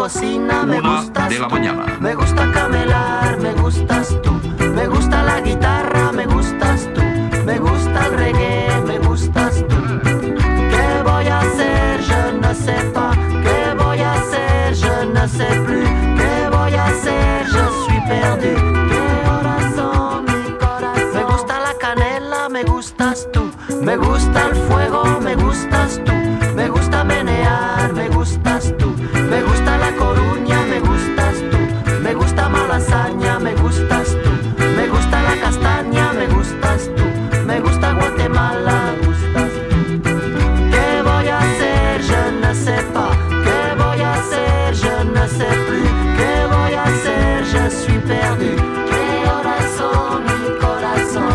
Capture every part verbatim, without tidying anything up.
cocina, me Una gustas de la tú. mañana. Me gusta camelar, me gustas tú. Me gusta la guitarra, me gustas tú. Me gusta el reggae, me gustas tú. ¿Qué voy a hacer? Je ne sais pas. ¿Qué voy a hacer? Je ne sais plus. ¿Qué voy a hacer? Je suis perdu. ¿Qué horas son, mi corazón? Me gusta la canela, me gustas tú. Me gusta el fuego, me gustas tú. Me gusta menear, me gustas tú. Me gusta La Coruña, me gustas tú. Me gusta Malasaña, me gustas tú. Me gusta la castaña, me gustas tú. Me gusta Guatemala, me gustas tú. ¿Qué voy a hacer? Je ne sais pas. ¿Qué voy a hacer? Je ne sais plus. ¿Qué voy a hacer? Je suis perdu. ¿Qué horas son, mi corazón?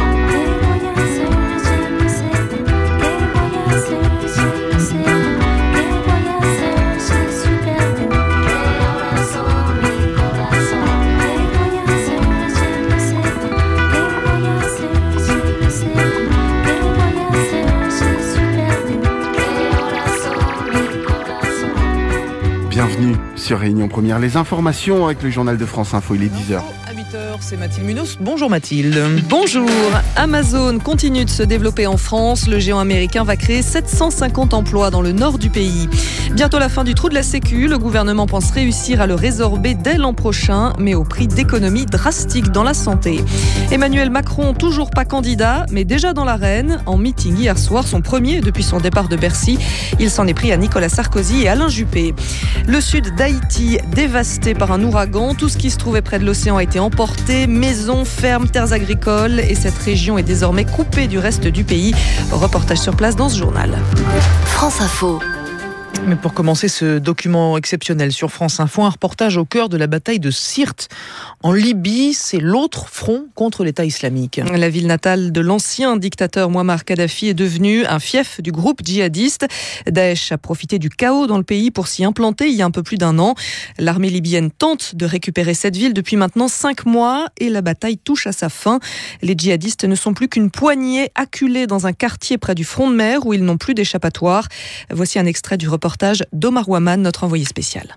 Bienvenue sur Réunion Première. Les informations avec le journal de France Info, il est dix heures. À huit heures, c'est Mathilde Munoz. Bonjour Mathilde. Bonjour. Amazon continue de se développer en France. Le géant américain va créer sept cent cinquante emplois dans le nord du pays. Bientôt la fin du trou de la Sécu. Le gouvernement pense réussir à le résorber dès l'an prochain, mais au prix d'économies drastiques dans la santé. Emmanuel Macron, toujours pas candidat, mais déjà dans l'arène. En meeting hier soir, son premier depuis son départ de Bercy. Il s'en est pris à Nicolas Sarkozy et Alain Juppé. Le sud d'Haïti, dévasté par un ouragan. Tout ce qui se trouvait près de l'océan a été emporté. Maisons, fermes, terres agricoles. Et cette région est désormais coupée du reste du pays. Reportage sur place dans ce journal. France Info. Mais pour commencer ce document exceptionnel sur France Info, un reportage au cœur de la bataille de Sirte en Libye. C'est l'autre front contre l'État islamique. La ville natale de l'ancien dictateur Mouammar Kadhafi est devenue un fief du groupe djihadiste. Daesh a profité du chaos dans le pays pour s'y implanter il y a un peu plus d'un an. L'armée libyenne tente de récupérer cette ville depuis maintenant cinq mois et la bataille touche à sa fin. Les djihadistes ne sont plus qu'une poignée acculée dans un quartier près du front de mer où ils n'ont plus d'échappatoire. Voici un extrait du reportage d'Omar Waman, notre envoyé spécial.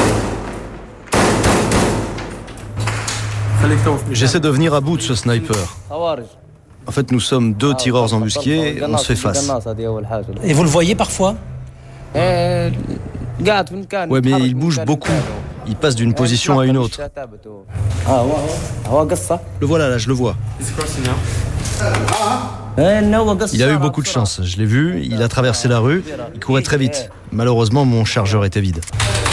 J'essaie de venir à bout de ce sniper. En fait, nous sommes deux tireurs embusqués, on se fait face. Et vous le voyez parfois ? Ouais, mais il bouge beaucoup. Il passe d'une position à une autre. Le voilà là, je le vois. Il a eu beaucoup de chance, je l'ai vu, il a traversé la rue, il courait très vite. Malheureusement, mon chargeur était vide.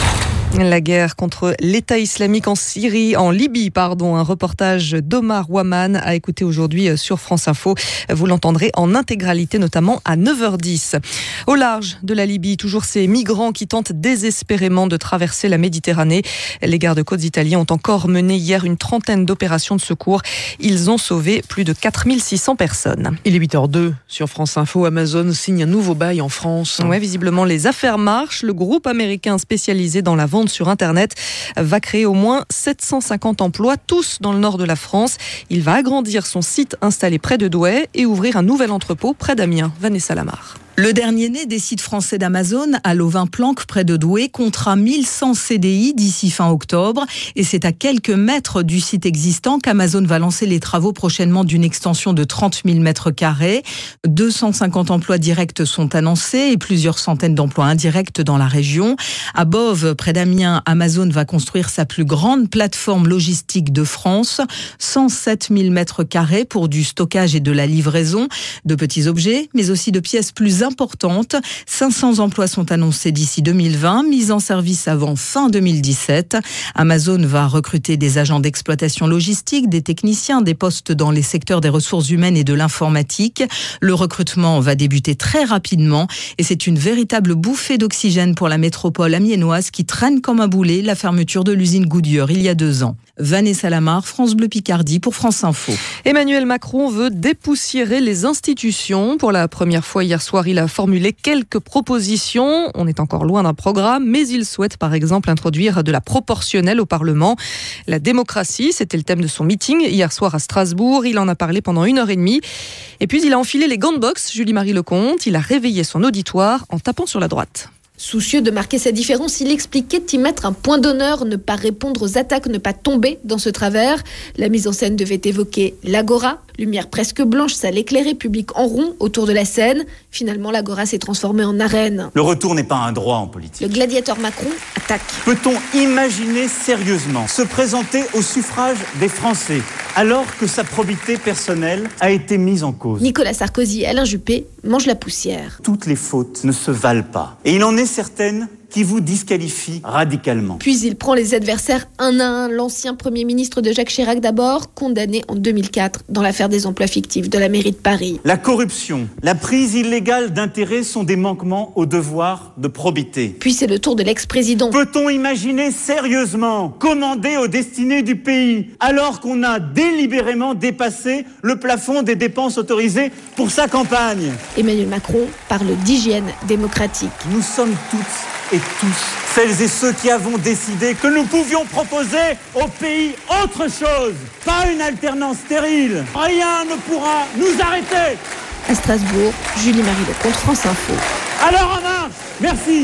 La guerre contre l'État islamique en Syrie, en Libye, pardon. Un reportage d'Omar Waman à écouter aujourd'hui sur France Info. Vous l'entendrez en intégralité, notamment à neuf heures dix. Au large de la Libye, toujours ces migrants qui tentent désespérément de traverser la Méditerranée. Les gardes-côtes italiens ont encore mené hier une trentaine d'opérations de secours. Ils ont sauvé plus de quatre mille six cents personnes. Il est huit heures deux sur France Info. Amazon signe un nouveau bail en France. Ouais, visiblement, les affaires marchent. Le groupe américain spécialisé dans la vente sur Internet va créer au moins sept cent cinquante emplois, tous dans le nord de la France. Il va agrandir son site installé près de Douai et ouvrir un nouvel entrepôt près d'Amiens. Vanessa Lamar. Le dernier né des sites français d'Amazon, à Lovin-Planck, près de Douai, comptera mille cent C D I d'ici fin octobre. Et c'est à quelques mètres du site existant qu'Amazon va lancer les travaux prochainement d'une extension de trente mille mètres carrés. deux cent cinquante emplois directs sont annoncés et plusieurs centaines d'emplois indirects dans la région. À Boves, près d'Amiens, Amazon va construire sa plus grande plateforme logistique de France. cent sept mille mètres carrés pour du stockage et de la livraison de petits objets, mais aussi de pièces plus importante. cinq cents emplois sont annoncés d'ici deux mille vingt, mis en service avant fin deux mille dix-sept. Amazon va recruter des agents d'exploitation logistique, des techniciens, des postes dans les secteurs des ressources humaines et de l'informatique. Le recrutement va débuter très rapidement et c'est une véritable bouffée d'oxygène pour la métropole amiénoise qui traîne comme un boulet la fermeture de l'usine Goodyear il y a deux ans. Vanessa Lamar, France Bleu Picardie pour France Info. Emmanuel Macron veut dépoussiérer les institutions. Pour la première fois hier soir, il a formulé quelques propositions. On est encore loin d'un programme, mais il souhaite par exemple introduire de la proportionnelle au Parlement. La démocratie, c'était le thème de son meeting hier soir à Strasbourg. Il en a parlé pendant une heure et demie. Et puis il a enfilé les gants de boxe, Julie-Marie Lecomte. Il a réveillé son auditoire en tapant sur la droite. Soucieux de marquer sa différence, il expliquait y mettre un point d'honneur, ne pas répondre aux attaques, ne pas tomber dans ce travers. La mise en scène devait évoquer l'Agora, lumière presque blanche, salle éclairée, public en rond autour de la scène. Finalement, l'Agora s'est transformée en arène. Le retour n'est pas un droit en politique. Le gladiateur Macron attaque. Peut-on imaginer sérieusement se présenter au suffrage des Français alors que sa probité personnelle a été mise en cause? Nicolas Sarkozy et Alain Juppé mangent la poussière. Toutes les fautes ne se valent pas. Et il en est certaines qui vous disqualifient radicalement. Puis il prend les adversaires un à un. L'ancien Premier ministre de Jacques Chirac d'abord, condamné en deux mille quatre dans l'affaire des emplois fictifs de la mairie de Paris. La corruption, la prise illégale d'intérêts sont des manquements au devoir de probité. Puis c'est le tour de l'ex-président. Peut-on imaginer sérieusement commander aux destinées du pays alors qu'on a délibérément dépassé le plafond des dépenses autorisées pour sa campagne? Emmanuel Macron parle d'hygiène démocratique. Nous sommes toutes et tous celles et ceux qui avons décidé que nous pouvions proposer au pays autre chose, pas une alternance stérile. Rien ne pourra nous arrêter. À Strasbourg, Julie-Marie Lecomte, France Info. Alors en marche. Merci.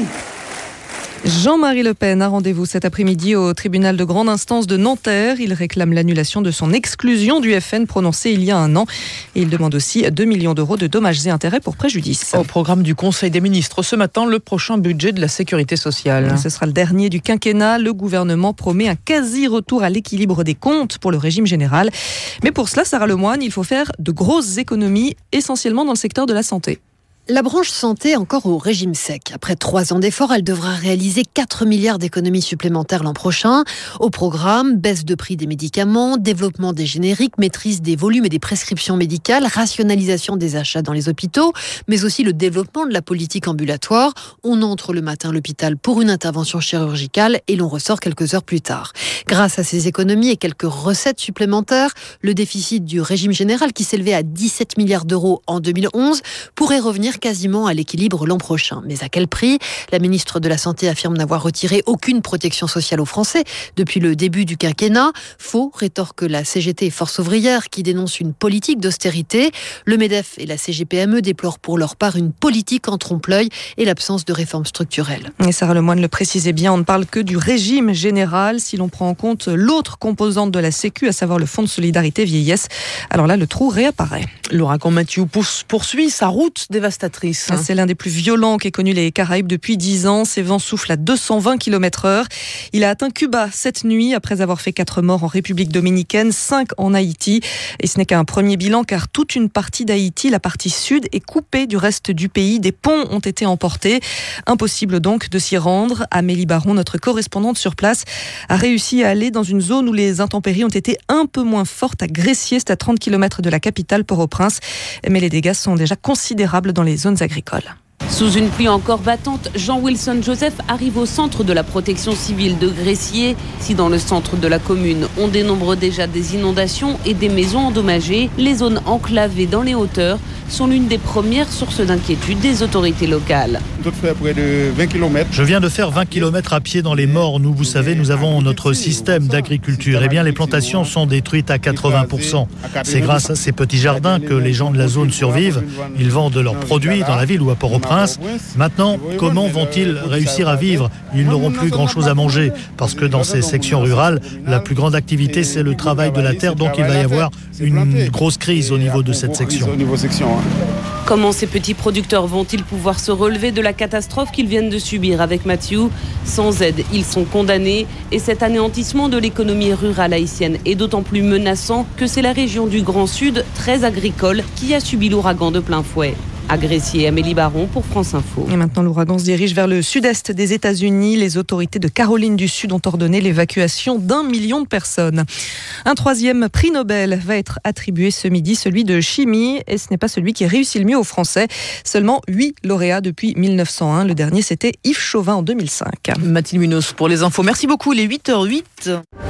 Jean-Marie Le Pen a rendez-vous cet après-midi au tribunal de grande instance de Nanterre. Il réclame l'annulation de son exclusion du F N prononcée il y a un an. Et il demande aussi deux millions d'euros de dommages et intérêts pour préjudice. Au programme du Conseil des ministres, ce matin, le prochain budget de la sécurité sociale. Ce sera le dernier du quinquennat. Le gouvernement promet un quasi-retour à l'équilibre des comptes pour le régime général. Mais pour cela, Sarah Lemoine, il faut faire de grosses économies, essentiellement dans le secteur de la santé. La branche santé est encore au régime sec. Après trois ans d'efforts, elle devra réaliser quatre milliards d'économies supplémentaires l'an prochain. Au programme, baisse de prix des médicaments, développement des génériques, maîtrise des volumes et des prescriptions médicales, rationalisation des achats dans les hôpitaux, mais aussi le développement de la politique ambulatoire. On entre le matin à l'hôpital pour une intervention chirurgicale et l'on ressort quelques heures plus tard. Grâce à ces économies et quelques recettes supplémentaires, le déficit du régime général, qui s'élevait à dix-sept milliards d'euros en deux mille onze, pourrait revenir quasiment à l'équilibre l'an prochain. Mais à quel prix ? La ministre de la Santé affirme n'avoir retiré aucune protection sociale aux Français depuis le début du quinquennat. Faux, rétorque la C G T et Force ouvrière qui dénonce une politique d'austérité. Le MEDEF et la C G P M E déplorent pour leur part une politique en trompe-l'œil et l'absence de réformes structurelles. Et Sarah Lemoine le précisait bien, on ne parle que du régime général. Si l'on prend en compte l'autre composante de la Sécu, à savoir le Fonds de solidarité vieillesse, alors là, le trou réapparaît. L'ouragan Matthew poursuit sa route dévastatrice. C'est l'un des plus violents qu'aient connu les Caraïbes depuis dix ans. Ses vents soufflent à deux cent vingt kilomètres heure. Il a atteint Cuba cette nuit après avoir fait quatre morts en République dominicaine, cinq en Haïti. Et ce n'est qu'un premier bilan car toute une partie d'Haïti, la partie sud, est coupée du reste du pays. Des ponts ont été emportés. Impossible donc de s'y rendre. Amélie Baron, notre correspondante sur place, a réussi à aller dans une zone où les intempéries ont été un peu moins fortes, à Gressier, c'est à trente kilomètres de la capitale Port-au-Prince. Mais les dégâts sont déjà considérables dans les zones agricoles. Sous une pluie encore battante, Jean-Wilson Joseph arrive au centre de la protection civile de Gressier. Si dans le centre de la commune, on dénombre déjà des inondations et des maisons endommagées, les zones enclavées dans les hauteurs sont l'une des premières sources d'inquiétude des autorités locales. Je viens de faire vingt kilomètres à pied dans les morts. Nous, vous savez, nous avons notre système d'agriculture. Eh bien, les plantations sont détruites à quatre-vingts pour cent. C'est grâce à ces petits jardins que les gens de la zone survivent. Ils vendent leurs produits dans la ville ou à Port-au-Prince. Maintenant, comment vont-ils réussir à vivre ? Ils n'auront plus grand-chose à manger parce que dans ces sections rurales, la plus grande activité, c'est le travail de la terre. Donc, il va y avoir une grosse crise au niveau de cette section. Comment ces petits producteurs vont-ils pouvoir se relever de la catastrophe qu'ils viennent de subir avec Matthew ? Sans aide, ils sont condamnés et cet anéantissement de l'économie rurale haïtienne est d'autant plus menaçant que c'est la région du Grand Sud, très agricole, qui a subi l'ouragan de plein fouet. À Gressier, Amélie Baron pour France Info. Et maintenant, l'ouragan se dirige vers le sud-est des États-Unis. Les autorités de Caroline du Sud ont ordonné l'évacuation d'un million de personnes. Un troisième prix Nobel va être attribué ce midi, celui de chimie. Et ce n'est pas celui qui réussit le mieux aux Français. Seulement huit lauréats depuis mille neuf cent un. Le dernier, c'était Yves Chauvin en deux mille cinq. Mathilde Munoz pour les infos. Merci beaucoup, les huit heures huit.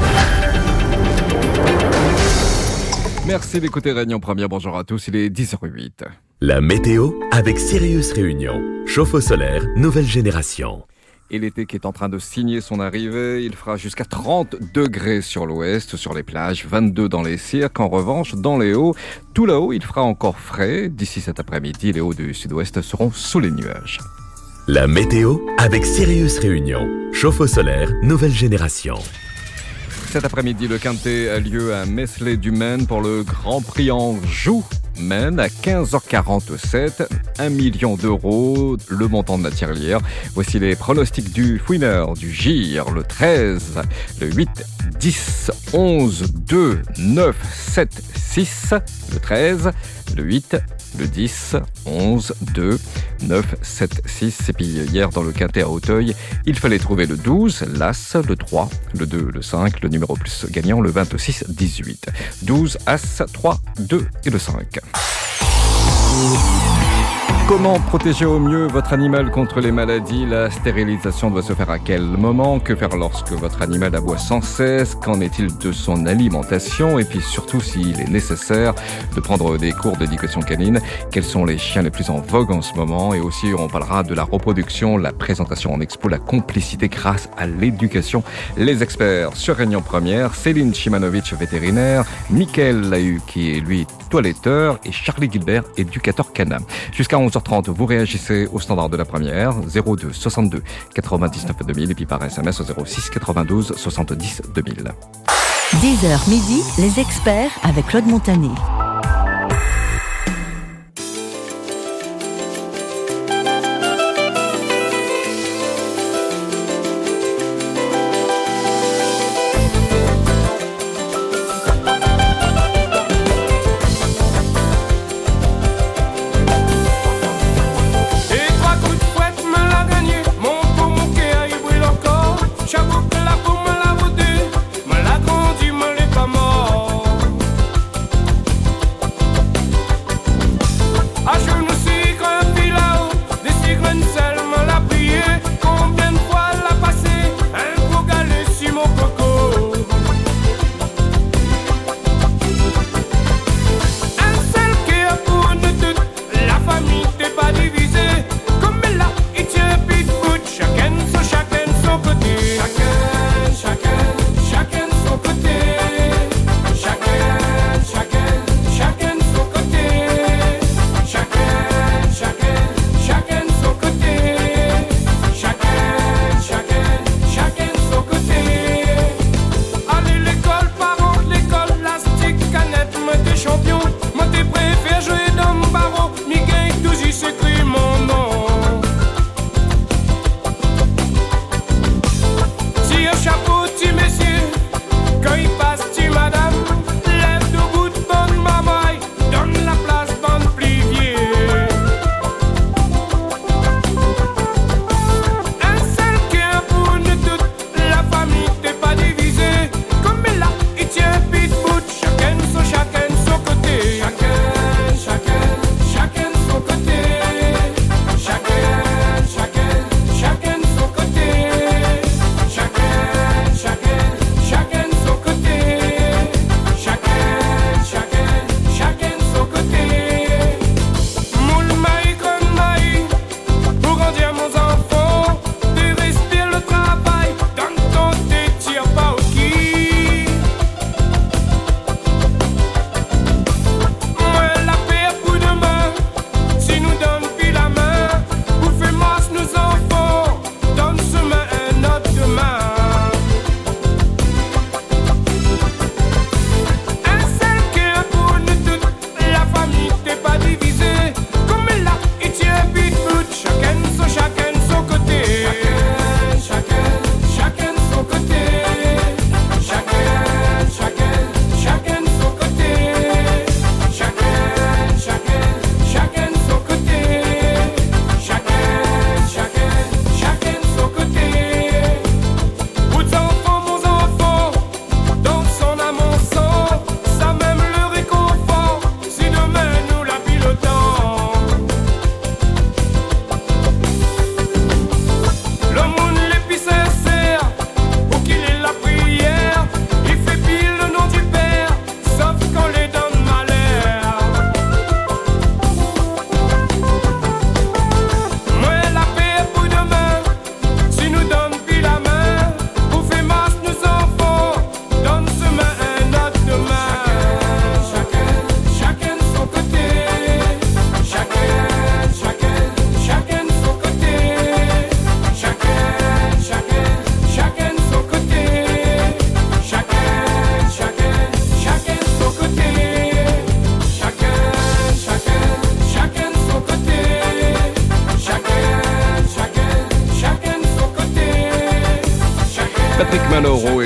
Merci d'écouter Réunion Première. Bonjour à tous, il est dix heures huit. La météo avec Sirius Réunion. Chauffe-eau solaire, nouvelle génération. Et l'été qui est en train de signer son arrivée, il fera jusqu'à trente degrés sur l'ouest, sur les plages, vingt-deux dans les cirques. En revanche, dans les hauts, tout là-haut, il fera encore frais. D'ici cet après-midi, les hauts du sud-ouest seront sous les nuages. La météo avec Sirius Réunion. Chauffe-eau solaire, nouvelle génération. Cet après-midi, le Quintet a lieu à Meslay-du-Maine pour le Grand Prix Anjou. Maine à quinze heures quarante-sept, un million d'euros, le montant de la tirelire. Voici les pronostics du fouineur, du gire, le treize, le huit, dix, onze, deux, neuf, sept, six, le treize, le huit, le dix, onze, deux, neuf, sept, six. Et puis hier dans le Quintet à Auteuil, il fallait trouver le douze, l'As, le trois, le deux, le cinq, le numéro plus gagnant, le vingt-six, dix-huit. douze, As, trois, deux et le cinq. Comment protéger au mieux votre animal contre les maladies? La stérilisation doit se faire à quel moment? Que faire lorsque votre animal aboie sans cesse? Qu'en est-il de son alimentation? Et puis surtout, s'il est nécessaire de prendre des cours d'éducation canine, quels sont les chiens les plus en vogue en ce moment? Et aussi, on parlera de la reproduction, la présentation en expo, la complicité grâce à l'éducation. Les experts sur Réunion Première, Céline Chimanovic, vétérinaire, Mickaël Lahu, qui est lui toiletteur, et Charlie Gilbert, éducateur canin. Jusqu'à onze heures trente, vous réagissez au standard de la première, zéro deux soixante-deux quatre-vingt-dix-neuf deux mille, et puis par S M S au zéro six quatre-vingt-douze soixante-dix deux mille. dix heures midi, les experts avec Claude Montané. Chaque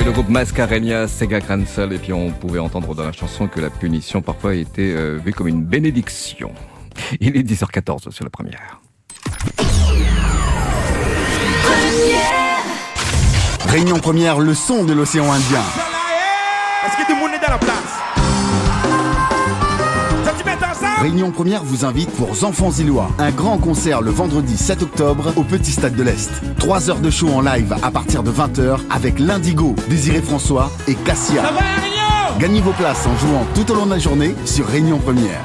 le groupe Mascareñas, Sega Cransel, et puis on pouvait entendre dans la chanson que la punition parfois était euh, vue comme une bénédiction. Il est dix heures quatorze sur la première. Réunion première, le son de l'océan Indien. Est-ce que tout le monde est dans la place? Réunion première vous invite pour Enfants Illois. Un grand concert le vendredi sept octobre au Petit Stade de l'Est. Trois heures de show en live à partir de vingt heures avec l'Indigo, Désiré François et Cassia. Ça va, Réunion? Gagnez vos places en jouant tout au long de la journée sur Réunion première.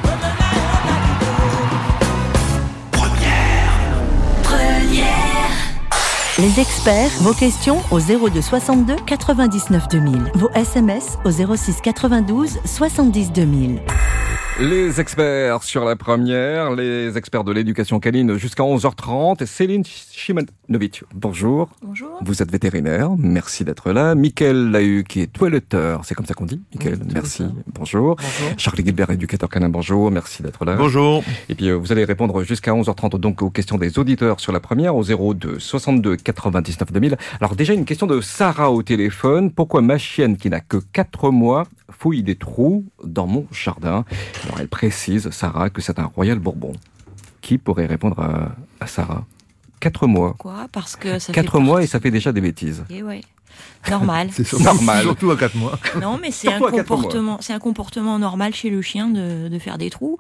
Les experts, vos questions au zéro deux soixante-deux quatre-vingt-dix-neuf deux mille. Vos S M S au zéro six quatre-vingt-douze soixante-dix deux mille. Les experts sur la première, les experts de l'éducation canine jusqu'à onze heures trente. Céline Chimanovic, bonjour. Bonjour. Vous êtes vétérinaire, merci d'être là. Mickaël Lahu, qui est toiletteur, c'est comme ça qu'on dit, Mickaël, oui, merci, bonjour. bonjour. Charlie Gilbert, éducateur canin, bonjour, merci d'être là. Bonjour. Et puis euh, vous allez répondre jusqu'à onze heures trente donc aux questions des auditeurs sur la première, au zéro deux soixante-deux quatre-vingt-dix-neuf deux mille. Alors déjà une question de Sarah au téléphone. Pourquoi ma chienne qui n'a que quatre mois fouille des trous dans mon jardin? Alors elle précise, Sarah, que c'est un Royal Bourbon. Qui pourrait répondre à, à Sarah? Quatre mois. Quoi? Parce que ça Quatre fait mois partie... et ça fait déjà des bêtises. Et ouais. Normal. C'est surtout, normal. Surtout à quatre mois. Non, mais c'est un comportement, c'est un comportement normal chez le chien de, de faire des trous.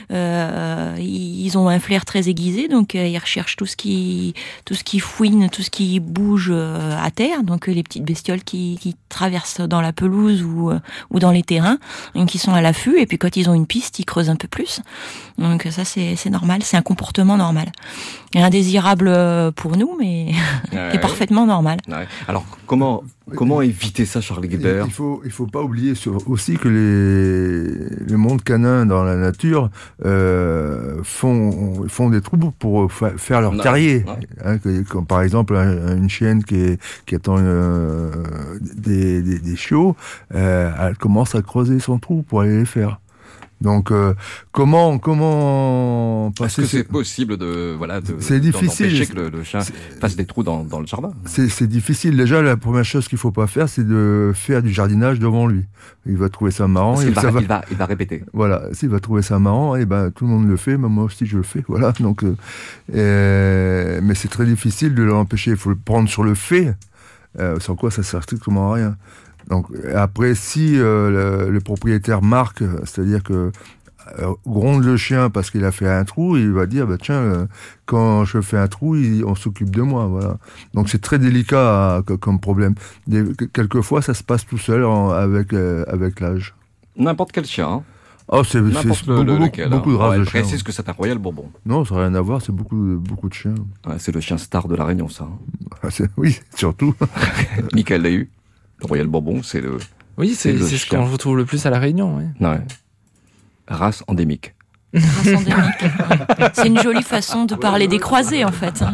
Euh, ils ont un flair très aiguisé, donc euh, ils recherchent tout ce qui, tout ce qui fouine, tout ce qui bouge euh, à terre. Donc euh, les petites bestioles qui, qui traversent dans la pelouse ou, euh, ou dans les terrains, donc qui sont à l'affût. Et puis quand ils ont une piste, ils creusent un peu plus. Donc ça, c'est, c'est normal. C'est un comportement normal. Indésirable pour nous, mais ouais, qui est parfaitement normal. Ouais. Alors comment comment éviter ça, Charlie Gilbert? Il faut il faut pas oublier aussi que les le monde canin dans la nature euh, font font des trous pour faire leur terrier. Hein, comme par exemple une chienne qui est qui attend euh, des, des des chiots, euh, elle commence à creuser son trou pour aller les faire. Donc euh, comment comment passer? Est-ce que c'est possible de voilà de c'est difficile d'empêcher que le, le chien fasse des trous dans dans le jardin? C'est c'est difficile. Déjà la première chose qu'il faut pas faire, c'est de faire du jardinage devant lui. Il va trouver ça marrant. Parce et qu'il va, ça va... il va il va répéter. Voilà, s'il va trouver ça marrant, et ben tout le monde le fait, même moi aussi je le fais. Voilà. Donc euh, euh, mais c'est très difficile de l'empêcher. Il faut le prendre sur le fait. Euh, sans quoi ça sert strictement à rien. Donc après, si euh, le, le propriétaire marque, c'est-à-dire que euh, gronde le chien parce qu'il a fait un trou, il va dire bah tiens, euh, quand je fais un trou, il, on s'occupe de moi, voilà. Donc c'est très délicat à, comme problème. Des, quelquefois, ça se passe tout seul en, avec euh, avec l'âge. N'importe quel chien. Hein. Oh, c'est, c'est le, beaucoup, lequel, beaucoup hein. de races ouais, de chiens. Précise que c'est un Royal Bourbon. Non, ça n'a rien à voir, c'est beaucoup, beaucoup de chiens. Ouais, c'est le chien star de la Réunion, ça. Ah, c'est, oui, surtout. Mickaël Lahu. Le Royal Bourbon, c'est le. Oui, c'est, c'est, c'est ce qu'on retrouve le plus à La Réunion. Oui. Ouais. Race endémique. Race endémique. C'est une jolie façon de parler des croisés, en fait.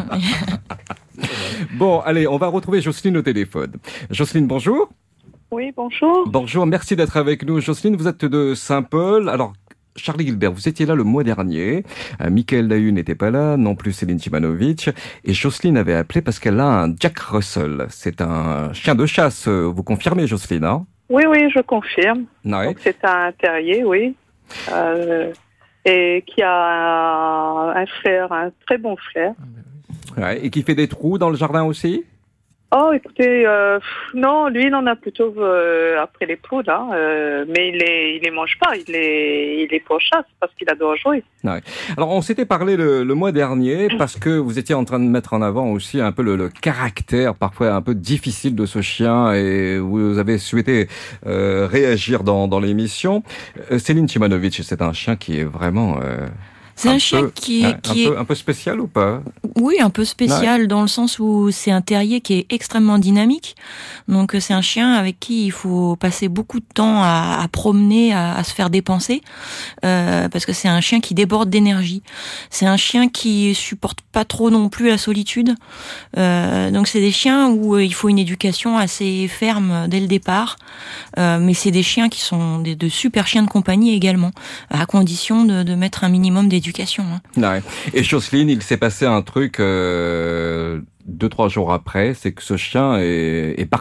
Bon, allez, on va retrouver Jocelyne au téléphone. Jocelyne, bonjour. Oui, bonjour. Bonjour, merci d'être avec nous. Jocelyne, vous êtes de Saint-Paul. Alors, Charlie Gilbert, vous étiez là le mois dernier. Euh, Mickaël Lahu n'était pas là, non plus Céline Chimanovic. Et Jocelyne avait appelé parce qu'elle a un Jack Russell. C'est un chien de chasse. Vous confirmez, Jocelyne, hein? Oui, oui, je confirme. Ouais. Donc, c'est un terrier, oui. Euh, et qui a un, un flair, un très bon flair. Ouais, et qui fait des trous dans le jardin aussi? Oh, écoutez, euh, non, lui, il en a plutôt euh, après les poules, hein, euh, mais il les, il les mange pas, il les, il les pourchasse parce qu'il adore jouer. Ouais. Alors, on s'était parlé le, le mois dernier parce que vous étiez en train de mettre en avant aussi un peu le, le caractère parfois un peu difficile de ce chien et vous avez souhaité euh, réagir dans, dans l'émission. Euh, Céline Chimanovic, c'est un chien qui est vraiment... Euh C'est un, un chien peu, qui est, un, qui un est... Peu, un peu spécial ou pas? Oui, un peu spécial ouais. Dans le sens où c'est un terrier qui est extrêmement dynamique. Donc c'est un chien avec qui il faut passer beaucoup de temps à, à promener, à, à se faire dépenser, euh, parce que c'est un chien qui déborde d'énergie. C'est un chien qui supporte pas trop non plus la solitude. Euh, donc c'est des chiens où il faut une éducation assez ferme dès le départ. Euh, mais c'est des chiens qui sont des, de super chiens de compagnie également, à condition de, de mettre un minimum d'éducation. Hein. Ouais. Et Jocelyne, il s'est passé un truc euh, deux trois jours après, c'est que ce chien est, est parti.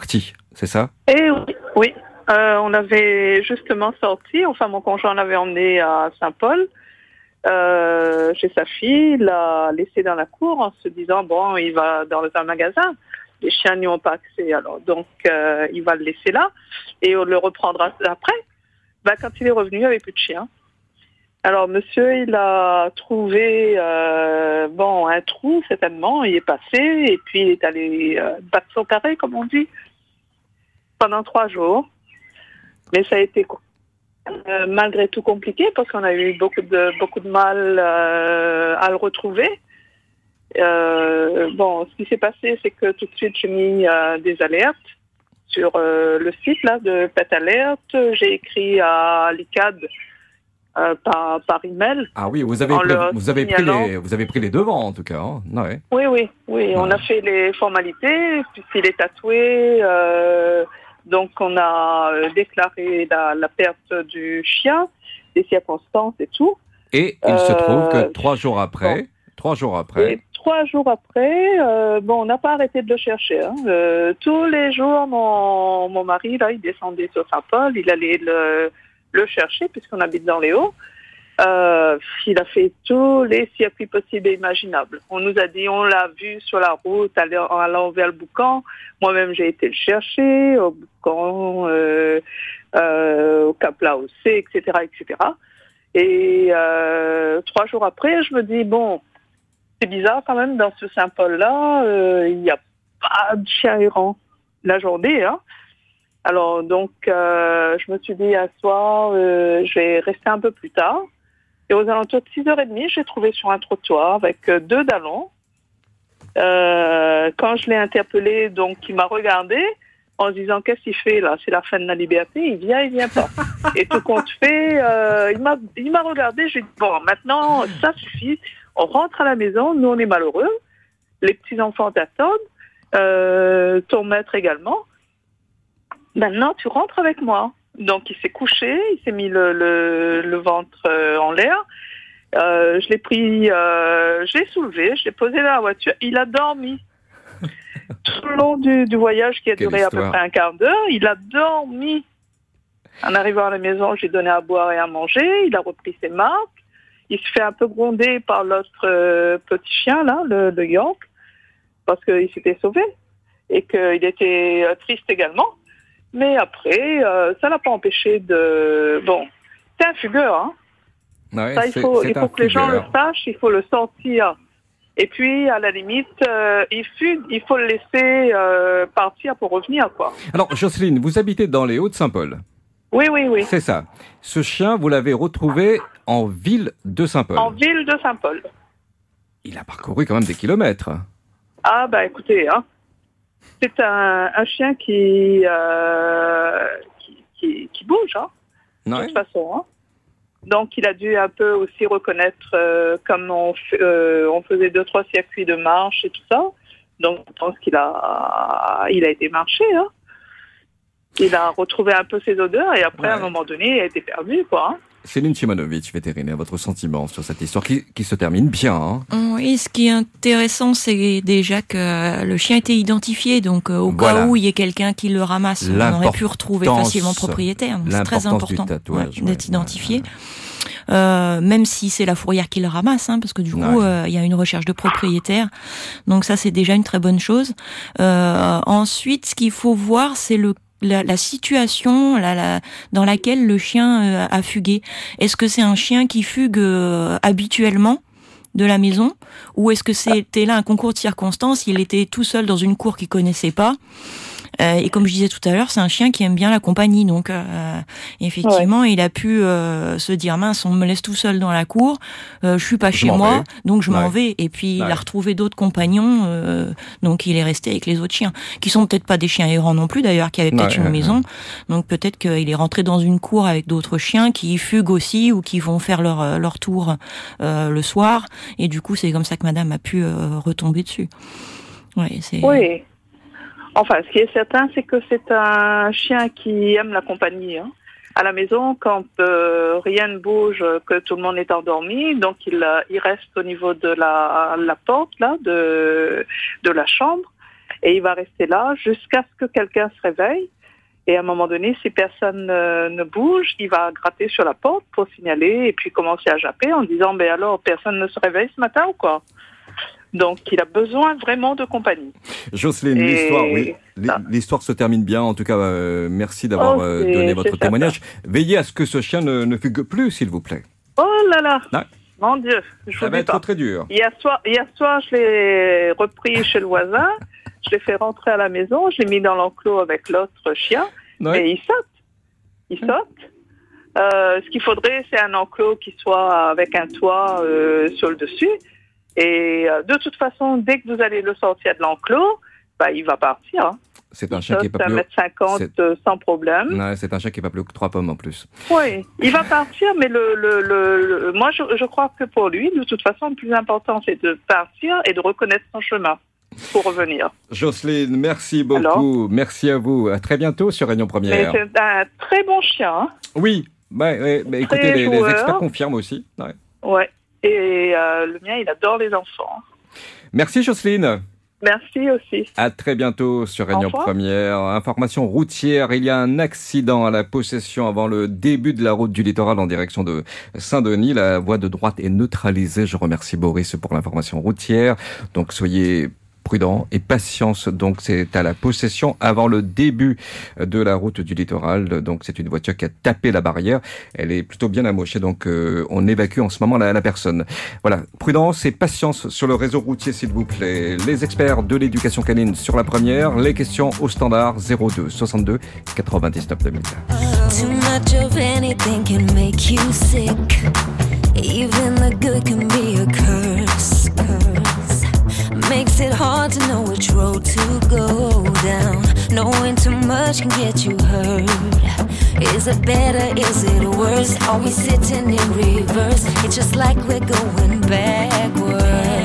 c'est ça? Et oui, oui. Euh, on avait justement sorti, enfin mon conjoint l'avait emmené à Saint-Paul, euh, chez sa fille, il l'a laissé dans la cour en se disant, bon, il va dans un magasin. Les chiens n'y ont pas accès, alors donc euh, il va le laisser là et on le reprendra après. Bah, quand il est revenu, il n'y avait plus de chien. Alors monsieur, il a trouvé euh, bon un trou certainement, il est passé et puis il est allé euh, battre son carré comme on dit pendant trois jours. Mais ça a été euh, malgré tout compliqué parce qu'on a eu beaucoup de beaucoup de mal euh, à le retrouver. Euh, bon, ce qui s'est passé, c'est que tout de suite j'ai mis euh, des alertes sur euh, le site là de Pet Alert. J'ai écrit à l'I C A D euh, par par email. Ah oui, vous avez pris, vous avez pris les vous avez pris les devants en tout cas. Hein. Ouais. Oui, oui, oui. Ouais. On a fait les formalités puisqu'il est tatoué. Euh, donc on a déclaré la, la perte du chien, les circonstances et tout. Et il euh, se trouve que trois jours après, bon, trois jours après. Et trois jours après, euh, bon, on n'a pas arrêté de le chercher. Hein. Euh, tous les jours, mon, mon mari, là, il descendait sur Saint-Paul, il allait le, le chercher puisqu'on habite dans les Hauts. Euh, il a fait tous les circuits possibles et imaginables. On nous a dit, on l'a vu sur la route, allant, allant vers le Boucan. Moi-même, j'ai été le chercher au Boucan, euh, euh, au Cap-Laocé, et cetera, et cetera. Et euh, trois jours après, je me dis, bon, c'est bizarre quand même, dans ce Saint-Paul-là, euh, il n'y a pas de chien errant la journée, hein. Alors, donc, euh, je me suis dit, un soir, euh, je vais rester un peu plus tard. Et aux alentours de six heures trente, j'ai trouvé sur un trottoir avec deux dallons. Euh, quand je l'ai interpellé, donc, il m'a regardé en se disant, qu'est-ce qu'il fait là? C'est la fin de la liberté, il vient, il vient pas. Et tout compte fait, euh, il m'a, il m'a regardé, j'ai dit, bon, maintenant, ça suffit. On rentre à la maison, nous on est malheureux, les petits-enfants t'attendent, euh, ton maître également. Maintenant, tu rentres avec moi. Donc, il s'est couché, il s'est mis le, le, le ventre euh, en l'air. Euh, je l'ai pris, euh, je l'ai soulevé, je l'ai posé dans la voiture. Il a dormi. Tout le long du, du voyage qui a Quelle duré histoire. à peu près un quart d'heure, il a dormi. En arrivant à la maison, j'ai donné à boire et à manger. Il a repris ses marques. Il se fait un peu gronder par l'autre euh, petit chien, là, le, le York, parce qu'il s'était sauvé et qu'il était euh, triste également. Mais après, euh, ça l'a pas empêché de... Bon, c'est un fugueur, hein. Ouais, ça, il c'est, faut, c'est il faut que les gens le sachent, il faut le sortir. Et puis, à la limite, euh, il fugue, il faut le laisser euh, partir pour revenir, quoi. Alors, Jocelyne, vous habitez dans les Hauts-de-Saint-Paul. Oui, oui, oui. C'est ça. Ce chien, vous l'avez retrouvé en ville de Saint-Paul. En ville de Saint-Paul. Il a parcouru quand même des kilomètres. Ah, bah écoutez, hein. C'est un, un chien qui, euh, qui, qui, qui bouge, hein, ouais. de toute façon. Hein. Donc, il a dû un peu aussi reconnaître, euh, comme on, f- euh, on faisait deux, trois circuits de marche et tout ça. Donc, je pense qu'il a, il a été marché, hein. Il a retrouvé un peu ses odeurs et après, ouais. à un moment donné, il a été perdu, quoi. Hein. Céline Simonovic, vétérinaire, votre sentiment sur cette histoire qui, qui se termine bien. Hein. Oui, ce qui est intéressant, c'est déjà que le chien était identifié, donc au voilà. cas où il y ait quelqu'un qui le ramasse, on aurait pu retrouver facilement le propriétaire. Donc c'est très important tatouage, ouais, d'être ouais, identifié. Ouais. Euh, même si c'est la fourrière qui le ramasse, hein, parce que du coup, il ouais. euh, y a une recherche de propriétaire. Donc ça, c'est déjà une très bonne chose. Euh, ensuite, ce qu'il faut voir, c'est le La, la situation la, la, dans laquelle le chien euh, a fugué. Est-ce que c'est un chien qui fugue euh, habituellement de la maison, ou est-ce que c'était là un concours de circonstances, il était tout seul dans une cour qu'il connaissait pas, euh, et comme je disais tout à l'heure, c'est un chien qui aime bien la compagnie, donc euh, effectivement ouais. il a pu euh, se dire mince, on me laisse tout seul dans la cour, euh, je suis pas je chez moi, vais. donc je ouais. m'en vais, et puis ouais. il a retrouvé d'autres compagnons, euh, donc il est resté avec les autres chiens, qui sont peut-être pas des chiens errants non plus d'ailleurs, qui avaient peut-être ouais, une ouais, maison, ouais. donc peut-être qu'il est rentré dans une cour avec d'autres chiens qui fuguent aussi, ou qui vont faire leur, leur tour euh, le soir, et du coup c'est comme ça que madame a pu euh, retomber dessus. Ouais, c'est... Oui. Enfin, ce qui est certain, c'est que c'est un chien qui aime la compagnie. Hein. À la maison, quand euh, rien ne bouge, que tout le monde est endormi, donc il, il reste au niveau de la, la porte là, de, de la chambre. Et il va rester là jusqu'à ce que quelqu'un se réveille. Et à un moment donné, si personne euh, ne bouge, il va gratter sur la porte pour signaler et puis commencer à japper en disant ben alors, personne ne se réveille ce matin ou quoi? Donc, il a besoin vraiment de compagnie. Jocelyne, Et... l'histoire, oui, l'histoire se termine bien. En tout cas, euh, merci d'avoir oh, euh, donné votre témoignage. Veillez à ce que ce chien ne, ne fugue plus, s'il vous plaît. Oh là là, non. Mon Dieu, je ça vous va dis être pas. très dur. Hier soir, hier soir, je l'ai repris chez le voisin. Je l'ai fait rentrer à la maison. Je l'ai mis dans l'enclos avec l'autre chien. Ouais. Et il saute. Il saute. Euh, ce qu'il faudrait, c'est un enclos qui soit avec un toit euh, sur le dessus. Et euh, de toute façon, dès que vous allez le sortir de l'enclos, bah, il va partir. Hein. C'est un chien qui est pas plus... un mètre cinquante euh, sans problème. Ouais, c'est un chien qui est pas plus que trois pommes en plus. Oui, il va partir, mais le, le, le, le... moi, je, je crois que pour lui, de toute façon, le plus important, c'est de partir et de reconnaître son chemin pour revenir. Jocelyne, merci beaucoup. Alors, merci à vous. À très bientôt sur Réunion Première. Mais c'est un très bon chien. Hein. Oui, bah, ouais, bah, écoutez, les, les experts confirment aussi. Ouais. Ouais. Et euh, le mien, il adore les enfants. Merci Jocelyne. Merci aussi. À très bientôt sur Réunion Première. Information routière, il y a un accident à la Possession avant le début de la route du littoral en direction de Saint-Denis. La voie de droite est neutralisée. Je remercie Boris pour l'information routière. Donc soyez prudent et patience. Donc c'est à la Possession avant le début de la route du littoral. Donc c'est une voiture qui a tapé la barrière. Elle est plutôt bien amochée. Donc euh, on évacue en ce moment la, la personne. Voilà, prudence et patience sur le réseau routier s'il vous plaît. Les experts de l'éducation canine sur la première. Les questions au standard zéro deux soixante-deux quatre-vingt-dix-neuf deux mille. Too much of anything can make you sick. Even the good can be a curse. Curse. Makes it hard to know which road to go down. Knowing too much can get you hurt. Is it better? Is it worse? Are we sitting in reverse? It's just like we're going backwards.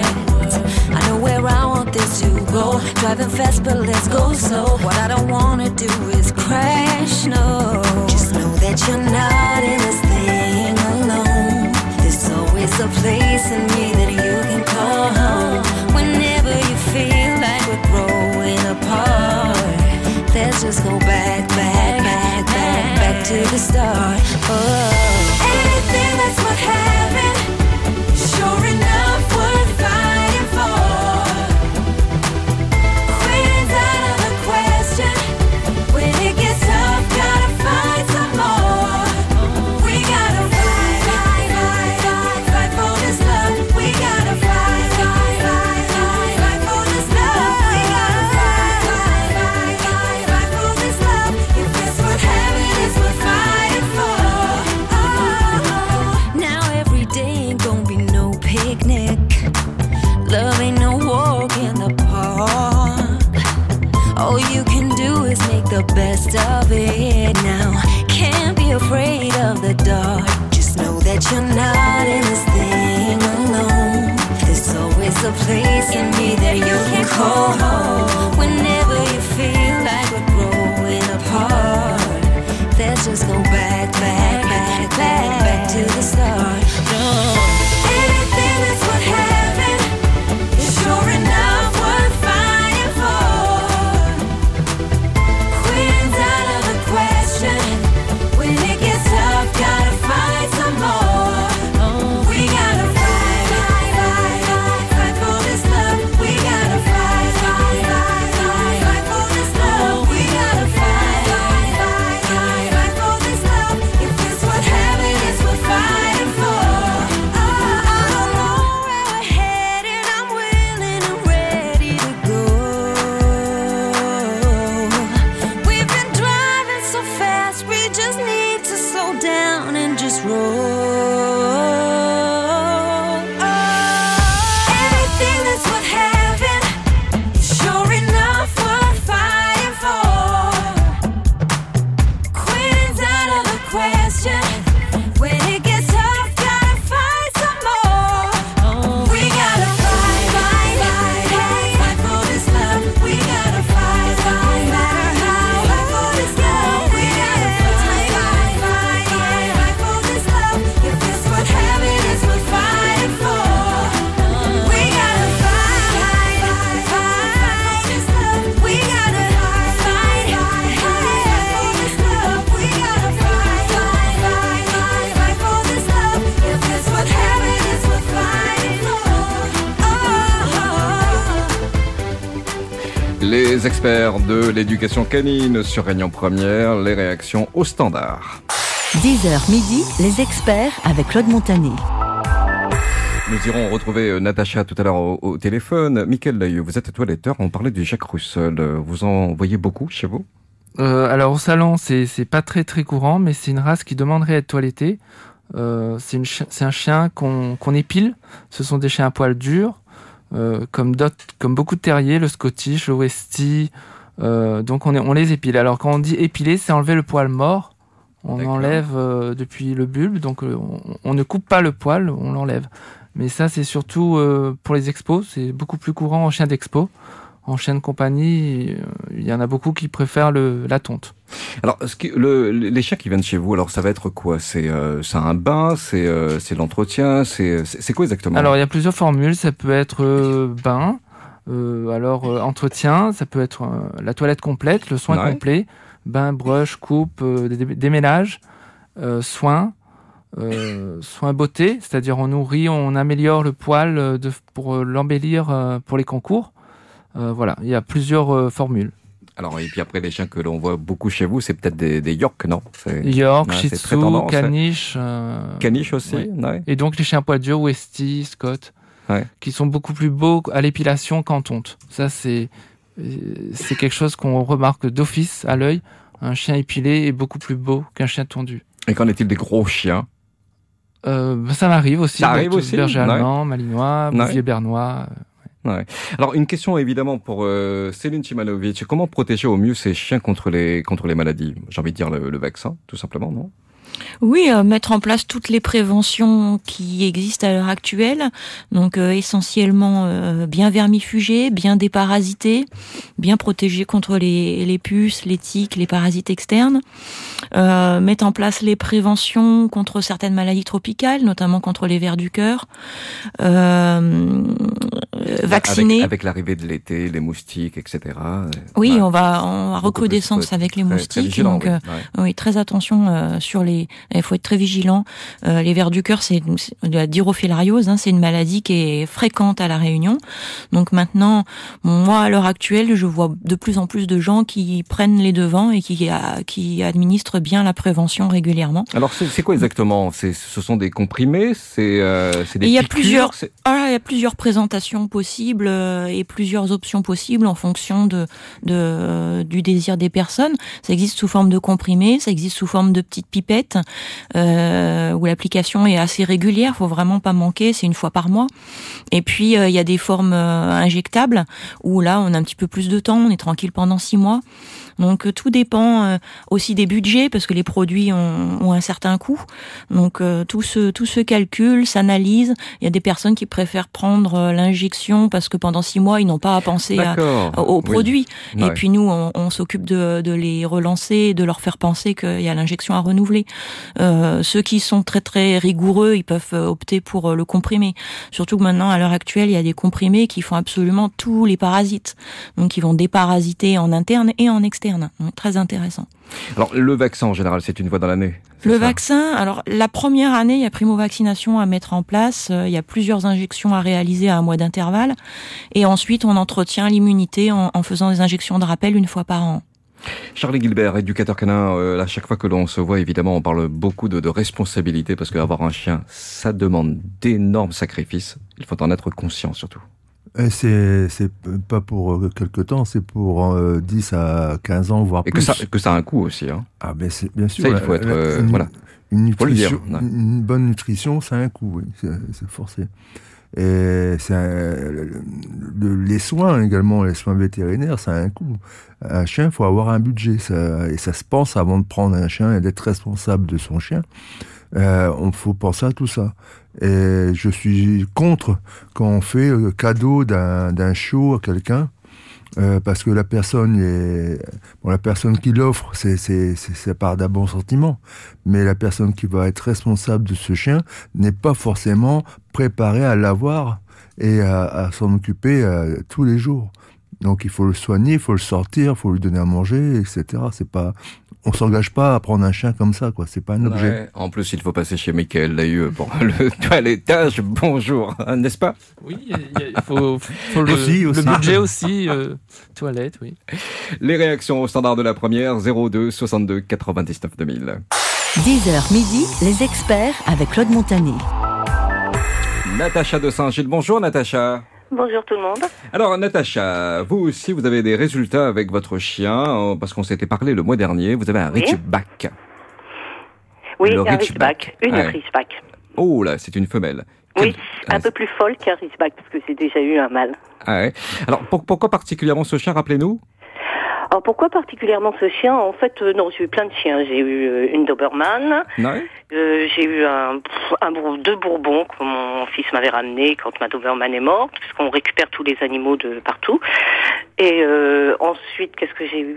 I know where I want this to go. Driving fast, but let's go slow. What I don't wanna do is crash, no. Just know that you're not in this thing alone. There's always a place in me that you can call home. Whenever you feel like we're growing apart, let's just go back, back, back, back, back to the start. Oh. Anything that's worth having, sure enough worth fighting for. Quitting's out of the question. When it gets tough, gotta find some more. We gotta fight, fight, fight, fight, fight for this love. We gotta fight, fight, fight, fight, fight for this love. We gotta fight, fight, fight, fight, fight for this love. If it's worth having, it's worth fighting for. Oh, now every day ain't gonna be no picnic. Love ain't no walk in the park. All you can do is make the best of it now. Can't be afraid of the dark. Just know that you're not in this thing alone. There's always a place in me that you can call home. Whenever you feel like we're growing apart, let's just go back, back, back, back, back to the start. No. Anything that's worth having is sure enough worth fighting for. Quitting's out of the question. When it gets tough, gotta fight some more. Oh, we gotta fight, fight, fight, fight, fight for this love. We gotta fight, fight, fight, fight, fight for this love. We gotta fight, fight, fight, fight, fight for this love. If it's worth having, it's worth fighting for. Oh, I don't know where we're headed. I'm willing and ready to go. We've been driving so fast, we just need to slow down and just roll. Anything that's worth having, sure enough worth fighting for. Quitting's out of the question. When it gets tough, gotta fight some more. Oh, we gotta fight, fight, fight, fight, fight for this love. We gotta fight, fight, fight, fight, fight for this love. We gotta fight, fight, fight, fight, fight for this love. If it's worth having, it's worth fighting for. We gotta fight, fight, fight, fight for this love. les experts de l'éducation canine sur Réunion Première, les réactions au standard. dix heures midi, les experts avec Claude Montané. Nous irons retrouver Natacha tout à l'heure au, au téléphone. Mickaël Layeux, vous êtes toiletteur, on parlait du Jack Russell. Vous en voyez beaucoup chez vous ? euh, Alors au salon, c'est, c'est pas très très courant, mais c'est une race qui demanderait à être toilettée. Euh, c'est, une, c'est un chien qu'on, qu'on épile. Ce sont des chiens à poils durs, euh, comme, d'autres, comme beaucoup de terriers, le Scottish, le Westie. Euh, donc on, est, on les épile. Alors quand on dit épiler, c'est enlever le poil mort. On D'accord. enlève euh, depuis le bulbe, donc euh, on, on ne coupe pas le poil, on l'enlève. Mais ça, c'est surtout euh, pour les expos. C'est beaucoup plus courant en chien d'expo. En chien de compagnie, il y en a beaucoup qui préfèrent le, la tonte. Alors, ce qui, le, les chiens qui viennent chez vous, alors ça va être quoi ? C'est, euh, c'est un bain, c'est, euh, c'est l'entretien, c'est, c'est, c'est quoi exactement ? Alors, il y a plusieurs formules. Ça peut être euh, bain, euh, alors euh, entretien, ça peut être euh, la toilette complète, le soin ouais. complet, bain, brush, coupe, euh, déménage, euh, soin, euh, soin beauté, c'est-à-dire on nourrit, on améliore le poil de, pour l'embellir euh, pour les concours. Euh, voilà, il y a plusieurs euh, formules. Alors, et puis après, les chiens que l'on voit beaucoup chez vous, c'est peut-être des, des York, non ? c'est... York, ouais, Shih Tzu, Caniche. Euh... Caniche aussi, ouais. Ouais. Et donc, les chiens à poils durs, Westie, Scott, ouais. qui sont beaucoup plus beaux à l'épilation qu'en tonte. Ça, c'est, c'est quelque chose qu'on remarque d'office à l'œil. Un chien épilé est beaucoup plus beau qu'un chien tondu. Et qu'en est-il des gros chiens ? euh, Ça m'arrive aussi. Ça arrive aussi. Berger ouais. allemand, malinois, ouais. bouvier bernois. Ouais. Alors une question évidemment pour euh, Céline Chimanovic. Comment protéger au mieux ces chiens contre les contre les maladies ? J'ai envie de dire le, le vaccin, tout simplement, non ? Oui, euh, mettre en place toutes les préventions qui existent à l'heure actuelle. Donc euh, essentiellement euh, bien vermifugés, bien déparasités, bien protégés contre les, les puces, les tiques, les parasites externes. Euh, mettre en place les préventions contre certaines maladies tropicales, notamment contre les vers du cœur. Euh, vacciner. Avec, avec l'arrivée de l'été, les moustiques, et cetera. Oui, ouais. on va en recrudescence avec les très, moustiques. Très vigilant, donc, oui. Euh, ouais. oui, très attention euh, sur les. Il faut être très vigilant. Euh, les vers du cœur, c'est, c'est de la dirofilariose. Hein, c'est une maladie qui est fréquente à la Réunion. Donc maintenant, moi à l'heure actuelle, je vois de plus en plus de gens qui prennent les devants et qui a, qui administrent bien la prévention régulièrement. Alors c'est, c'est quoi exactement ? C'est, ce sont des comprimés, c'est, euh, c'est des et il y a piqûres, plusieurs. c'est... Ah, il y a plusieurs présentations possibles euh, et plusieurs options possibles en fonction de, de euh, du désir des personnes. Ça existe sous forme de comprimés, ça existe sous forme de petites pipettes euh, où l'application est assez régulière. Faut vraiment pas manquer, c'est une fois par mois. Et puis il euh, y a des formes euh, injectables où là on a un petit peu plus de temps, on est tranquille pendant six mois. Donc euh, tout dépend euh, aussi des budgets parce que les produits ont, ont un certain coût. Donc euh, tout se tout se calcule, s'analyse. Il y a des personnes qui préfèrent prendre euh, l'injection parce que pendant six mois ils n'ont pas à penser à, aux oui. produits. Ouais. Et puis nous on, on s'occupe de, de les relancer, de leur faire penser qu'il y a l'injection à renouveler. Euh, ceux qui sont très très rigoureux, ils peuvent opter pour le comprimé. Surtout que maintenant à l'heure actuelle il y a des comprimés qui font absolument tous les parasites. Donc ils vont déparasiter en interne et en externe. Donc, très intéressant. Alors, le vaccin, en général, c'est une fois dans l'année. Le ça vaccin, alors, la première année, il y a primo-vaccination à mettre en place. Il y a plusieurs injections à réaliser à un mois d'intervalle. Et ensuite, on entretient l'immunité en, en faisant des injections de rappel une fois par an. Charlie Gilbert, éducateur canin, euh, à chaque fois que l'on se voit, évidemment, on parle beaucoup de, de responsabilité parce qu'avoir un chien, ça demande d'énormes sacrifices. Il faut en être conscient, surtout. Et c'est, c'est pas pour quelque temps, c'est pour euh, dix à quinze ans, voire et plus. Et que ça, que ça a un coût aussi. Hein. Ah ben c'est bien sûr. Ça, il faut être... Euh, une, voilà. Une, nutrition, dire, ouais. une bonne nutrition, ça a un coût, oui, c'est, c'est forcé. Et c'est un, le, les soins également, les soins vétérinaires, ça a un coût. Un chien, il faut avoir un budget. Ça, et ça se pense avant de prendre un chien et d'être responsable de son chien. Euh, on faut penser à tout ça. Et je suis contre quand on fait le cadeau d'un, d'un chiot à quelqu'un, euh, parce que la personne est, bon, la personne qui l'offre, c'est, c'est, c'est, c'est part d'un bon sentiment, mais la personne qui va être responsable de ce chien n'est pas forcément préparée à l'avoir et à, à s'en occuper euh, tous les jours. Donc il faut le soigner, il faut le sortir, il faut lui donner à manger, et cetera. C'est pas, on s'engage pas à prendre un chien comme ça, quoi. C'est pas un objet. Ouais. En plus, il faut passer chez Michael Laïeux pour le toilettage. Bonjour, n'est-ce pas? Oui, il faut, faut le, aussi, aussi. le budget aussi, euh, toilette, oui. Les réactions au standard de la première, zéro deux soixante-deux quatre-vingt-dix-neuf deux mille. dix heures midi, les experts avec Claude Montané. Natacha de Saint-Gilles. Bonjour Natacha. Bonjour tout le monde. Alors Natacha, vous aussi vous avez des résultats avec votre chien, parce qu'on s'était parlé le mois dernier, vous avez un Oui. Ridgeback. Oui, Le un Ridgeback. Ridgeback, une Ouais. Ridgeback. Oh là, c'est une femelle. Oui, Ah, un peu plus folle qu'un Ridgeback, parce que j'ai déjà eu un mâle. Ah ouais. Alors pour- pourquoi particulièrement ce chien, rappelez-nous? Alors pourquoi particulièrement ce chien? En fait, euh, non, j'ai eu plein de chiens. J'ai eu euh, une Doberman, Ouais. euh, j'ai eu un, un bour- deux Bourbons que mon fils m'avait ramené quand ma Doberman est morte, puisqu'on récupère tous les animaux de partout. Et euh, ensuite, qu'est-ce que j'ai eu?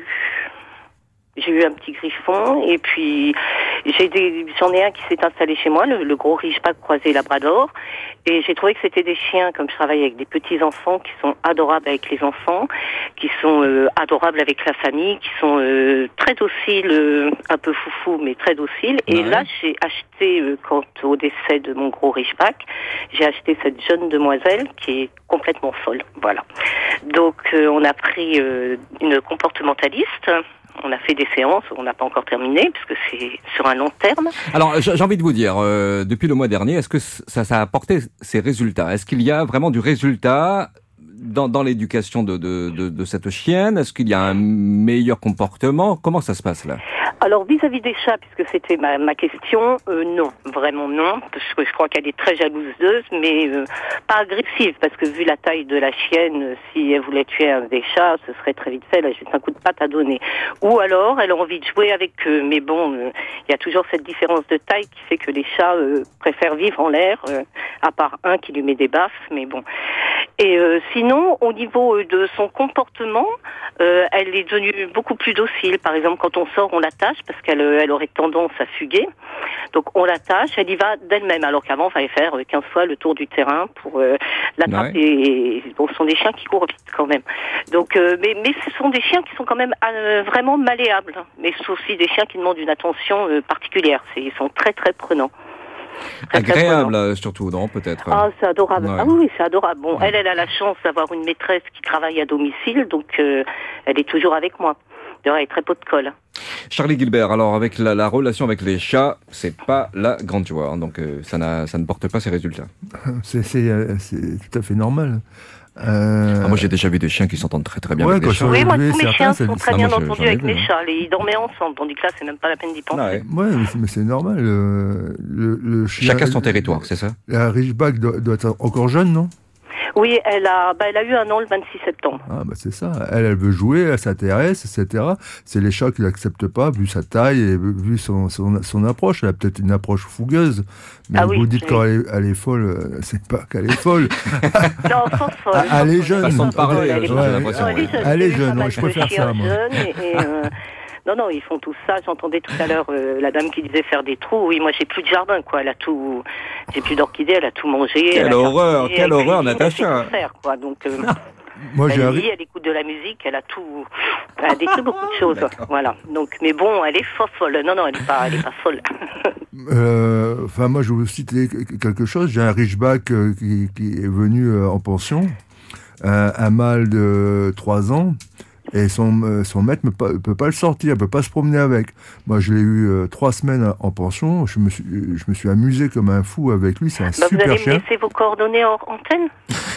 J'ai eu un petit griffon, et puis j'ai des, j'en ai un qui s'est installé chez moi, le, le gros Ridgeback croisé Labrador, et j'ai trouvé que c'était des chiens, comme je travaille avec des petits enfants, qui sont adorables avec les enfants, qui sont euh, adorables avec la famille, qui sont euh, très dociles, euh, un peu foufou, mais très dociles. Et Ouais. là, j'ai acheté, euh, quand au décès de mon gros Ridgeback, j'ai acheté cette jeune demoiselle qui est complètement folle, voilà. Donc, euh, on a pris euh, une comportementaliste. On a fait des séances, on n'a pas encore terminé, puisque c'est sur un long terme. Alors j'ai j'ai envie de vous dire, euh, depuis le mois dernier, est-ce que ça, ça a apporté ses résultats? Est-ce qu'il y a vraiment du résultat dans, dans l'éducation de, de, de, de cette chienne? Est-ce qu'il y a un meilleur comportement? Comment ça se passe là? Alors, vis-à-vis des chats, puisque c'était ma, ma question, euh, non, vraiment non, parce que je crois qu'elle est très jalouse d'eux, mais euh, pas agressive, parce que vu la taille de la chienne, euh, si elle voulait tuer un des chats, ce serait très vite fait, là, juste un coup de patte à donner. Ou alors, elle a envie de jouer avec eux, mais bon, il euh, y a toujours cette différence de taille qui fait que les chats euh, préfèrent vivre en l'air, euh, à part un qui lui met des baffes, mais bon. Et euh, sinon, au niveau de son comportement, euh, elle est devenue beaucoup plus docile. Par exemple, quand on sort, on l'attache parce qu'elle elle aurait tendance à fuguer. Donc on l'attache, elle y va d'elle-même. Alors qu'avant, il fallait faire quinze fois le tour du terrain pour euh, l'attraper. Ouais. Et bon, ce sont des chiens qui courent vite quand même. Donc, euh, mais, mais ce sont des chiens qui sont quand même euh, vraiment malléables. Mais c'est aussi des chiens qui demandent une attention euh, particulière. C'est, ils sont très très prenants. Très, Agréable très surtout, non, peut-être? Ah, c'est adorable. Ouais. Ah oui, oui, c'est adorable. Bon, ouais. elle, elle a la chance d'avoir une maîtresse qui travaille à domicile, donc euh, elle est toujours avec moi. D'ailleurs, elle est très pot de colle. Charlie Gilbert, alors avec la, la relation avec les chats, c'est pas la grande joie, hein, donc euh, ça, n'a, ça ne porte pas ses résultats. C'est, c'est, c'est tout à fait normal. Euh... Ah, moi j'ai déjà vu des chiens qui s'entendent très très bien ouais, avec les chats. Oui, moi tous mes chiens sont très ah, bien moi, entendus je, avec vu, mes hein. chats. Ils dormaient ensemble, tandis que là c'est même pas la peine d'y penser. Ah, ouais, ouais mais, c'est, mais c'est normal. Euh, le, le chien, Chacun son territoire, c'est ça? La Ridgeback doit, doit être encore jeune, non? Oui, elle a, bah, elle a eu un an le vingt-six septembre. Ah, bah, c'est ça. Elle, elle veut jouer, elle s'intéresse, et cetera. C'est les chats qui l'acceptent pas, vu sa taille et vu son, son, son approche. Elle a peut-être une approche fougueuse. Mais ah vous oui, dites oui. quand elle est, elle est folle, c'est pas qu'elle est folle. non, sans folle. Elle est jeune. Façon de parler, elle est j'ai ouais, l'impression. Elle est jeune, elle est jeune ouais, je préfère ça, moi. Et, et, euh, non, non, ils font tout ça. J'entendais tout à l'heure euh, la dame qui disait faire des trous. Oui, moi, j'ai plus de jardin, quoi. Elle a tout, j'ai plus d'orchidées, elle a tout mangé. Quelle horreur, gardé, quelle horreur, cuisine, Natacha. Elle sait tout faire, quoi. Donc, euh, moi, elle j'ai lit, elle écoute de la musique, elle a tout, elle a décrit beaucoup de choses. Voilà. Donc, mais bon, elle est folle. Non, non, elle est pas, elle est pas folle. Enfin, euh, moi, je vais vous citer quelque chose. J'ai un Ridgeback euh, qui, qui est venu euh, en pension, euh, un mâle de trois ans. Et son, euh, son maître ne peut, peut pas le sortir, ne peut pas se promener avec. Moi, je l'ai eu euh, trois semaines en pension. Je me suis, je me suis amusé comme un fou avec lui. C'est un bah, super chien. Vous allez me laisser vos coordonnées hors antenne.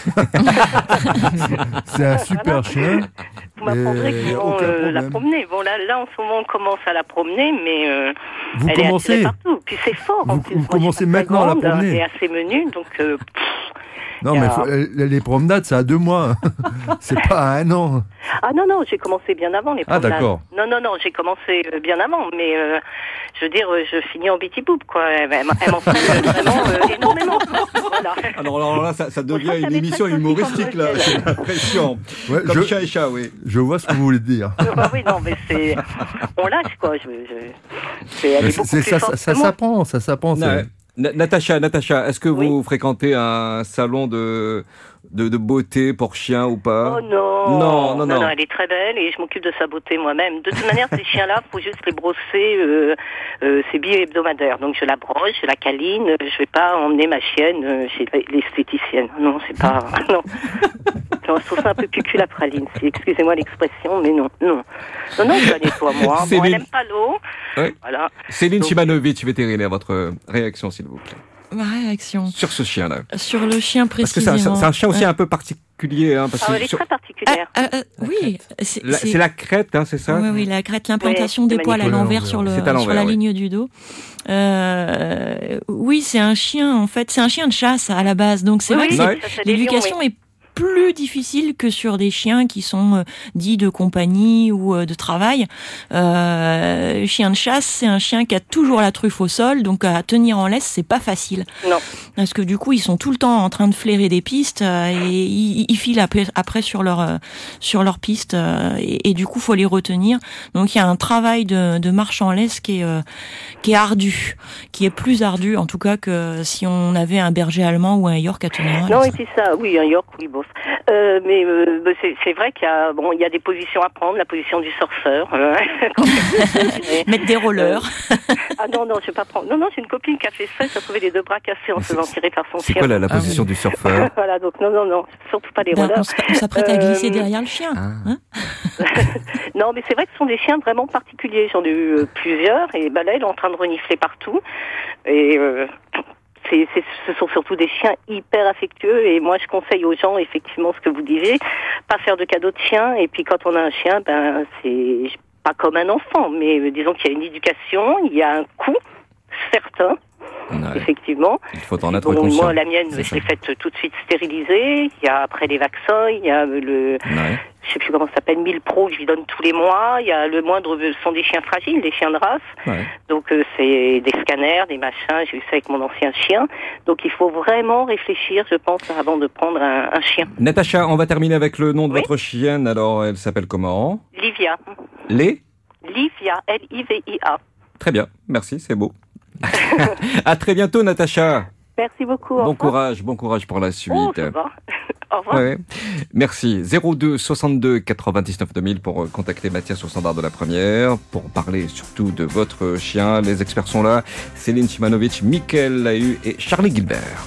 C'est un super voilà. chien. Vous m'apprendrez comment euh, la promener. Bon, là, là, en ce moment, on commence à la promener, mais euh, vous elle commencez. est partout. Puis c'est fort. Vous, en plus. vous Moi, commencez maintenant grande, à la promener. Elle est assez menue, donc... Euh, Non, mais faut, les promenades, c'est à deux mois. C'est pas à un an. Ah non, non, j'ai commencé bien avant les promenades. Ah d'accord. Non, non, non, j'ai commencé bien avant, mais euh, je veux dire, je finis en bitty boop, quoi. Elle, elle, elle m'entraîne vraiment euh, énormément. Voilà. Alors, alors là, ça, ça devient bon, ça, une émission humoristique, là, j'ai l'impression. Ouais, comme je, chat et chat, oui. Je vois ce que vous voulez dire. Bah oui, non, mais c'est... On lâche, quoi. Je, je... C'est, elle est beaucoup c'est, plus ça, forte ça, ça que moi. s'apprend, ça s'apprend. Ouais. Na- Natacha, Natacha, est-ce que vous oui. fréquentez un salon de, de, de beauté pour chiens ou pas? Oh non. Non, non, non. Non, elle est très belle et je m'occupe de sa beauté moi-même. De toute manière, ces chiens-là, faut juste les brosser, euh, euh, c'est bi-hebdomadaire. Donc je la brosse, je la câline, je vais pas emmener ma chienne euh, chez l'esthéticienne. Non, c'est pas, non. Non, je trouve ça un peu cucul la praline. Excusez-moi l'expression, mais non, non. Non, non, je la nettoie moi. Bon, elle n'aime pas l'eau. Oui. Voilà. Céline Donc, Chimanovic, vétérinaire, votre réaction, s'il vous plaît. Ma réaction. Sur ce chien-là. Sur le chien précisément. Parce que c'est un, c'est un chien aussi un peu particulier. Hein, parce ah, que elle est sur... très particulière. Ah, euh, oui. C'est la, c'est la crête, hein, c'est ça? Oui, oui, la crête, l'implantation oui, des poils à l'envers sur, le, sur la oui. ligne du dos. Euh, oui, c'est un chien, en fait. C'est un chien de chasse à la base. Donc c'est oui, vrai oui, que c'est, l'éducation lions, oui. est plus difficile que sur des chiens qui sont euh, dits de compagnie ou euh, de travail. Euh, chien de chasse, c'est un chien qui a toujours la truffe au sol, donc à tenir en laisse, c'est pas facile. Non. Parce que du coup, ils sont tout le temps en train de flairer des pistes euh, et ils, ils filent après, après sur leur euh, sur leur piste euh, et, et du coup, faut les retenir. Donc il y a un travail de, de marche en laisse qui est euh, qui est ardu, qui est plus ardu en tout cas que si on avait un berger allemand ou un York à tenir en laisse. Non, et c'est ça. Oui, un York, oui, bon. Euh, mais euh, c'est, c'est vrai qu'il y a, bon, il y a des positions à prendre, la position du surfeur. Euh, Mettre des rollers. Euh, ah non, non, je vais pas prendre. Non, non, j'ai une copine qui a fait ça, qui a trouvé les deux bras cassés en se faisant tirer par son c'est chien. C'est quoi la, la position ah, oui. du surfeur? Voilà, donc non, non, non, surtout pas les ben, rollers. On s'apprête à glisser euh, derrière le chien. Ah. Hein non, mais c'est vrai que ce sont des chiens vraiment particuliers. J'en ai eu euh, plusieurs, et ben là, il est en train de renifler partout. Et euh, C'est, c'est, ce sont surtout des chiens hyper affectueux et moi je conseille aux gens effectivement ce que vous disiez, pas faire de cadeaux de chien et puis quand on a un chien, ben c'est pas comme un enfant, mais euh, disons qu'il y a une éducation, il y a un coût certain. Ouais. Effectivement. Il faut en être bon, conscient. Moi, la mienne, c'est je l'ai faite tout de suite stériliser. Il y a après les vaccins, il y a le, ouais. je sais plus comment ça s'appelle, mille pro que je lui donne tous les mois. Il y a le moindre, ce sont des chiens fragiles, des chiens de race. Ouais. Donc euh, c'est des scanners, des machins. J'ai eu ça avec mon ancien chien. Donc il faut vraiment réfléchir, je pense, avant de prendre un, un chien. Natacha, on va terminer avec le nom de oui. votre chienne. Alors, elle s'appelle comment? Livia. Les Livia, L I V I A. Très bien, merci, c'est beau. À très bientôt, Natacha. Merci beaucoup. Bon courage, bon courage pour la suite. Oh, ça va. Au revoir. Ouais. Merci. zéro deux soixante-deux quatre-vingt-dix-neuf deux mille pour contacter Mathias au standard de la première, pour parler surtout de votre chien. Les experts sont là. Céline Chimanovic, Mickaël Lahu et Charlie Gilbert.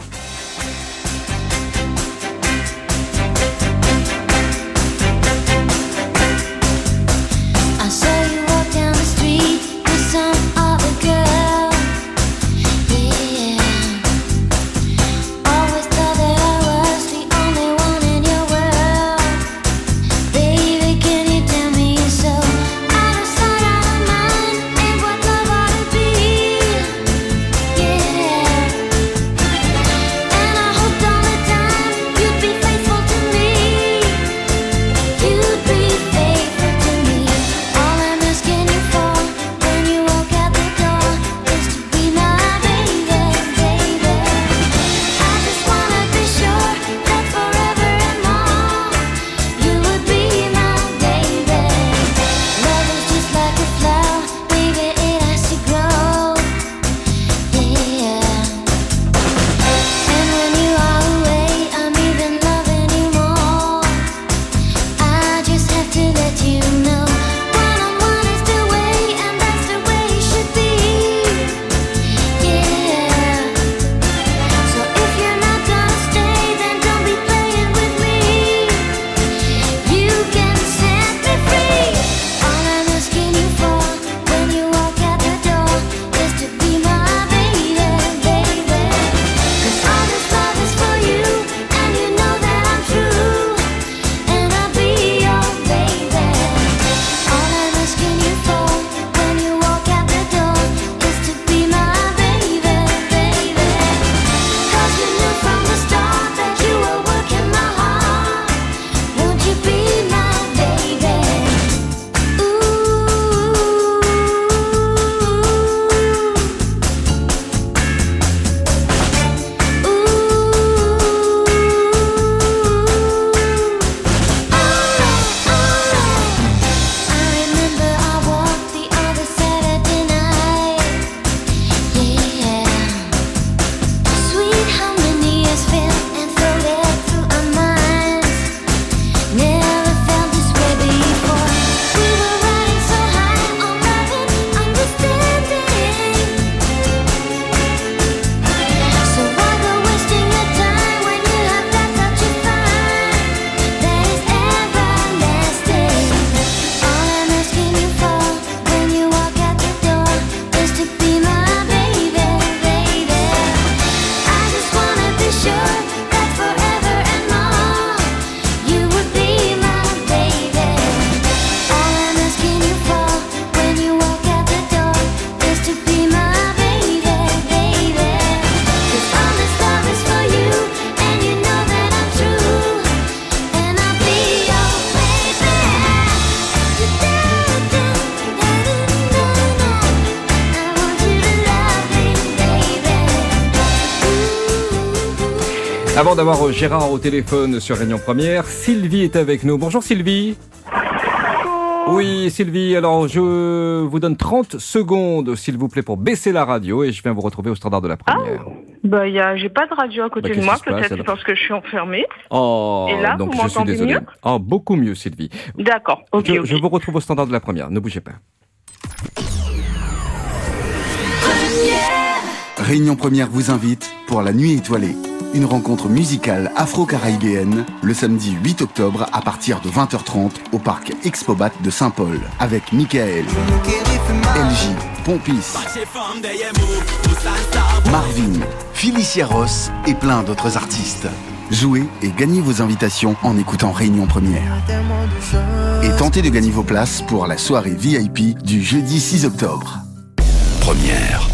Avant d'avoir Gérard au téléphone sur Réunion Première, Sylvie est avec nous. Bonjour Sylvie. Oui Sylvie, alors je vous donne trente secondes s'il vous plaît pour baisser la radio et je viens vous retrouver au standard de la première. Ah, bah y a, j'ai pas de radio à côté bah, de moi, passe, peut-être alors c'est parce que je suis enfermée. Oh, et là, donc vous je suis m'entendez désolé. mieux Oh, beaucoup mieux Sylvie. D'accord, ok. Je, okay. je vous retrouve au standard de la première, ne bougez pas. Réunion Première vous invite pour la Nuit étoilée. Une rencontre musicale afro-caribéenne le samedi huit octobre à partir de vingt heures trente au parc Expobat de Saint-Paul avec Michael, L J, Pompis, Marvin, Felicia Ross et plein d'autres artistes. Jouez et gagnez vos invitations en écoutant Réunion Première. Et tentez de gagner vos places pour la soirée V I P du jeudi six octobre. Première.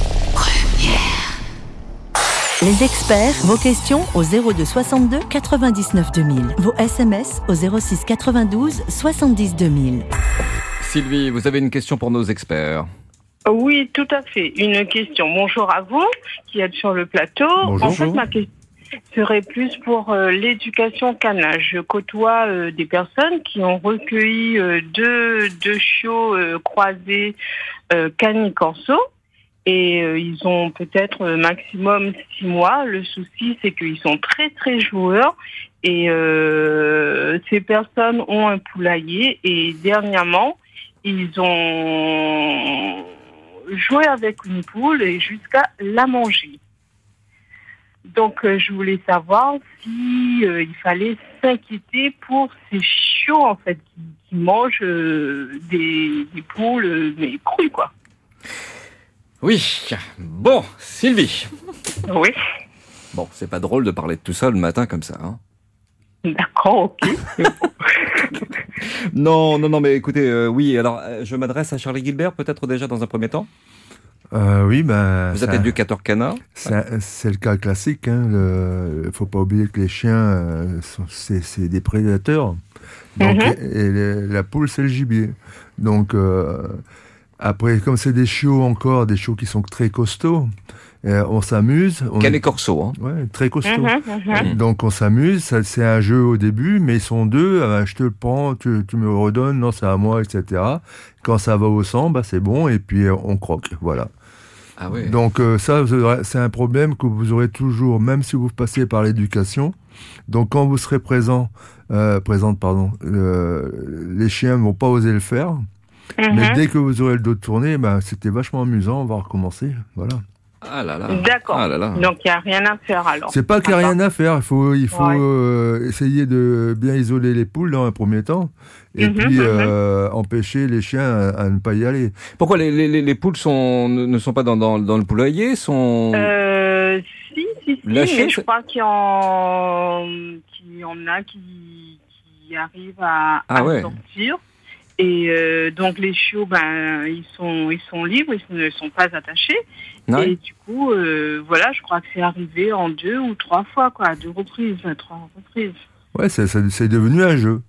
Les experts, vos questions au zéro deux soixante-deux quatre-vingt-dix-neuf deux mille. Vos S M S au zéro six quatre-vingt-douze soixante-dix deux mille. Sylvie, vous avez une question pour nos experts. Oui, tout à fait. Une question. Bonjour à vous qui êtes sur le plateau. Bonjour. En fait, ma question serait plus pour euh, l'éducation canage. Je côtoie euh, des personnes qui ont recueilli euh, deux, deux chiots euh, croisés euh, cani-corso. Et euh, ils ont peut-être euh, maximum six mois. Le souci, c'est qu'ils sont très, très joueurs. Et euh, ces personnes ont un poulailler. Et dernièrement, ils ont joué avec une poule et jusqu'à la manger. Donc, euh, je voulais savoir si euh, il fallait s'inquiéter pour ces chiots, en fait, qui, qui mangent euh, des, des poules, euh, mais crues, quoi. Oui, bon, Sylvie. Oui. Bon, c'est pas drôle de parler de tout ça le matin comme ça, hein. D'accord, ok. non, non, non, mais écoutez, euh, oui, alors euh, je m'adresse à Charlie Gilbert, peut-être déjà dans un premier temps. Euh, oui, ben. Vous êtes éducateur canin. C'est, c'est le cas classique. Il hein, ne faut pas oublier que les chiens, euh, sont, c'est, c'est des prédateurs. Donc, mm-hmm. et, et les, la poule, c'est le gibier. Donc, euh, après, comme c'est des chiots encore, des chiots qui sont très costauds, euh, on s'amuse. On Canet corso, hein. Ouais, très costaud. Mm-hmm, mm-hmm. Donc, on s'amuse. Ça, c'est un jeu au début, mais ils sont deux. Euh, je te le prends, tu, tu me le redonnes, non, c'est à moi, et cetera. Quand ça va au sang, bah, c'est bon, et puis euh, on croque. Voilà. Ah ouais. Donc euh, ça, c'est un problème que vous aurez toujours, même si vous passez par l'éducation. Donc quand vous serez présent, euh, présente, pardon, euh, les chiens ne vont pas oser le faire. Mm-hmm. Mais dès que vous aurez le dos tourné, ben, c'était vachement amusant, on va recommencer. Voilà. Ah là là. D'accord. Ah là là. Donc il n'y a rien à faire alors. C'est pas qu'il n'y a rien à faire, il faut, il faut ouais. euh, essayer de bien isoler les poules dans un premier temps. Et mmh, puis, mmh. Euh, empêcher les chiens à, à ne pas y aller. Pourquoi les, les, les poules sont, ne sont pas dans, dans, dans le poulailler sont... Euh, si, si, si, Lâchées, mais je crois qu'il y en, qu'il y en a qui, qui arrivent à, ah, à ouais. sortir. Et euh, donc, les chiots, ben, ils sont, ils sont libres, ils ne sont pas attachés. Ouais. Et du coup, euh, voilà, je crois que c'est arrivé en deux ou trois fois, quoi, à deux reprises, à trois reprises. Ouais, c'est, c'est, c'est devenu un jeu.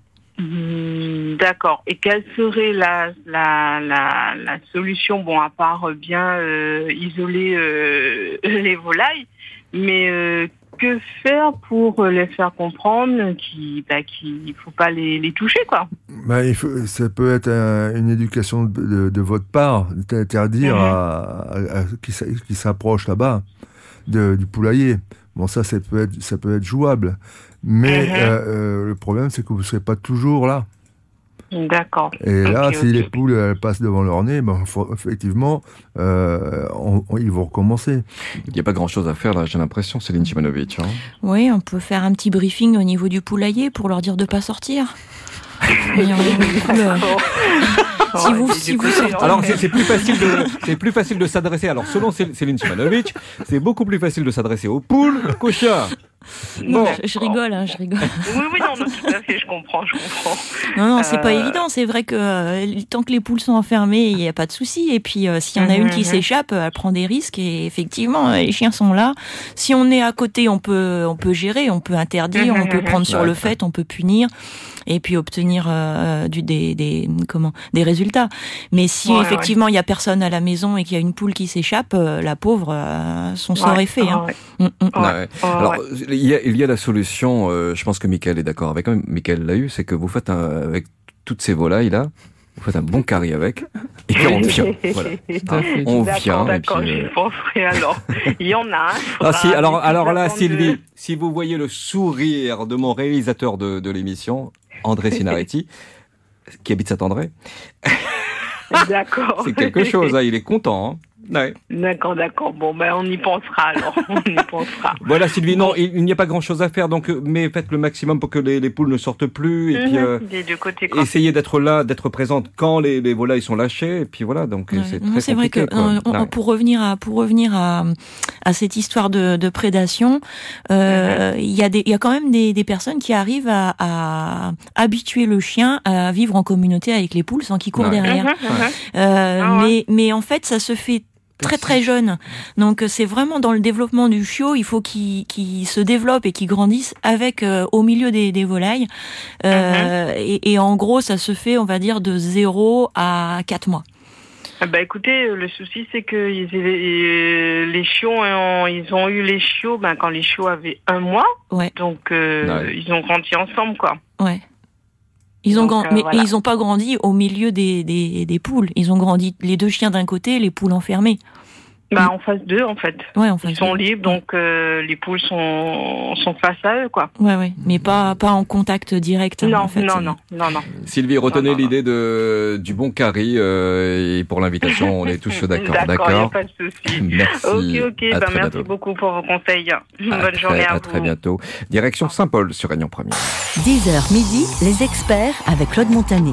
Mmh, d'accord. Et quelle serait la, la, la, la solution, bon, à part bien euh, isoler euh, les volailles, mais euh, que faire pour les faire comprendre qu'il bah, qu'il ne faut pas les, les toucher, quoi? Bah, il faut, ça peut être un, une éducation de, de, de votre part, d'interdire mmh. à, à, à, qui, qui s'approche là-bas de, du poulailler. Bon, ça, ça peut être, ça peut être jouable. Mais mmh. euh, euh, le problème, c'est que vous ne serez pas toujours là. D'accord. Et là, okay, si okay. les poules elles passent devant leur nez, ben, faut, effectivement, euh, on, on, ils vont recommencer. Il n'y a pas grand-chose à faire, là, j'ai l'impression, Céline Chimanovic. Hein. Oui, on peut faire un petit briefing au niveau du poulailler pour leur dire de ne pas sortir. Mais, du coup, euh... si vous, si vous sortez... Alors c'est, c'est plus facile de, c'est plus facile de s'adresser. Alors selon Céline Chimanovic, c'est beaucoup plus facile de s'adresser aux poules qu'aux chiens. Non, bon. je, je rigole, hein, je rigole. Oui, oui, non, non, tout à fait, je comprends, je comprends. Non, non, c'est euh... pas évident. C'est vrai que euh, tant que les poules sont enfermées, il n'y a pas de souci. Et puis, euh, s'il y en a mmh, une qui mmh. s'échappe, elle prend des risques. Et effectivement, les chiens sont là. Si on est à côté, on peut, on peut gérer, on peut interdire, mmh, on peut prendre mmh, sur ouais. le fait, on peut punir. Et puis obtenir euh, du, des, des, comment, des résultats. Mais si ouais, effectivement il ouais. y a personne à la maison et qu'il y a une poule qui s'échappe, euh, la pauvre, euh, son sort ouais, est fait. Hein. Ouais. Mmh, mmh. Ouais. Ouais. Alors il y a, il y a la solution, euh, je pense que Mickaël est d'accord avec moi, Mickaël l'a eu, c'est que vous faites un, avec toutes ces volailles-là, vous faites un bon carré avec, et puis on vient. Voilà. Hein, on vient. D'accord, j'y penserai alors. Il y en a un. Ah si, alors, alors là, Sylvie, de... si vous voyez le sourire de mon réalisateur de, de l'émission, André Sinaretti, qui habite Saint-André. D'accord. C'est quelque chose, hein, il est content. Hein. Ouais. D'accord, d'accord. Bon, ben on y pensera alors. On y pensera. Voilà, Sylvie. Non, il, il n'y a pas grand-chose à faire, donc mais faites le maximum pour que les, les poules ne sortent plus, et mmh, puis euh, des deux côtés, quoi. Essayez d'être là, d'être présente quand les, les volailles sont lâchées, et puis voilà. Donc ouais, c'est non, très c'est compliqué. C'est vrai que euh, on, pour revenir à pour revenir à à cette histoire de, de prédation, euh, il mmh. y a des il y a quand même des, des personnes qui arrivent à, à habituer le chien à vivre en communauté avec les poules sans qu'il court ouais. derrière. Mmh, mmh. Euh, ah, ouais. Mais mais en fait, ça se fait très très jeune. Donc c'est vraiment dans le développement du chiot, il faut qu'il, qu'il se développe et qu'il grandisse avec euh, au milieu des, des volailles. Euh, mm-hmm. et, et en gros, ça se fait, on va dire, de zéro à quatre mois. Bah écoutez, le souci c'est que les, les chiots, hein, ils ont eu les chiots ben, quand les chiots avaient un mois. Ouais. Donc euh, ouais. ils ont grandi ensemble, quoi. Ouais. Ils ont Donc, grand... euh, mais voilà. Ils n'ont pas grandi au milieu des, des, des poules. Ils ont grandi les deux chiens d'un côté, les poules enfermées. Bah, en face d'eux, en fait. Ouais, en face Ils sont d'eux. libres, donc euh, les poules sont, sont face à eux, quoi. Ouais, ouais, mais pas, pas en contact direct. Non, en fait. non, non, non, non. Sylvie, retenez non, non, l'idée de, du bon carré euh, et pour l'invitation, on est tous d'accord. D'accord, d'accord. il n'y a pas de souci. Merci. Ok, ok, bah, merci bientôt. beaucoup pour vos conseils. Bonne à journée très, à, à vous. très bientôt. Direction Saint-Paul sur Réunion Première. dix heures midi, les experts avec Claude Montané.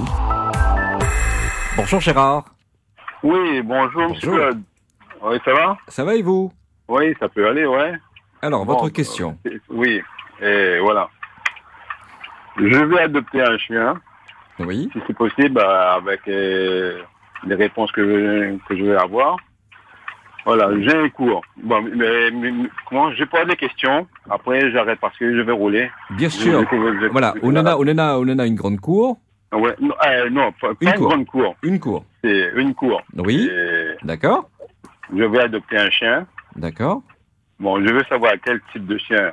Bonjour Gérard. Oui, bonjour, monsieur Claude. Oui, ça va? Ça va et vous? Oui, ça peut aller, ouais. Alors, bon, votre question. Euh, oui, et voilà. Je vais adopter un chien. Oui. Si c'est possible, bah, avec euh, les réponses que je, que je vais avoir. Voilà, j'ai un cours. Bon, mais, mais comment? Je pose des questions. Après, j'arrête parce que je vais rouler. Bien sûr. Je, je, je, voilà, on en a, on en a, on en a une grande cour. Ouais, non, euh, non pas une, une cour. grande cour. Une cour. C'est une cour. Oui. Et d'accord. Je vais adopter un chien. D'accord. Bon, je veux savoir quel type de chien,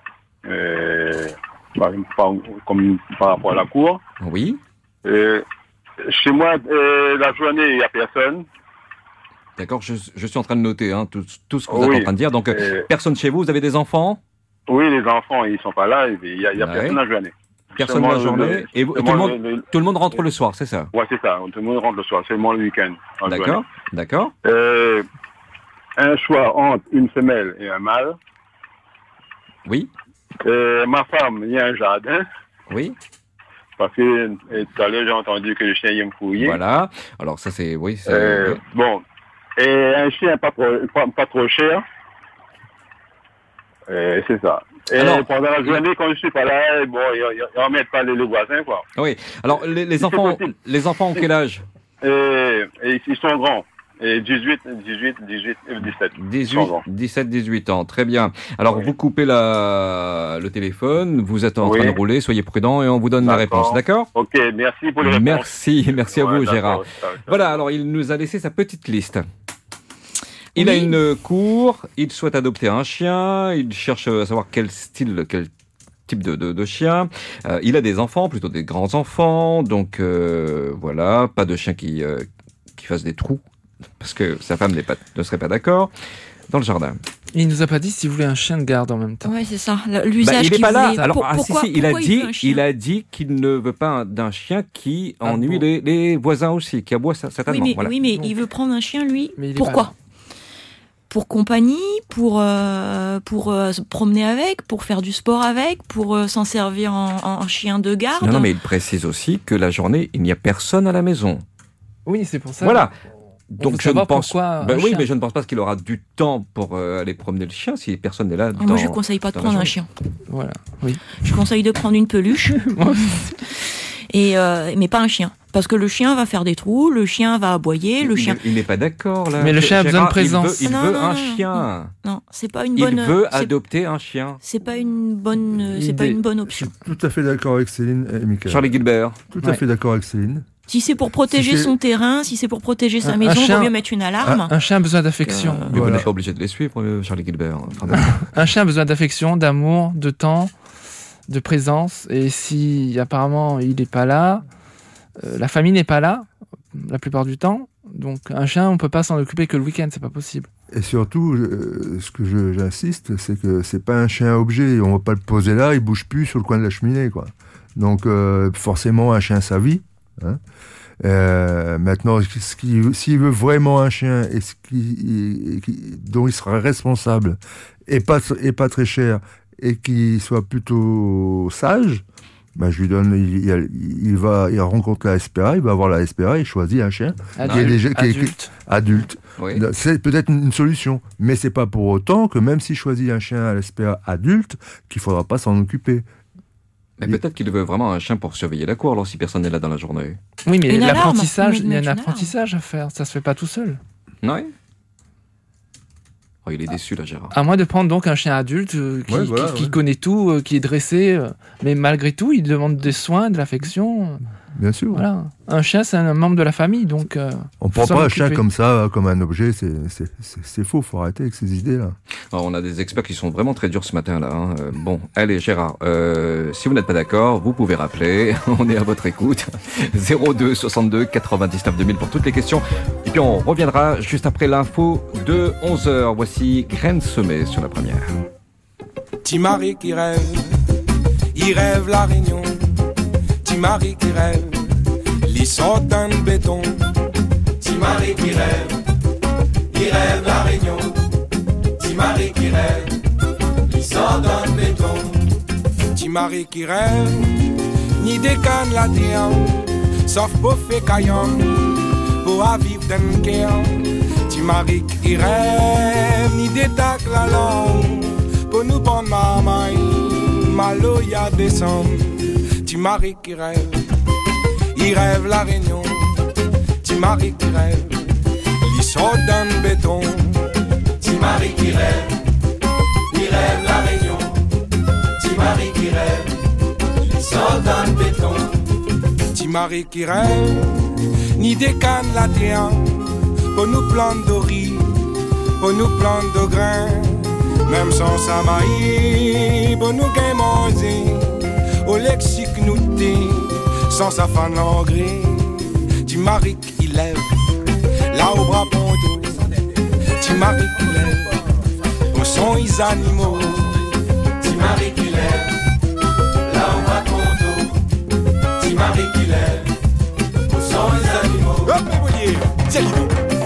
euh, par, par, comme par rapport à la cour. Oui. Euh, chez moi, euh, la journée, il n'y a personne. D'accord, je, je suis en train de noter hein, tout, tout ce que vous oui. êtes en train de dire. Donc, euh, personne chez vous, vous avez des enfants? Oui, les enfants, ils ne sont pas là, il n'y a, y a ouais. personne la journée. Personne la journée. Le, et, vous, et tout, le monde, le, tout le monde rentre le soir, c'est ça? Oui, c'est ça, tout le monde rentre le soir, c'est seulement le week-end. D'accord, d'accord. Euh, un choix entre une femelle et un mâle. Oui. Euh, ma femme, il y a un jardin. Oui. Parce que tout à l'heure, j'ai entendu que le chien il me fouillait. Voilà. Alors ça, c'est... Oui, c'est... Euh, oui. Bon. Et un chien pas trop, pas, pas trop cher. Euh, c'est ça. Et alors, pendant la journée, quand je suis pas là, bon, ils n'emmènent pas les, les voisins, quoi. Oui. Alors, les, les enfants, les enfants ont quel âge? euh, et Ils sont grands. Et dix-huit, dix-huit, dix-huit, dix-sept. dix-huit, dix-sept, dix-huit ans. Très bien. Alors, oui. Vous coupez la, le téléphone, vous êtes en oui. train de rouler, soyez prudent et on vous donne d'accord. la réponse. D'accord? Ok, merci pour les réponses. Merci, merci ouais, à vous, Gérard. Ça, ça, ça. Voilà, alors il nous a laissé sa petite liste. Il oui. a une cour, il souhaite adopter un chien, il cherche à savoir quel style, quel type de, de, de chien. Euh, il a des enfants, plutôt des grands enfants, donc euh, voilà, pas de chien qui, euh, qui fasse des trous, parce que sa femme n'est pas, ne serait pas d'accord, dans le jardin. Il nous a pas dit s'il voulait un chien de garde en même temps. Oui, c'est ça. L'usage bah, il qu'il n'est pas là. voulait. Alors, pour, ah, pourquoi, si, si, il a dit, il, il a dit qu'il ne veut pas un, d'un chien qui ah, ennuie bon. les, les voisins aussi, qui aboie certainement. Oui, mais, voilà. oui, mais il veut prendre un chien, lui. Pourquoi? Pour compagnie, pour euh, pour euh, se promener avec, pour faire du sport avec, pour euh, s'en servir en, en chien de garde. Non, non, mais il précise aussi que la journée, il n'y a personne à la maison. Oui, c'est pour ça. Voilà. On Donc je ne pense pas. Ben oui, chien. mais je ne pense pas qu'il aura du temps pour euh, aller promener le chien si personne n'est là. Dans, moi, je conseille pas de prendre un chien. Voilà. Oui. Je conseille de prendre une peluche. Et euh, mais pas un chien, parce que le chien va faire des trous, le chien va aboyer, le il, chien. Il n'est pas d'accord là. Mais le chien a besoin de présence. Il veut, il non, veut non, un non, chien. Non, non, c'est pas une bonne. Il veut adopter un chien. C'est pas une bonne, c'est pas une bonne option. Je suis tout à fait d'accord avec Céline et Mickaël. Charlie Gilbert. Tout à ouais. fait d'accord avec Céline. Si c'est pour protéger Si c'est- son terrain, si c'est pour protéger sa Un- un maison, il chien- vaut mieux mettre une alarme. Un, un chien a besoin d'affection. Euh, Mais Voilà. vous n'êtes pas obligé de les suivre, euh, Charlie Gilbert. Enfin, Un chien a besoin d'affection, d'amour, de temps, de présence. Et si apparemment il n'est pas là, euh, la famille n'est pas là la plupart du temps. Donc un chien, on peut pas s'en occuper que le week-end, c'est pas possible. Et surtout, euh, ce que je- j'insiste, c'est que c'est pas un chien objet. On va pas le poser là, il bouge plus sur le coin de la cheminée, quoi. Donc euh, forcément, un chien, ça vit. Hein. Euh, maintenant, ce qui, s'il veut vraiment un chien et ce qui, et qui- dont il sera responsable et pas, et pas très cher et qui soit plutôt sage, ben je lui donne, il, il, il va, il rencontre la S P A, il va voir la S P A, il choisit un chien Adulte. qui est déjà qui est- qui est Adulte. adulte. Oui. C'est peut-être une solution, mais c'est pas pour autant que même s'il choisit un chien à la S P A adulte, qu'il faudra pas s'en occuper. Mais peut-être qu'il veut vraiment un chien pour surveiller la cour, alors si personne n'est là dans la journée. Oui, mais Une alarme. l'apprentissage, il y a Mettre un une apprentissage à faire. Ça se fait pas tout seul. Oui. Oh, il est déçu là, Gérard. À moins de prendre donc un chien adulte euh, qui, Ouais, voilà, qui- qui ouais. connaît tout, euh, qui est dressé, euh, mais malgré tout, il demande des soins, de l'affection. Bien sûr. Voilà. Un chien, c'est un membre de la famille, donc. euh, On faut prend s'en pas un chien occuper. comme ça, comme un objet, c'est, c'est, c'est, c'est faux, faut arrêter avec ces idées-là. Alors, on a des experts qui sont vraiment très durs ce matin-là. Hein. Euh, Bon, allez Gérard, euh, si vous n'êtes pas d'accord, vous pouvez rappeler. On est à votre écoute. zéro deux soixante-deux quatre-vingt-dix-neuf deux mille pour toutes les questions. Et puis on reviendra juste après l'info de onze heures. Voici Graines semées sur la première. Timari qui rêve, il rêve la Réunion. Timari qui rêve, il sort d'un béton. Timari qui rêve, il rêve la Réunion. Timari qui rêve, il sort d'un béton. Timari qui rêve, ni des cannes la terre, sauf pour faire caillant, pour vivre d'un cœur. Timari qui rêve, ni des tacs la langue, pour nous prendre ma main, malo ya descend. Timari qui rêve, il rêve la Réunion. Timari qui rêve, il sort d'un béton. Timari qui rêve, il rêve la Réunion. Timari qui rêve, il sort d'un béton. Timari qui rêve, ni des cannes la terre, pour nous planter de riz, pour nous planter de grains, même sans sa maïs, pour nous gain manger, au lexique nous thé, sans sa fan l'engrais. Timari qui lève, là au bras ponto, Timari qui lève, au son les animaux. Timari qui lève, là au bras ponto, Timari qui lève, au son les animaux. Hop, vous voyez, c'est l'idée.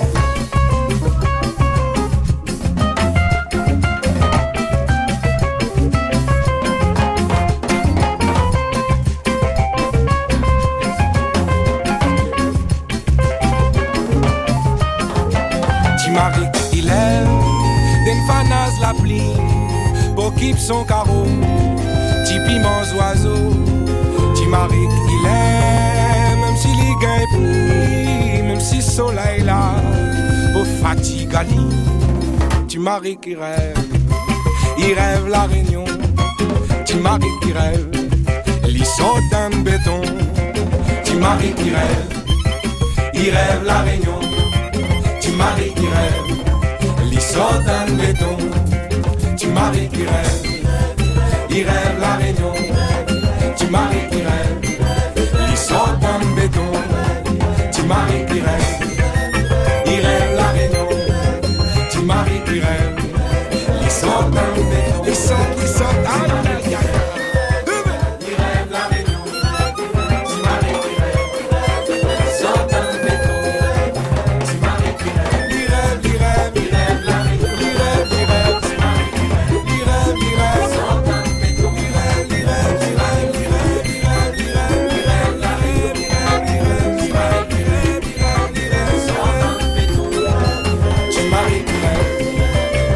Timari qui lève, d'une fanaz la plie, pour qu'il son carreau, tipiment oiseau. Timari qui lève, même si les gains pluie, même si le soleil là, pour fatigue à lit. Timari qui rêve, il rêve la Réunion. Timari qui rêve, il sort d'un béton. Timari qui rêve, il rêve la Réunion. Timari qui rêve, il sort d'un béton. Timari qui rêve, il rêve la Réunion. Timari qui rêve, il sort d'un béton. Timari qui rêve, il rêve la Réunion. Timari qui rêve, il sort d'un béton. Il sort, il sort, aïe, aïe, aïe. Il rêve la Réunion. Timari qui rêve, il sort d'un béton. Timari qui rêve, il rêve, il rêve, il rêve la Réunion. Il rêve, il rêve, il rêve, il rêve, il sort d'un béton. Il rêve, il rêve, il rêve, il rêve, il rêve, il rêve, il rêve la Réunion. Il rêve, il rêve, il rêve, il rêve, il rêve, il rêve, sort d'un béton. Timari qui rêve,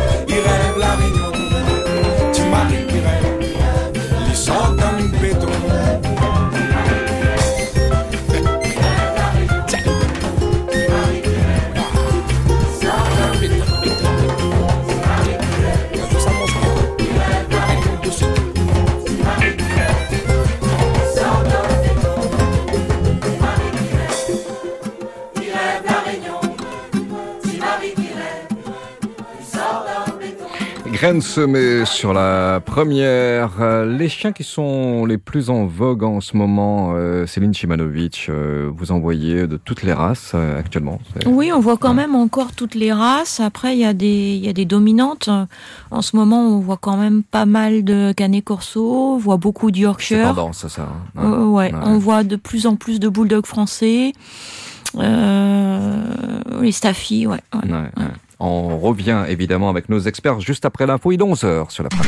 Graines semées sur la première. Les chiens qui sont les plus en vogue en ce moment, euh, Céline Chimanovic, euh, vous en voyez de toutes les races euh, actuellement. C'est... Oui, on voit quand même encore toutes les races. Après, il y a des, il y a des dominantes. En ce moment, on voit quand même pas mal de Canet Corso, on voit beaucoup de Yorkshire. C'est tendance, ça. Hein. Ouais. Euh, ouais. ouais, on voit de plus en plus de Bulldogs français. Euh, les Staffy, ouais. ouais. ouais, ouais. On revient évidemment avec nos experts juste après l'info. Il est onze heures sur la première.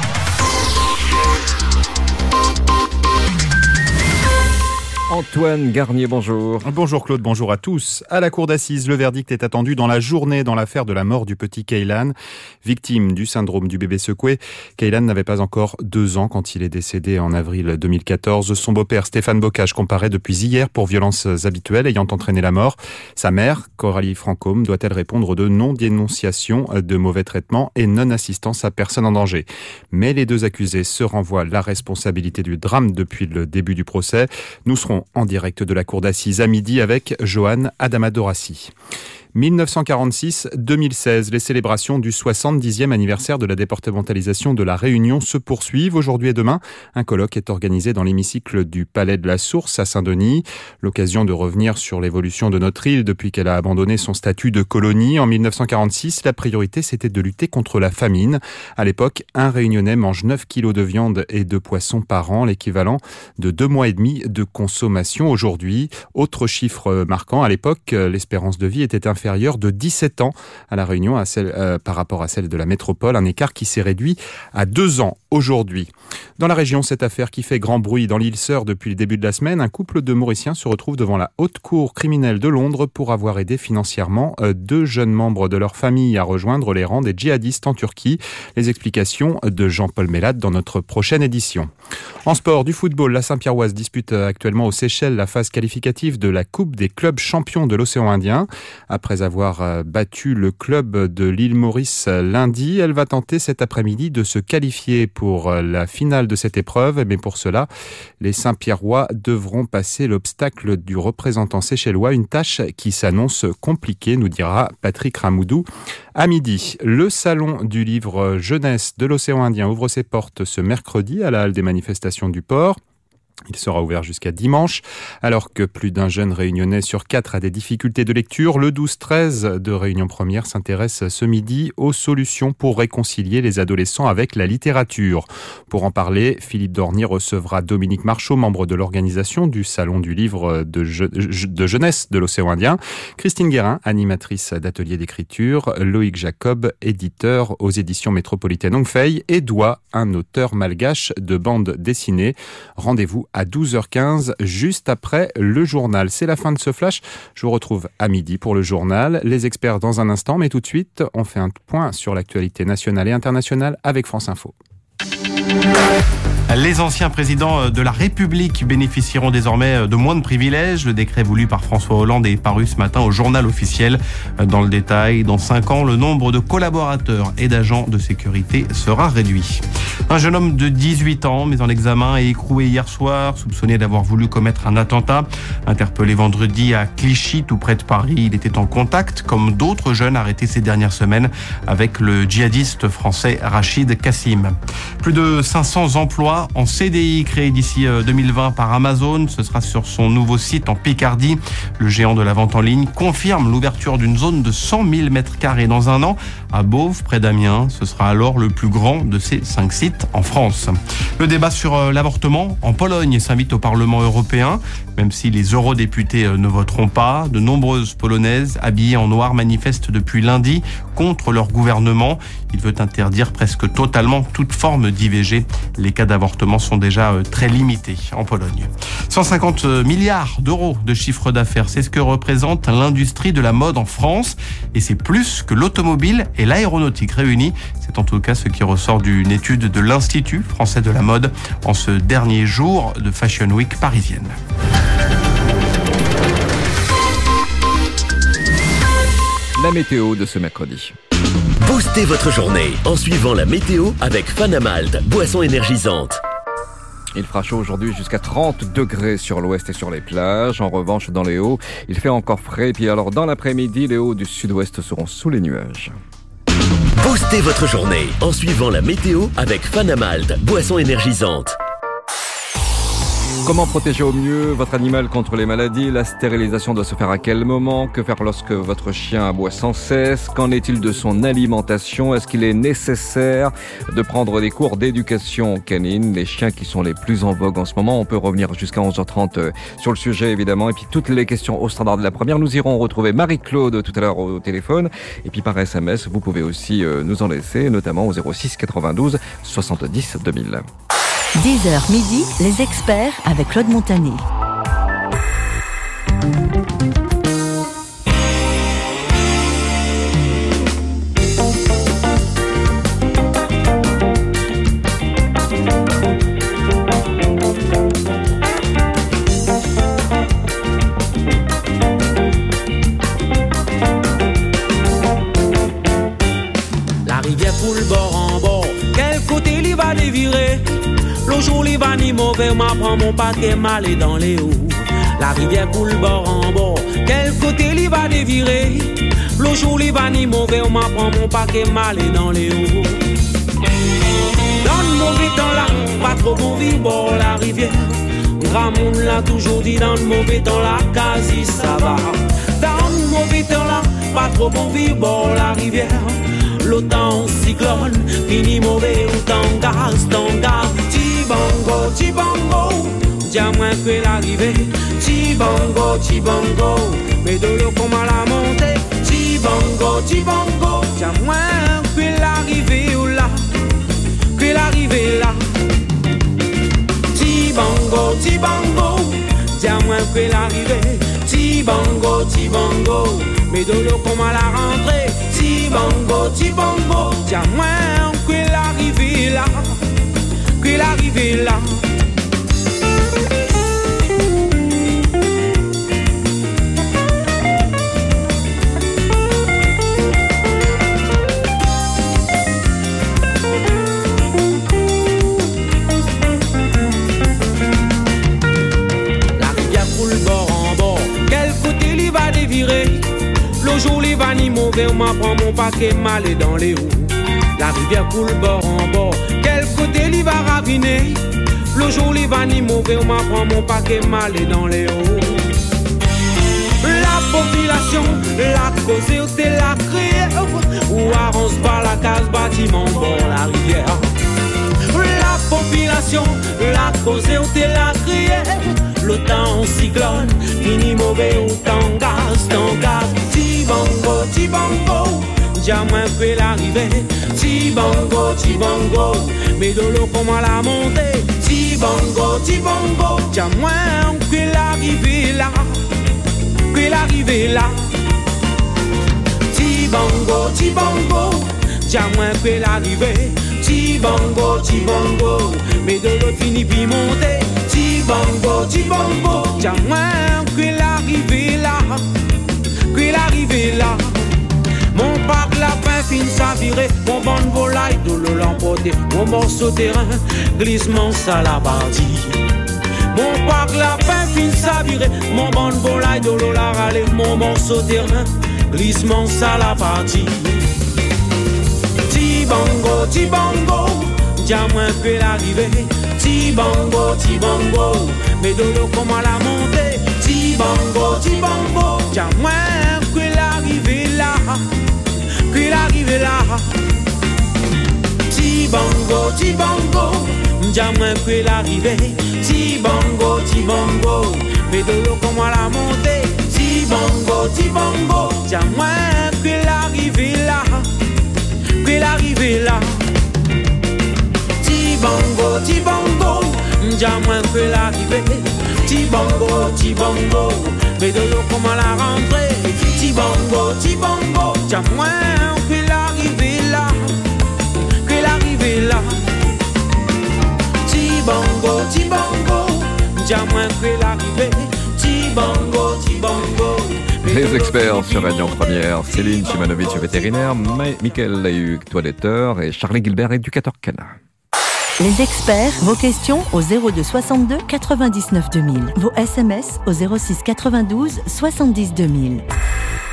Antoine Garnier, bonjour. Bonjour Claude, bonjour à tous. À la cour d'assises, le verdict est attendu dans la journée dans l'affaire de la mort du petit Kaylan. Victime du syndrome du bébé secoué, Kaylan n'avait pas encore deux ans quand il est décédé en avril deux mille quatorze. Son beau-père Stéphane Bocage comparaît depuis hier pour violences habituelles ayant entraîné la mort. Sa mère, Coralie Francôme, doit-elle répondre de non-dénonciation de mauvais traitements et non-assistance à personne en danger. Mais les deux accusés se renvoient la responsabilité du drame depuis le début du procès. Nous serons en direct de la cour d'assises à midi avec Johan Adamadorassi. dix-neuf cent quarante-six deux mille seize, les célébrations du soixante-dixième anniversaire de la départementalisation de la Réunion se poursuivent. Aujourd'hui et demain, un colloque est organisé dans l'hémicycle du Palais de la Source à Saint-Denis. L'occasion de revenir sur l'évolution de notre île depuis qu'elle a abandonné son statut de colonie. En dix-neuf cent quarante-six, la priorité c'était de lutter contre la famine. À l'époque, un Réunionnais mange neuf kilos de viande et de poisson par an, l'équivalent de deux mois et demi de consommation aujourd'hui. Autre chiffre marquant, à l'époque, l'espérance de vie était inférieure de dix-sept ans à la Réunion à celle, euh, par rapport à celle de la métropole, un écart qui s'est réduit à deux ans aujourd'hui. Dans la région, cette affaire qui fait grand bruit dans l'île Sœur depuis le début de la semaine, un couple de Mauriciens se retrouve devant la haute cour criminelle de Londres pour avoir aidé financièrement euh, deux jeunes membres de leur famille à rejoindre les rangs des djihadistes en Turquie. Les explications de Jean-Paul Mélade dans notre prochaine édition. En sport, du football, la Saint-Pierroise dispute actuellement aux Seychelles la phase qualificative de la Coupe des clubs champions de l'océan Indien. Après avoir battu le club de l'île Maurice lundi, elle va tenter cet après-midi de se qualifier pour la finale de cette épreuve. Mais pour cela, les Saint-Pierrois devront passer l'obstacle du représentant séchellois, une tâche qui s'annonce compliquée, nous dira Patrick Ramoudou. À midi, le salon du livre jeunesse de l'océan Indien ouvre ses portes ce mercredi à la halle des manifestations du port. Il sera ouvert jusqu'à dimanche. Alors que plus d'un jeune réunionnais sur quatre a des difficultés de lecture, le douze treize de Réunion Première s'intéresse ce midi aux solutions pour réconcilier les adolescents avec la littérature. Pour en parler, Philippe Dornier recevra Dominique Marchot, membre de l'organisation du Salon du livre de, je, de jeunesse de l'océan Indien, Christine Guérin, animatrice d'atelier d'écriture, Loïc Jacob, éditeur aux éditions métropolitaines Ongfei, et Doua, un auteur malgache de bande dessinée. Rendez-vous à douze heures quinze, juste après le journal. C'est la fin de ce flash. Je vous retrouve à midi pour le journal. Les experts dans un instant, mais tout de suite, on fait un point sur l'actualité nationale et internationale avec France Info. Les anciens présidents de la République bénéficieront désormais de moins de privilèges. Le décret voulu par François Hollande est paru ce matin au journal officiel. Dans le détail, dans cinq ans, le nombre de collaborateurs et d'agents de sécurité sera réduit. Un jeune homme de dix-huit ans, mis en examen et écroué hier soir, soupçonné d'avoir voulu commettre un attentat. Interpellé vendredi à Clichy, tout près de Paris, il était en contact, comme d'autres jeunes arrêtés ces dernières semaines, avec le djihadiste français Rachid Kassim. Plus de cinq cents emplois en C D I créés d'ici deux mille vingt par Amazon. Ce sera sur son nouveau site en Picardie. Le géant de la vente en ligne confirme l'ouverture d'une zone de cent mille mètres carrés dans un an à Beauvais, près d'Amiens. Ce sera alors le plus grand de ces cinq sites en France. Le débat sur l'avortement en Pologne s'invite au Parlement européen. Même si les eurodéputés ne voteront pas, de nombreuses Polonaises habillées en noir manifestent depuis lundi contre leur gouvernement. Il veut interdire presque totalement toute forme d'I V G. Les cas d'avortement sont déjà très limités en Pologne. cent cinquante milliards d'euros de chiffre d'affaires, c'est ce que représente l'industrie de la mode en France. Et c'est plus que l'automobile et l'aéronautique réunis. C'est en tout cas ce qui ressort d'une étude de l'Institut français de la mode en ce dernier jour de Fashion Week parisienne. La météo de ce mercredi. Boostez votre journée en suivant la météo avec Fanamalt, boisson énergisante. Il fera chaud aujourd'hui jusqu'à trente degrés sur l'ouest et sur les plages. En revanche, dans les hauts, il fait encore frais. Puis alors, dans l'après-midi, les hauts du sud-ouest seront sous les nuages. Boostez votre journée en suivant la météo avec Fanamalt, boisson énergisante. Comment protéger au mieux votre animal contre les maladies? La stérilisation doit se faire à quel moment? Que faire lorsque votre chien aboie sans cesse? Qu'en est-il de son alimentation? Est-ce qu'il est nécessaire de prendre des cours d'éducation canine? Les chiens qui sont les plus en vogue en ce moment. On peut revenir jusqu'à onze heures trente sur le sujet évidemment. Et puis toutes les questions au standard de la première. Nous irons retrouver Marie-Claude tout à l'heure au téléphone. Et puis par S M S, vous pouvez aussi nous en laisser, notamment au zéro six quatre-vingt-douze soixante-dix deux mille. dix heures midi, les experts avec Claude Montané. La rivière coule bord en bord, quel côté il va dévirer? Le jour les va ni mauvais, m'a prend mon paquet mal et dans les hauts. La rivière coule bord en bord, quel côté il va dévirer? Le jour les va ni mauvais, m'a prend mon paquet mal et dans les hauts. Dans le mauvais temps là, pas trop bon vivre bord la rivière. Gramoun l'a toujours dit, dans le mauvais temps là, quasi ça va. Dans le mauvais temps là, pas trop bon vivre bord la rivière. L'autant cyclone, fini mauvais, autant gaz, tant gaz. Tibango, tibango, dia moins que l'arrivée. Tibango, tibango, mais de l'eau comme à la montée. Tibango, tibango, dia moins que l'arrivée ou là, que l'arrivée là. Tibango, tibango, dia moins que l'arrivée. Tibango, tibango, mais de l'eau comme à la rentrée. Tibango, tibango, dia moins que l'arrivée là, que l'arrivée là. La rivière coule bord en bord, quel côté il va dévirer? Le jour les va ni mauvais, on m'apprend mon paquet mal et dans les hauts. La rivière coule bord en bord, quel côté il va raviner? Le jour les va ni mauvais, on m'apprend mon paquet mal et dans les hauts. La population, la cause c'est la créée, ou arrange par la case bâtiment bord la rivière. La population, la cause c'est la créée. Le temps cyclone, fini mauvais ou tant gaz, tant gaz. Tibango, tibango, dia moins que l'arrivée. Tibango, tibango, mais de l'eau comme à la montée. Tibango, tibango, dia moins que l'arrivée là, que l'arrivée là. Tibango, tibango, dia moins que l'arrivée. Tibango, tibango, mais de l'eau fini puis monter. Tibango, tibango, dia moins que l'arrivée là, que l'arrivée là. Mon parc lapin fin s'avirer, mon bonne volaille de l'eau l'emporter, mon morceau terrain, glissement ça la partie. Mon parc lapin fin s'avirer, mon bonne volaille de l'eau la râler, mon morceau terrain, glissement ça la partie. Tibango, tibango, dia moins que l'arrivée. Tibango, tibango, mais de l'eau comme à la montée. Tibango, tibango, dia moins que l'arrivée là, que l'arrivée là. Tibango, tibango, dia moins que l'arrivée. Tibango, tibango, mais de l'eau comme à la montée. Tibango, tibango, dia moins que l'arrivée là, que l'arrivée là. Tibango, tibango, dia moins que l'arrivée. Tibango, tibango, mais de l'eau comme à la rentrée. Tibango, tibango, dia moins que l'arrivée là, que l'arrivée là. Tibango, tibango, dia moins que l'arrivée. Tibango, tibango. Les experts sur Radio Première, Céline Chimanovic, vétérinaire, Michael Lahuc, toiletteur, et Charlie Gilbert, éducateur canin. Les experts, vos questions au zéro deux soixante-deux quatre-vingt-dix-neuf deux mille. Vos S M S au zéro six quatre-vingt-douze soixante-dix deux mille.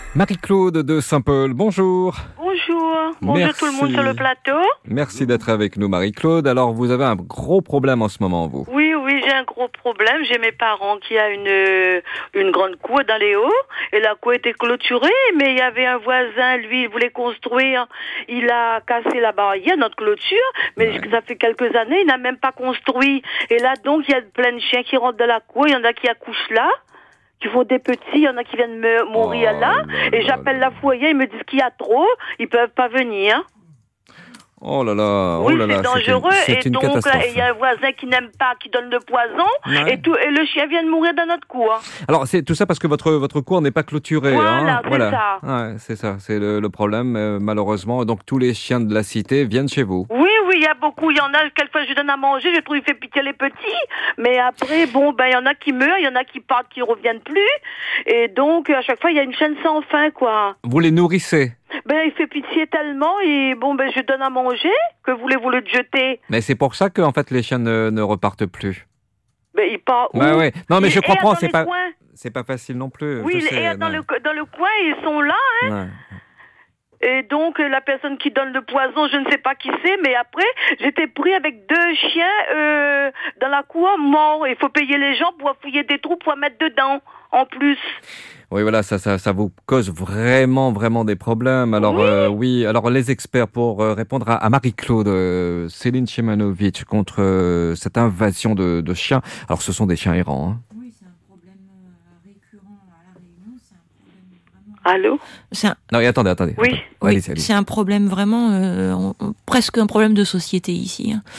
Marie-Claude de Saint-Paul, bonjour. Bonjour. Bonjour Merci. tout le monde sur le plateau. Merci d'être avec nous, Marie-Claude. Alors, vous avez un gros problème en ce moment, vous. Oui, oui, j'ai un gros problème. J'ai mes parents qui a une euh, une grande cour dans les hauts et la cour était clôturée, mais il y avait un voisin, lui, il voulait construire. Il a cassé la barrière, notre clôture, mais ouais. ça fait quelques années, il n'a même pas construit. Et là, donc, il y a plein de chiens qui rentrent dans la cour. Il y en a qui accouchent là, qui font des petits, il y en a qui viennent me mourir oh, là, là, et j'appelle là, la foyer, ils me disent qu'il y a trop, ils peuvent pas venir. Oh là là, oh oui, là là, c'est dangereux, c'est une, c'est et une donc il y a un voisin qui n'aime pas, qui donne le poison, ouais. et, tout, et le chien vient de mourir dans notre cour. Alors c'est tout ça parce que votre votre cour n'est pas clôturée. Voilà, hein c'est voilà. ça. Ouais, c'est ça, c'est le, le problème euh, malheureusement. Donc tous les chiens de la cité viennent chez vous. Oui, oui, il y a beaucoup, il y en a, quelquefois je donne à manger, je trouve il fait pitié les petits, mais après, bon, ben il y en a qui meurent, il y en a qui partent, qui reviennent plus, et donc à chaque fois il y a une chaîne sans fin, quoi. Vous les nourrissez? Ben, il fait pitié tellement, et bon, ben, je donne à manger, que voulez-vous le jeter? Mais c'est pour ça que, en fait, les chiens ne, ne repartent plus. Ben, il part où? Ouais, ouais. Non, mais il je comprends, c'est pas, coins. c'est pas facile non plus. Oui, je sais, et dans, ouais. le, dans le coin, ils sont là, hein. Ouais. Et donc, la personne qui donne le poison, je ne sais pas qui c'est, mais après, j'étais pris avec deux chiens, euh, dans la cour, morts. Il faut payer les gens pour fouiller des trous, pour mettre dedans, en plus. Oui, voilà, ça, ça, ça vous cause vraiment, vraiment des problèmes. Alors, oui, euh, oui alors les experts pour euh, répondre à, à Marie-Claude, euh, Céline Chemanovic contre euh, cette invasion de, de chiens. Alors, ce sont des chiens errants. Hein. Oui, c'est un problème euh, récurrent à La Réunion. C'est un problème vraiment. Allô? C'est un... Non, attendez, attendez. Oui. Attendez. Oui, allez, allez. C'est un problème vraiment, euh, on, presque un problème de société ici. Hein.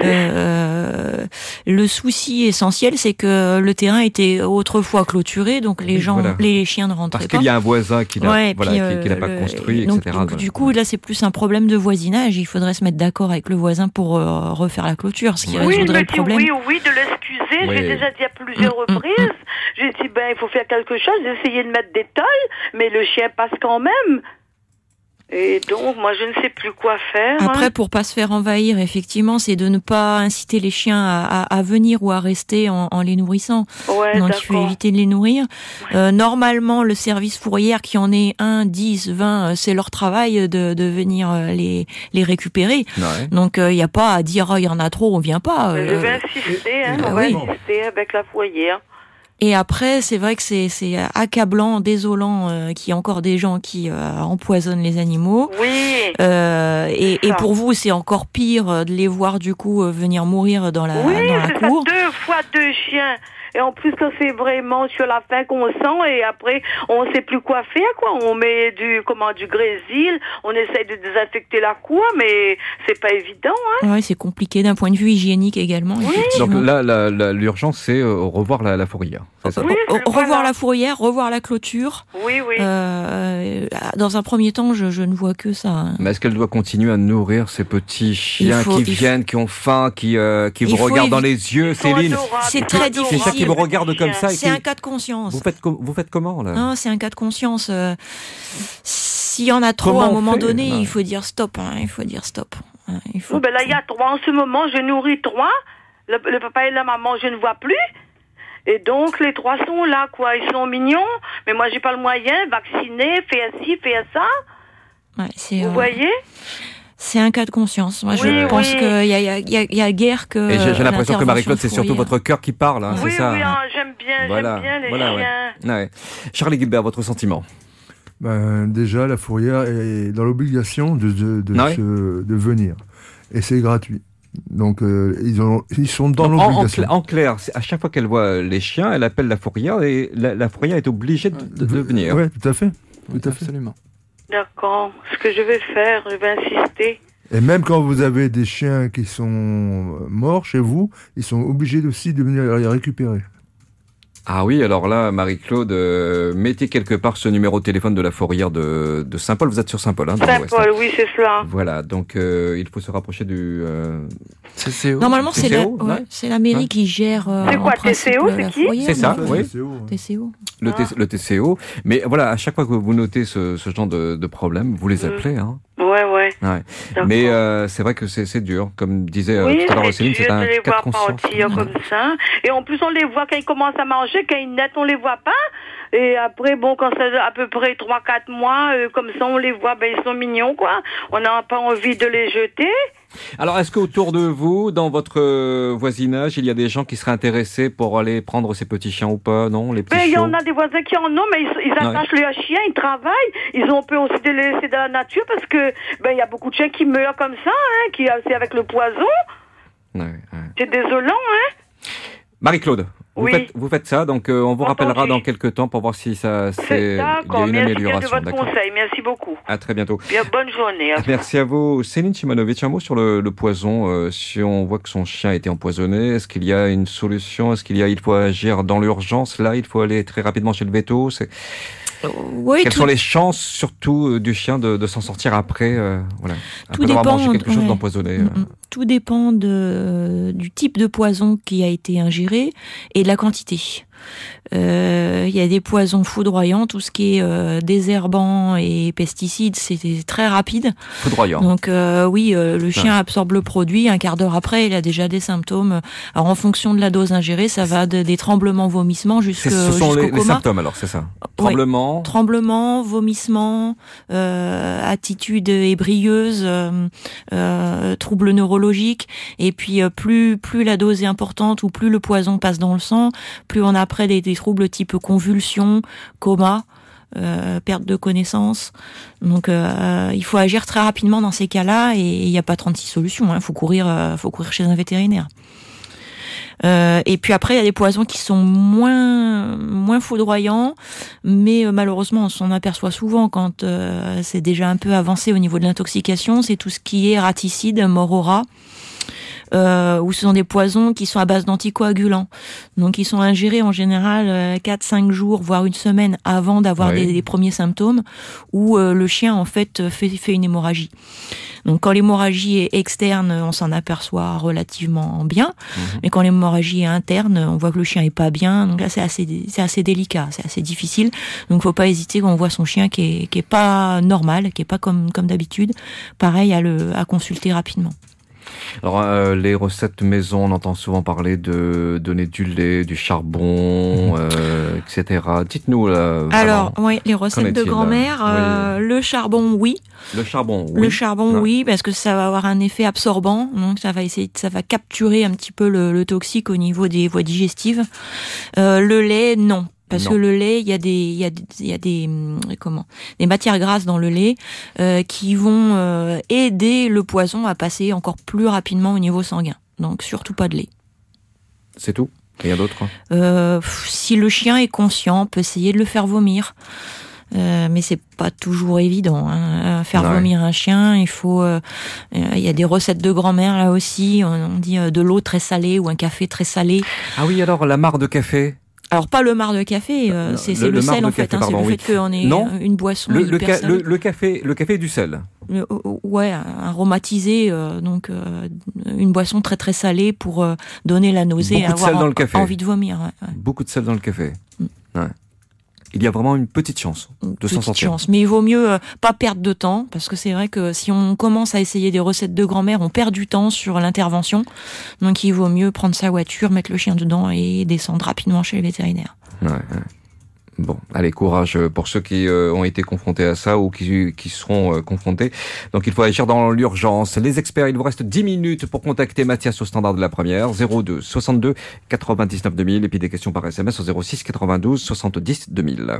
Euh, le souci essentiel, c'est que le terrain était autrefois clôturé, donc les oui, gens, voilà. les chiens ne rentraient Parce pas. qu'il y a un voisin qui l'a, ouais, voilà, puis, qui, euh, qui l'a pas le, construit, donc, et cetera. Donc, du coup, là, c'est plus un problème de voisinage. Il faudrait se mettre d'accord avec le voisin pour euh, refaire la clôture, ce qui oui, résoudrait le problème. Oui, oui, de l'excuser. Oui. J'ai déjà dit à plusieurs mmh, reprises. Mmh. J'ai dit, ben, il faut faire quelque chose, d'essayer de mettre des tolls, mais le chien passe quand même. Et donc, moi, je ne sais plus quoi faire. Après, hein. pour pas se faire envahir, effectivement, c'est de ne pas inciter les chiens à, à, à venir ou à rester en, en les nourrissant. Ouais, donc, d'accord. il faut éviter de les nourrir. Ouais. Euh, normalement, le service fourrière, qui en est un, dix, vingt, c'est leur travail de, de venir les, les récupérer. Ouais. Donc, il euh, n'y a pas à dire, oh, il y en a trop, on vient pas. Euh, je vais insister, hein, on va oui. insister avec la fourrière. Et après, c'est vrai que c'est, c'est accablant, désolant euh, qu'il y ait encore des gens qui euh, empoisonnent les animaux. Oui. Euh, et, et pour vous, c'est encore pire de les voir du coup euh, venir mourir dans la, oui, dans la c'est cour. Ça, deux fois deux chiens. Et en plus, ça c'est vraiment sur la faim qu'on sent, et après, on sait plus quoi faire, quoi. On met du, comment, du grésil, on essaye de désinfecter la cour, mais c'est pas évident, hein. Ouais, c'est compliqué d'un point de vue hygiénique également. Oui. Donc là, la, la, l'urgence, c'est euh, revoir la, la fourrière. C'est ça. Oui, Re- revoir voilà. la fourrière, revoir la clôture. Oui, oui. Euh, dans un premier temps, je, je ne vois que ça. Hein. Mais est-ce qu'elle doit continuer à nourrir ces petits chiens faut, qui viennent, qui ont faim, qui, euh, qui vous regardent évi- dans les yeux, Céline? C'est très difficile. C'est ça qui vous regarde comme ça. C'est qui... un cas de conscience. Vous faites, com- vous faites comment, là? Non, c'est un cas de conscience. Euh, s'il y en a trop, Comment à un moment fait donné, non. il faut dire stop. Hein, il faut dire stop. Hein, il faut... Oh, ben là, il y a trois. En ce moment, je nourris trois. Le, le papa et la maman, je ne vois plus. Et donc, les trois sont là, quoi. Ils sont mignons, mais moi, j'ai pas le moyen. Vacciner, faire ci, faire ça. Ouais, c'est, vous euh... voyez? C'est un cas de conscience. Moi, oui, je pense oui. qu'il y a, y, a, y, a, y a guère que. Et j'ai, j'ai l'impression que Marie-Claude, c'est surtout fourrière. votre cœur qui parle, hein, oui, c'est ça? Oui, hein, j'aime bien, voilà. j'aime bien les voilà, chiens. Ouais. Ouais. Charlie Gilbert, votre sentiment? Ben, déjà, la fourrière est dans l'obligation de, de, de, ouais. se, de venir. Et c'est gratuit. Donc, euh, ils, ont, ils sont dans Donc, l'obligation. En, en, en clair, à chaque fois qu'elle voit les chiens, elle appelle la fourrière et la, la fourrière est obligée de, de, de venir. Oui, tout à fait. Tout à fait. Absolument. D'accord. Ce que je vais faire, je vais insister. Et même quand vous avez des chiens qui sont morts chez vous, ils sont obligés aussi de venir les récupérer. Ah oui, alors là, Marie-Claude, euh, mettez quelque part ce numéro de téléphone de la fourrière de, de Saint-Paul. Vous êtes sur Saint-Paul, hein, dans l'Ouest. Saint-Paul, oui, c'est cela. Voilà, donc euh, il faut se rapprocher du... Euh... T C O. Normalement, c'est, T C la, O, ouais, ouais. c'est la mairie ouais. qui gère euh, c'est quoi, en principe, T C O, la c'est qui fourrière. C'est ça, donc, oui. T C O. T C O. Le, ah. T- le T C O. Mais voilà, à chaque fois que vous notez ce, ce genre de, de problème, vous les appelez. Hein. Ouais, ouais. ouais. Ouais. Mais euh, c'est vrai que c'est, c'est dur. Comme disait euh, oui, tout à l'heure c'est Céline, c'est un dur de les cas de voir conscience. partir comme ça. Et en plus, on les voit quand ils commencent à manger, quand ils naissent, on les voit pas. Et après, bon, quand c'est à peu près trois quatre mois, euh, comme ça, on les voit, ben ils sont mignons, quoi. On n'a pas envie de les jeter. Alors, est-ce qu'autour de vous, dans votre euh, voisinage, il y a des gens qui seraient intéressés pour aller prendre ces petits chiens ou pas, non, les petits Ben, il y chiots? en a des voisins qui en ont, mais ils, ils attachent Ouais. leurs chiens, ils travaillent. Ils ont peur aussi de les laisser dans la nature parce que, ben, il y a beaucoup de chiens qui meurent comme ça, hein, qui, c'est avec le poison. Ouais, ouais. C'est désolant, hein. Marie-Claude, vous, Oui. faites, vous faites ça, donc euh, on vous rappellera dans quelques temps pour voir si ça, c'est, C'est il y a d'accord. une Merci bien de amélioration. votre D'accord. conseil. Merci beaucoup. À très bientôt. Bien, bonne journée. hein. Merci à vous. Céline Chimanovic, un mot sur le, le poison. Euh, si on voit que son chien a été empoisonné, est-ce qu'il y a une solution? Est-ce qu'il y a, il faut agir dans l'urgence? Là, il faut aller très rapidement chez le véto. C'est... Oui, Quelles tout- sont les chances, surtout, euh, du chien de, de s'en sortir après, euh, voilà, Tout après avoir dépend, mangé quelque chose ouais. d'empoisonné? euh. Mm, mm. Tout dépend de, du type de poison qui a été ingéré et de la quantité. Euh, Il y a des poisons foudroyants, tout ce qui est euh, désherbant et pesticides, c'est très rapide. Foudroyant. Donc euh, oui, euh, le chien Ouais. absorbe le produit, un quart d'heure après, il a déjà des symptômes. Alors en fonction de la dose ingérée, ça va de, des tremblements, vomissements jusqu'au C'est- ce sont jusqu'au les, les coma. symptômes, alors, c'est ça? Ouais. Tremblement. Tremblement, vomissement, euh, attitude ébrieuse, euh, euh, troubles neurologiques. Et puis euh, plus plus la dose est importante ou plus le poison passe dans le sang, plus on a après des, des troubles type convulsion, coma, euh, perte de connaissance. Donc euh, il faut agir très rapidement dans ces cas-là et il n'y a pas trente-six solutions. Il faut courir, euh, faut courir chez un vétérinaire. Euh, et puis après, il y a des poisons qui sont moins moins foudroyants, mais euh, malheureusement, on s'en aperçoit souvent quand euh, c'est déjà un peu avancé au niveau de l'intoxication. C'est tout ce qui est raticide, mort au rat. Euh, où ce sont des poisons qui sont à base d'anticoagulants. Donc ils sont ingérés en général euh, quatre cinq jours, voire une semaine avant d'avoir Oui. des, des premiers symptômes, où euh, le chien en fait fait, fait une hémorragie. Donc quand l'hémorragie est externe, on s'en aperçoit relativement bien, Mhm. mais quand l'hémorragie est interne, on voit que le chien est pas bien. Donc là c'est assez, c'est assez délicat, c'est assez difficile. Donc faut pas hésiter quand on voit son chien qui est, qui est pas normal, qui est pas comme comme d'habitude, pareil à le à consulter rapidement. Alors, euh, les recettes maison, on entend souvent parler de donner du lait, du charbon, euh, et cetera. Dites-nous, là. Alors, vraiment, oui, les recettes qu'en de est-il, grand-mère, là euh, le charbon, oui. Le charbon, oui. Le charbon, Ouais. oui, parce que ça va avoir un effet absorbant, donc ça va essayer, ça va capturer un petit peu le, le toxique au niveau des voies digestives. Euh, le lait, non. Parce Non. que le lait, il y a des, il y a, il y a des, hum, comment, des matières grasses dans le lait euh, qui vont euh, aider le poison à passer encore plus rapidement au niveau sanguin. Donc surtout pas de lait. C'est tout? Rien d'autre? Euh, si le chien est conscient, on peut essayer de le faire vomir. Euh, mais c'est pas toujours évident. Hein. Faire Ouais. vomir un chien, il faut. Il euh, y a des recettes de grand-mère là aussi. On, on dit euh, de l'eau très salée ou un café très salé. Ah oui, alors, la mare de café? Alors pas le marc de café, euh, c'est c'est le- le, le marc sel de en fait. café, Hein, c'est pardon, le oui. fait qu'on ait Non. une boisson Le, le, hyper ca- salée. le, le café, le café et du sel. Le- ouais, aromatisé, euh, donc euh, une boisson très très salée pour euh, donner la nausée, Beaucoup de avoir sel dans en- le café. envie de vomir. Ouais, ouais. Beaucoup de sel dans le café. Mm. Ouais. Il y a vraiment une petite chance de s'en Petite sortir. chance, mais il vaut mieux euh, pas perdre de temps, parce que c'est vrai que si on commence à essayer des recettes de grand-mère, on perd du temps sur l'intervention. Donc il vaut mieux prendre sa voiture, mettre le chien dedans et descendre rapidement chez le vétérinaire. Ouais, ouais. Bon, allez, courage pour ceux qui euh, ont été confrontés à ça ou qui, qui seront euh, confrontés. Donc il faut agir dans l'urgence. Les experts, il vous reste dix minutes pour contacter Mathias au standard de la première, zéro deux soixante-deux quatre-vingt-dix-neuf deux mille, et puis des questions par S M S au zéro six quatre-vingt-douze soixante-dix deux mille.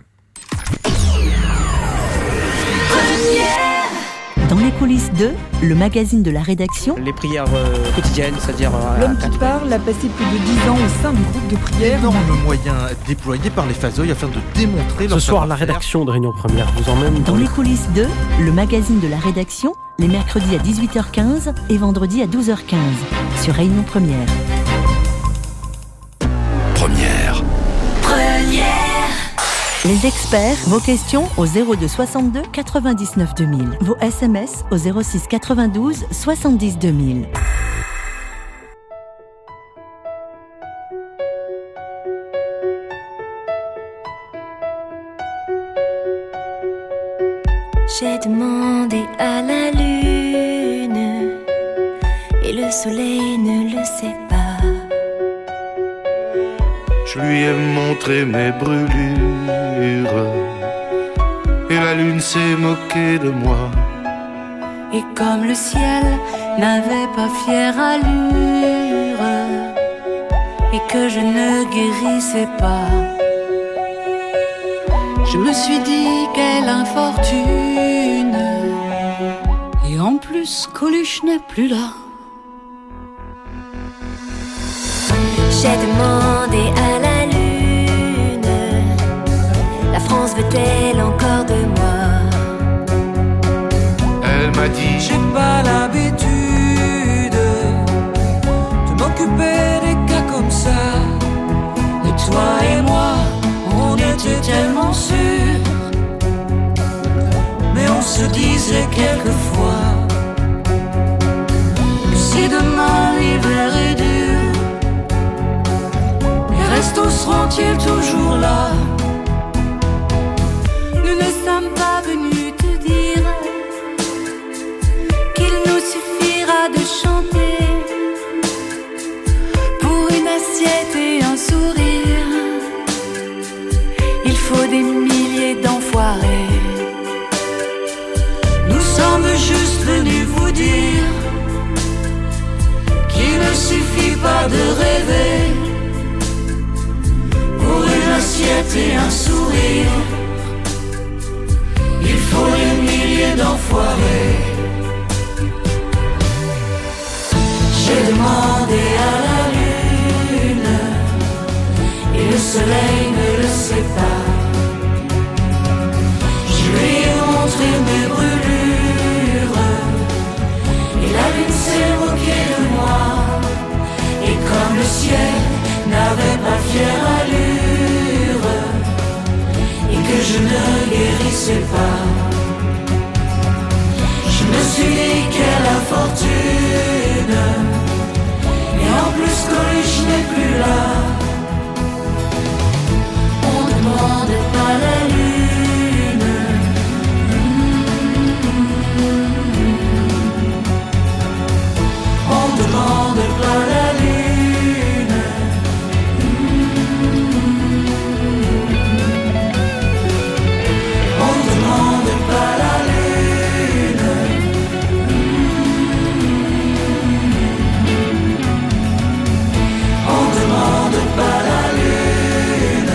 Dans les coulisses de le magazine de la rédaction, Les prières euh, quotidiennes, c'est-à-dire... euh, L'homme à- qui parle a passé plus de dix ans au sein du groupe de prière. Énorme moyen déployé par les Fazoï afin de démontrer Ce leur soir, la savoir-faire. rédaction de Réunion Première vous emmène dans dans les les... coulisses de le magazine de la rédaction, les mercredis à dix-huit heures quinze et vendredis à douze heures quinze sur Réunion Première. Première. Les experts, vos questions au zéro deux soixante-deux quatre-vingt-dix-neuf deux mille. Vos S M S au zéro six quatre-vingt-douze soixante-dix deux mille. J'ai demandé à la lune et le soleil ne le sait pas. Je lui ai montré mes brûlures et la lune s'est moquée de moi. Et comme le ciel n'avait pas fière allure et que je ne guérissais pas, je me suis dit quelle infortune. Et en plus Coluche n'est plus là. J'ai demandé à la lune, la France veut-elle encore de moi? Elle m'a dit, j'ai pas l'habitude de m'occuper des cas comme ça. Mais toi et moi, on était tellement sûrs. Mais on se disait quelquefois que si demain l'hiver est dur, les restos seront-ils toujours là? Nous ne sommes pas venus te dire qu'il nous suffira de chanter pour une assiette et un sourire. Il faut des milliers d'enfoirés. Nous sommes juste venus vous dire qu'il ne suffit pas de rêver pour une assiette et un sourire. Il faut des milliers d'enfoirés. J'ai demandé à la lune et le soleil ne le sait pas. Je lui ai montré mes brûlures et la lune s'est moquée de moi. Et comme le ciel n'avait pas fière allure et que je ne guérissais pas, je me suis dit quelle infortune. Et en plus Coluche n'est plus là. On ne demande pas la lune. On ne demande pas la lune. On ne demande pas la lune. On ne demande pas la lune.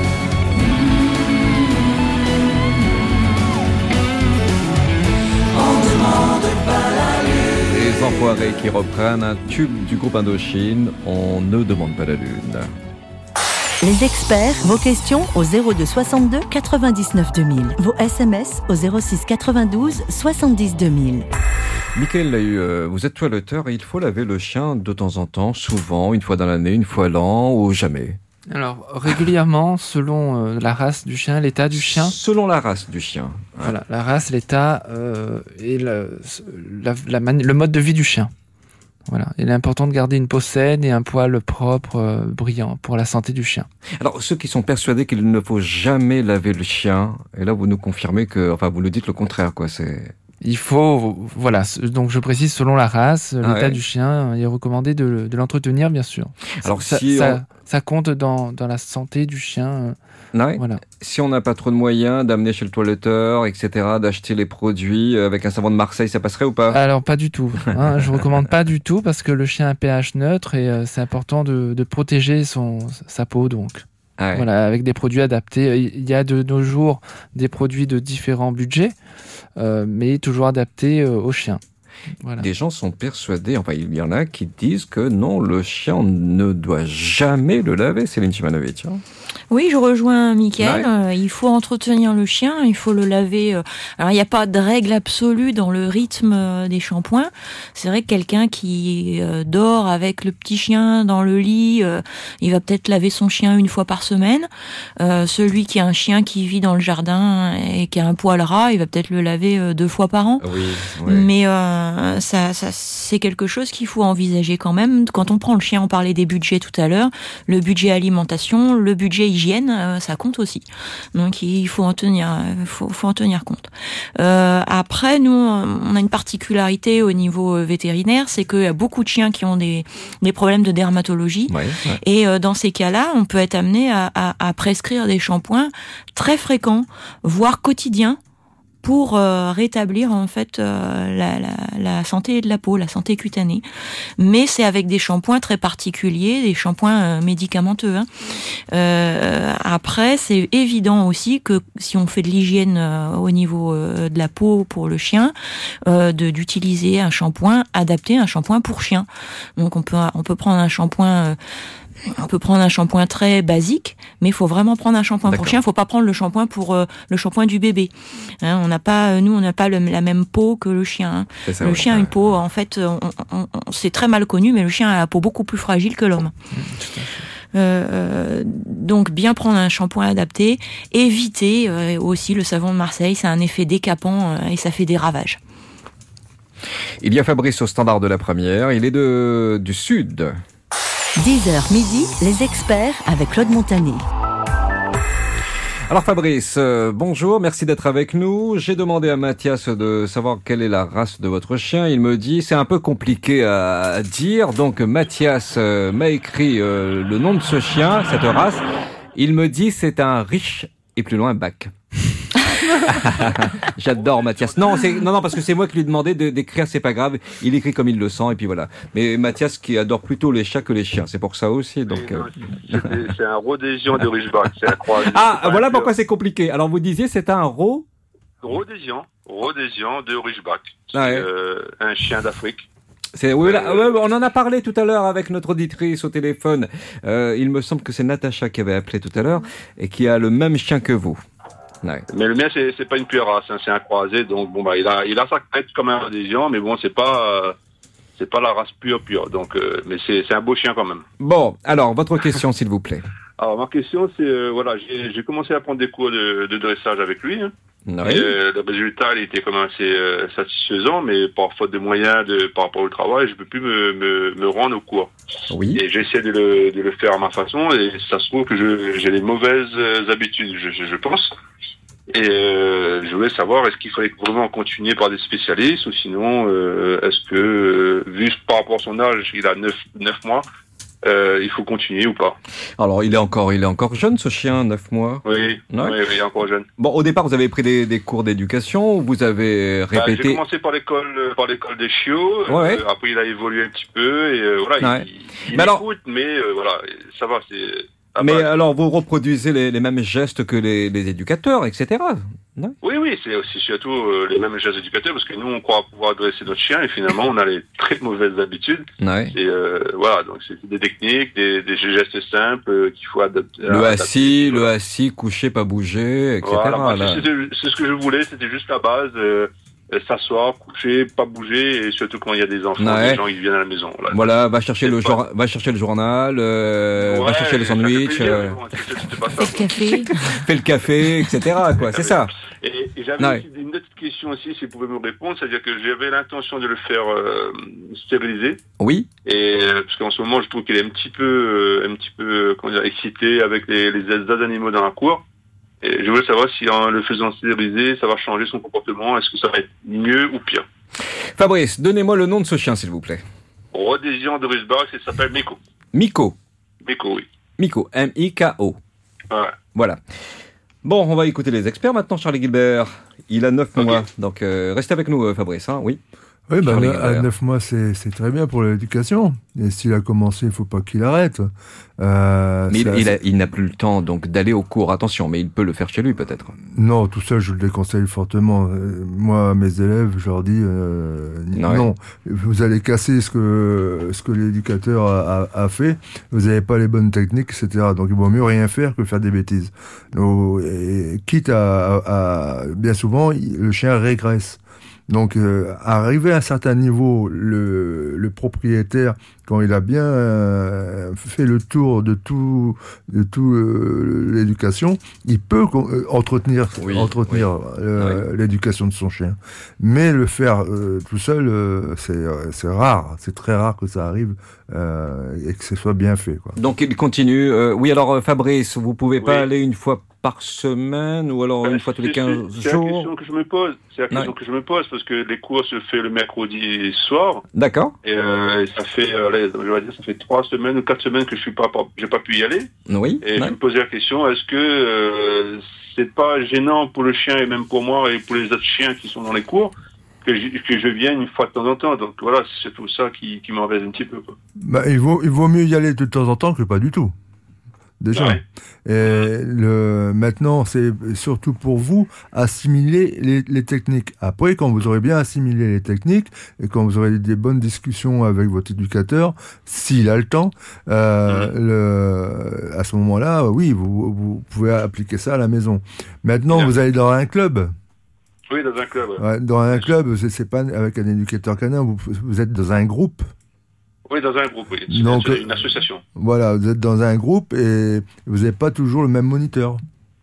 On ne demande pas la lune. Les Enfoirés qui reprennent un tube du groupe Indochine, On ne demande pas la lune. Les experts, vos questions au zéro deux soixante-deux quatre-vingt-dix-neuf deux mille. Vos S M S au zéro six quatre-vingt-douze soixante-dix deux mille. Michael Lahue, euh, vous êtes toiletteur et il faut laver le chien de temps en temps, souvent, une fois dans l'année, une fois l'an ou jamais? Alors, régulièrement, selon euh, la race du chien, l'état du chien. Selon la race du chien. Voilà, la race, l'état euh, et le, la, la mani- le mode de vie du chien. Voilà, il est important de garder une peau saine et un poil propre, euh, brillant, pour la santé du chien. Alors, ceux qui sont persuadés qu'il ne faut jamais laver le chien, et là, vous nous confirmez que, enfin, vous nous dites le contraire, quoi, c'est... Il faut, voilà, donc je précise, selon la race, Ah l'état ouais. du chien, il est recommandé de, de l'entretenir, bien sûr. Alors, ça, si ça, on- ça compte dans, dans la santé du chien. Ouais. Voilà. Si on n'a pas trop de moyens d'amener chez le toiletteur, et cetera, d'acheter les produits euh, avec un savon de Marseille, ça passerait ou pas? Alors pas du tout. Hein, je recommande pas du tout parce que le chien a un pH neutre et euh, c'est important de, de protéger son sa peau donc. Ah ouais. Voilà, avec des produits adaptés. Il y a de nos jours des produits de différents budgets, euh, mais toujours adaptés euh, au chien. Voilà. Des gens sont persuadés, enfin il y en a qui disent que non, le chien on ne doit jamais le laver, Céline Chimanovic. Hein. Oui, je rejoins Mickaël. Ouais. Euh, il faut entretenir le chien, il faut le laver. euh. Alors, il n'y a pas de règle absolue dans le rythme euh, des shampoings. C'est vrai que quelqu'un qui euh, dort avec le petit chien dans le lit, euh, il va peut-être laver son chien une fois par semaine. Euh, celui qui a un chien qui vit dans le jardin et qui a un poil ras, il va peut-être le laver euh, deux fois par an. Oui, oui. Mais euh, euh, ça, ça, c'est quelque chose qu'il faut envisager quand même. Quand on prend le chien, on parlait des budgets tout à l'heure, le budget alimentation, le budget hygiène, euh, ça compte aussi. Donc il faut en tenir, faut, faut en tenir compte. Euh, après, nous, on a une particularité au niveau vétérinaire, c'est qu'il y a beaucoup de chiens qui ont des, des problèmes de dermatologie. Ouais, ouais. Et euh, dans ces cas-là, on peut être amené à, à, à prescrire des shampoings très fréquents, voire quotidiens, pour euh, rétablir en fait euh, la, la, la santé de la peau, la santé cutanée. Mais c'est avec des shampoings très particuliers, des shampoings euh, médicamenteux. Hein. Euh, après, c'est évident aussi que si on fait de l'hygiène euh, au niveau euh, de la peau pour le chien, euh, de, d'utiliser un shampoing adapté, un shampoing pour chien. Donc on peut on peut prendre un shampoing euh, On peut prendre un shampoing très basique, mais il faut vraiment prendre un shampoing D'accord. pour chien. Il faut pas prendre le shampoing pour euh, le shampoing du bébé. Hein, on n'a pas, nous, on n'a pas le, la même peau que le chien. Hein. Ça, le ouais. chien a une peau, en fait, on, on, on, c'est très mal connu, mais le chien a la peau beaucoup plus fragile que l'homme. Mmh, euh, donc, bien prendre un shampoing adapté. Éviter euh, aussi le savon de Marseille. C'est un effet décapant euh, et ça fait des ravages. Il y a Fabrice au standard de la première. Il est de du sud. dix heures midi, les experts avec Claude Montané. Alors Fabrice, euh, bonjour, merci d'être avec nous. J'ai demandé à Mathias de savoir quelle est la race de votre chien. Il me dit, c'est un peu compliqué à dire. Donc Mathias euh, m'a écrit euh, le nom de ce chien, cette race. Il me dit, c'est un riche et plus loin bac. J'adore Mathias. Non, c'est, non, non, parce que c'est moi qui lui ai demandé de, d'écrire, c'est pas grave. Il écrit comme il le sent, et puis voilà. Mais Mathias qui adore plutôt les chats que les chiens, c'est pour ça aussi. Donc, oui, non, euh... c'est un Rhodésian de Richbach. C'est incroyable. Ah, voilà pur. Pourquoi c'est compliqué. Alors vous disiez, c'est un ro... Rhodésian. Rhodésian de Richbach. C'est ah ouais. euh, un chien d'Afrique. C'est, oui, là, ouais, on en a parlé tout à l'heure avec notre auditrice au téléphone. Euh, il me semble que c'est Natacha qui avait appelé tout à l'heure et qui a le même chien que vous. Ouais. Mais le mien c'est c'est pas une pure race, hein, c'est un croisé, donc bon bah il a il a sa crête comme un Rhodésian, mais bon c'est pas euh, c'est pas la race pure pure, donc euh, mais c'est c'est un beau chien quand même. Bon, alors votre question s'il vous plaît. Alors ma question c'est euh, voilà j'ai j'ai commencé à prendre des cours de, de dressage avec lui. Hein. Oui. Et, euh, le résultat il était quand même assez euh, satisfaisant, mais par faute de moyens de par rapport au travail, je peux plus me me, me rendre au cours. Oui. Et j'essaie de le de le faire à ma façon, et ça se trouve que je j'ai les mauvaises habitudes, je je, je pense. Et euh, je voulais savoir, est-ce qu'il fallait vraiment continuer par des spécialistes, ou sinon, euh, est-ce que, euh, vu par rapport à son âge, il a neuf mois, euh, il faut continuer ou pas? Alors, il est encore, il est encore jeune, ce chien, neuf mois. Oui, ouais. oui, oui, il est encore jeune. Bon, au départ, vous avez pris des, des cours d'éducation, ou vous avez répété? Bah, j'ai commencé par l'école, par l'école des chiots. Ouais. Euh, après, il a évolué un petit peu, et euh, voilà, ouais. il, il mais alors... écoute, mais euh, voilà, ça va, c'est... Ah mais bah, alors, vous reproduisez les, les mêmes gestes que les, les éducateurs, et cetera. Non oui, oui, c'est aussi surtout euh, les mêmes gestes éducateurs, parce que nous, on croit pouvoir dresser notre chien, et finalement, on a les très mauvaises habitudes. Ouais. Et euh, voilà, donc c'est des techniques, des, des gestes simples euh, qu'il faut adapter. Le adapter, assis, voilà. le assis, coucher, pas bouger, et cetera. Voilà, bah, c'est, c'est ce que je voulais, c'était juste la base. Euh, s'asseoir, coucher, pas bouger, et surtout quand il y a des enfants, ouais. des gens ils viennent à la maison. Là. Voilà, va chercher le jour, va chercher le journal, euh, ouais, va chercher le sandwich, plaisir, euh... fais le café, fais le café, et cetera. Quoi, c'est ça. Et, et j'avais ouais. une autre question aussi, si vous pouvez me répondre, c'est-à-dire que j'avais l'intention de le faire euh, stériliser. Oui. Et euh, parce qu'en ce moment, je trouve qu'il est un petit peu, euh, un petit peu, comment dire, excité avec les, les autres animaux dans la cour. Et je voulais savoir si en le faisant stériliser, ça va changer son comportement. Est-ce que ça va être mieux ou pire? Fabrice, donnez-moi le nom de ce chien, s'il vous plaît. Rhodésian de Richbach, il s'appelle Miko. Miko. Miko, oui. Miko, M I K O. Ouais. Voilà. Bon, on va écouter les experts maintenant, Charlie Gilbert. Il a neuf okay. mois, donc euh, restez avec nous, Fabrice, hein, oui. Oui, bah, à neuf mois, c'est, c'est très bien pour l'éducation. Et s'il a commencé, il faut pas qu'il arrête. Euh, mais il, il, a, il n'a plus le temps donc d'aller au cours, attention, mais il peut le faire chez lui peut-être. Non, tout ça, je le déconseille fortement. Euh, moi, mes élèves, je leur dis, euh, ouais. non, vous allez casser ce que ce que l'éducateur a, a, a fait. Vous n'avez pas les bonnes techniques, et cetera. Donc, il vaut mieux rien faire que faire des bêtises. Donc, et, quitte à, à, à, bien souvent, le chien régresse. Donc, euh, arrivé à un certain niveau, le, le propriétaire, quand il a bien euh, fait le tour de tout, de tout euh, l'éducation, il peut euh, entretenir, oui, entretenir oui. Euh, oui. l'éducation de son chien. Mais le faire euh, tout seul, euh, c'est, euh, c'est rare. C'est très rare que ça arrive euh, et que ce soit bien fait, quoi. Donc, il continue. Euh, oui, alors, Fabrice, vous pouvez pas Oui. aller une fois par semaine ou alors Ben, une fois tous les c'est- quinze c'est, c'est la jours? question que je me pose. C'est la question Ouais. que je me pose parce que les cours se fait le mercredi soir. D'accord. Et euh, ça fait, euh, allez, je vais dire, ça fait trois semaines ou quatre semaines que je suis pas, pas j'ai pas pu y aller. Oui. Et ouais. je me posais la question, est-ce que euh, c'est pas gênant pour le chien et même pour moi et pour les autres chiens qui sont dans les cours que je, que je vienne une fois de temps en temps. Donc voilà, c'est tout ça qui, qui m'embête un petit peu, quoi. Bah, il vaut, il vaut mieux y aller de temps en temps que pas du tout. Déjà. Ouais. Et le, maintenant, c'est surtout pour vous assimiler les, les techniques. Après, quand vous aurez bien assimilé les techniques et quand vous aurez des bonnes discussions avec votre éducateur, s'il a le temps, euh, le, à ce moment-là, oui, vous, vous pouvez appliquer ça à la maison. Maintenant, Bien. vous allez dans un club. Oui, dans un club. Ouais. Ouais, dans un club, c'est, c'est pas avec un éducateur canin, vous, vous êtes dans un groupe. Oui, dans un groupe, oui. C'est Donc, une, une association. Voilà, vous êtes dans un groupe et vous n'avez pas toujours le même moniteur.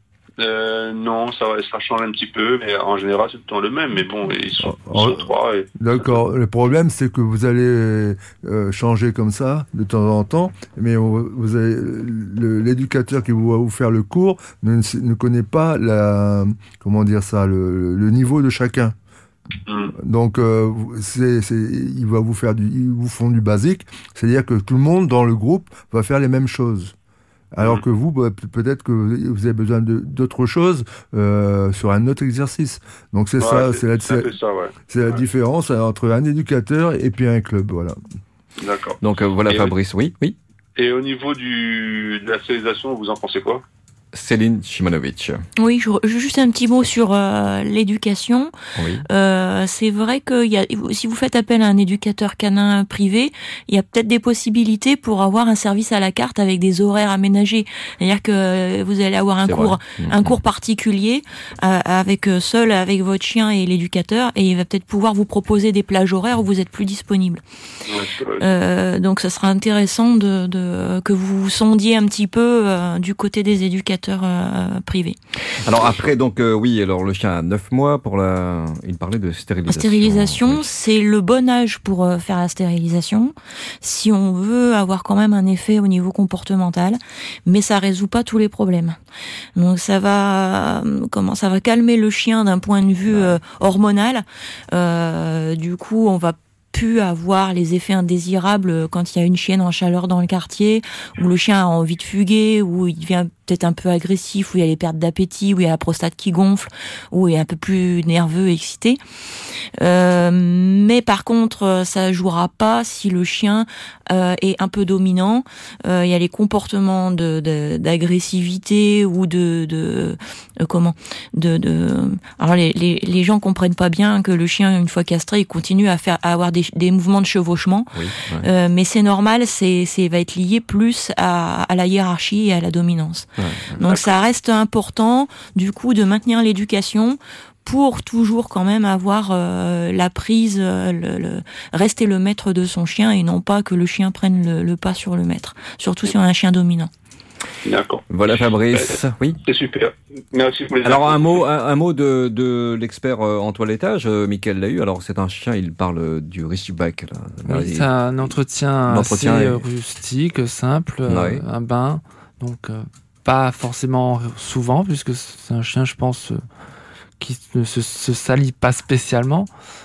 Euh, non, ça, ça change un petit peu, mais en général, c'est tout le temps le même. Mais bon, ils sont, ils Oh, sont trois. Et... D'accord. Le problème, c'est que vous allez euh, changer comme ça de temps en temps, mais on- vous avez, le- l'éducateur qui va vous faire le cours ne, ne connaît pas la, comment dire ça, le, le niveau de chacun. Mm. Donc, euh, c'est, c'est, il va vous faire du, ils vous font du basique, c'est-à-dire que tout le monde dans le groupe va faire les mêmes choses. Alors Mm. que vous, bah, peut-être que vous avez besoin de, d'autres choses euh, sur un autre exercice. Donc c'est Ouais, ça, c'est, c'est la, c'est un c'est, peu ça, ouais. c'est la Ouais. différence entre un éducateur et puis un club, voilà. D'accord. Donc, euh, voilà, Et- Fabrice, oui, oui. Et au niveau du, de la stérilisation, vous en pensez quoi? Céline Chimanovic. Oui, je, je- juste un petit mot sur euh, l'éducation. Oui. Euh, c'est vrai que il y a, si vous faites appel à un éducateur canin privé, il y a peut-être des possibilités pour avoir un service à la carte avec des horaires aménagés. C'est-à-dire que vous allez avoir un C'est cours, vrai. un cours particulier euh, avec euh, seul avec votre chien et l'éducateur, et il va peut-être pouvoir vous proposer des plages horaires où vous êtes plus disponible. Ouais, c'est vrai. Euh, donc, ça sera intéressant de, de que vous sondiez un petit peu euh, du côté des éducateurs euh, privés. Alors après, donc euh, oui, alors le chien a neuf mois pour la... Il parlait de La stérilisation. stérilisation, Oui. c'est le bon âge pour euh, faire la stérilisation, si on veut avoir quand même un effet au niveau comportemental, mais ça résout pas tous les problèmes. Donc ça va, euh, comment, ça va calmer le chien d'un point de vue euh, hormonal. Euh, du coup, on va plus avoir les effets indésirables quand il y a une chienne en chaleur dans le quartier, où le chien a envie de fuguer, où il devient peut-être un peu agressif, où il y a les pertes d'appétit, où il y a la prostate qui gonfle, où il est un peu plus nerveux, excité. Euh, mais par contre, ça jouera pas si le chien euh, est un peu dominant. Euh, il y a les comportements de, de, d'agressivité ou de, de euh, comment, de, de. Alors les, les, les gens comprennent pas bien que le chien, une fois castré, il continue à faire, à avoir des, des mouvements de chevauchement. Oui, ouais. Euh, mais c'est normal, c'est, c'est va être lié plus à, à la hiérarchie et à la dominance. Ouais, Donc D'accord. ça reste important, du coup, de maintenir l'éducation pour toujours quand même avoir euh, la prise, euh, le, le, rester le maître de son chien et non pas que le chien prenne le, le pas sur le maître, surtout si on a un chien dominant. D'accord. Voilà, Fabrice. Oui. C'est super. Merci pour les Alors infos. un mot, un, un mot de, de l'expert euh, en toilettage, euh, Michael l'a eu. Alors c'est un chien, il parle du Richibac. Là. Oui, Il- c'est un entretien, L'entretien assez est- euh, rustique, simple, euh, Ouais. un bain, donc euh, pas forcément souvent, puisque c'est un chien, je pense, euh, qui ne se, se salit pas spécialement,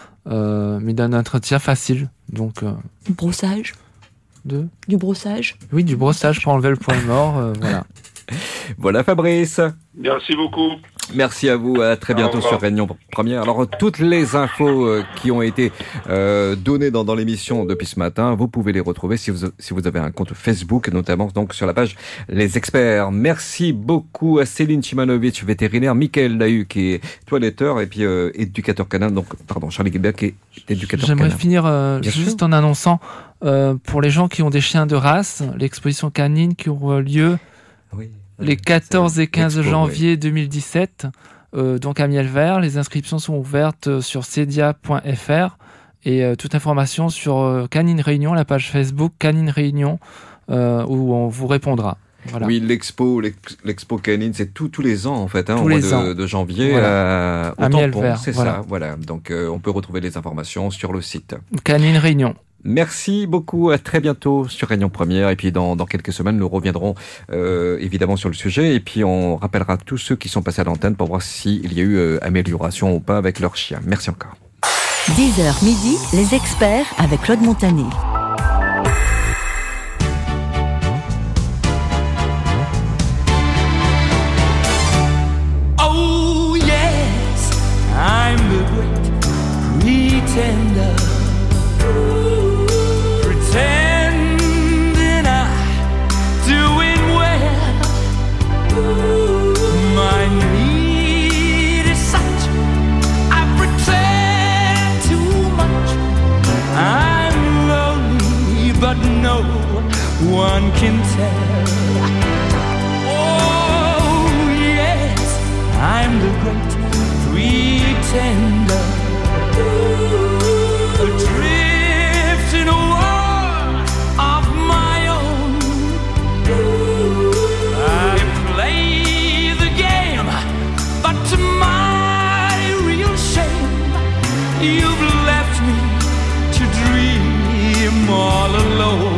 euh, mais d'un entretien facile. Donc, euh, Du brossage. de... Du brossage. Oui, du brossage pour enlever le poil mort, euh, voilà. Voilà, Fabrice. Merci beaucoup. Merci à vous, à très bientôt Au revoir. sur Réunion Première. Alors, toutes les infos euh, qui ont été euh, données dans, dans l'émission depuis ce matin, vous pouvez les retrouver si vous, si vous avez un compte Facebook, notamment donc sur la page Les Experts. Merci beaucoup à Céline Chimanovic, vétérinaire, Michael Lahu, qui est toiletteur, et puis euh, éducateur canin, donc, pardon, Charlie Guilbert, qui est éducateur J'aimerais canin. finir euh, Bien juste sûr. en annonçant, euh, pour les gens qui ont des chiens de race, l'exposition canine qui aura lieu Oui. les quatorze et quinze Expo, janvier deux mille dix-sept euh, donc à Miel Vert. Les inscriptions sont ouvertes sur cedia point f r et euh, toute information sur euh, Canine Réunion, la page Facebook Canine Réunion, euh, où on vous répondra. Voilà. Oui, l'expo, l'ex- l'expo canine, c'est tout, tous les ans en fait, hein, tous au mois les de, ans. de janvier voilà. euh, au à tampon, Miel-Vert, c'est voilà. ça, voilà. Donc euh, on peut retrouver les informations sur le site. Canine Réunion. Merci beaucoup, à très bientôt sur Réunion Première et puis dans, dans quelques semaines nous reviendrons euh, évidemment sur le sujet et puis on rappellera tous ceux qui sont passés à l'antenne pour voir s'il y a eu euh, amélioration ou pas avec leur chien. Merci encore. dix heures midi, les experts avec Claude Montané. Oh yes, I'm the great pretender, pretending I'm doing well. My need is such, I pretend too much. I'm lonely, but no one can tell. Oh yes, I'm the great pretender, adrift in a world of my own. I play the game, but to my real shame, you've left me to dream all alone.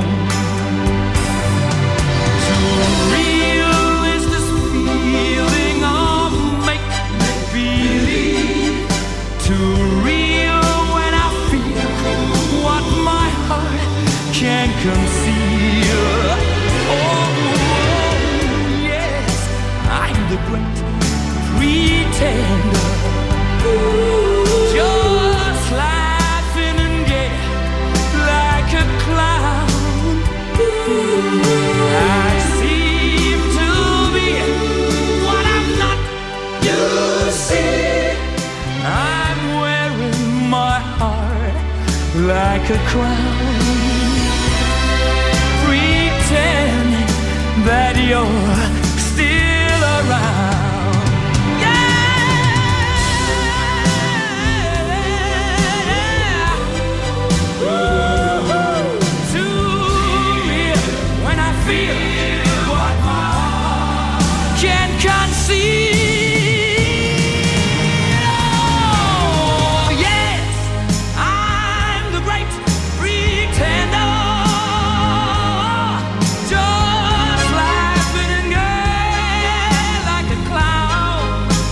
Too real is this feeling of make-believe. Too real when I feel what my heart can't conceal. Oh, yes, I'm the great pretender, just laughing and gay like a clown. I seem to be what I'm not. You see, I'm wearing my heart like a crown, pretending that you're still around. Yeah. Ooh, too real when I feel what my heart can't conceive. Oh, yes, I'm the great pretender, just laughing and gay like a clown.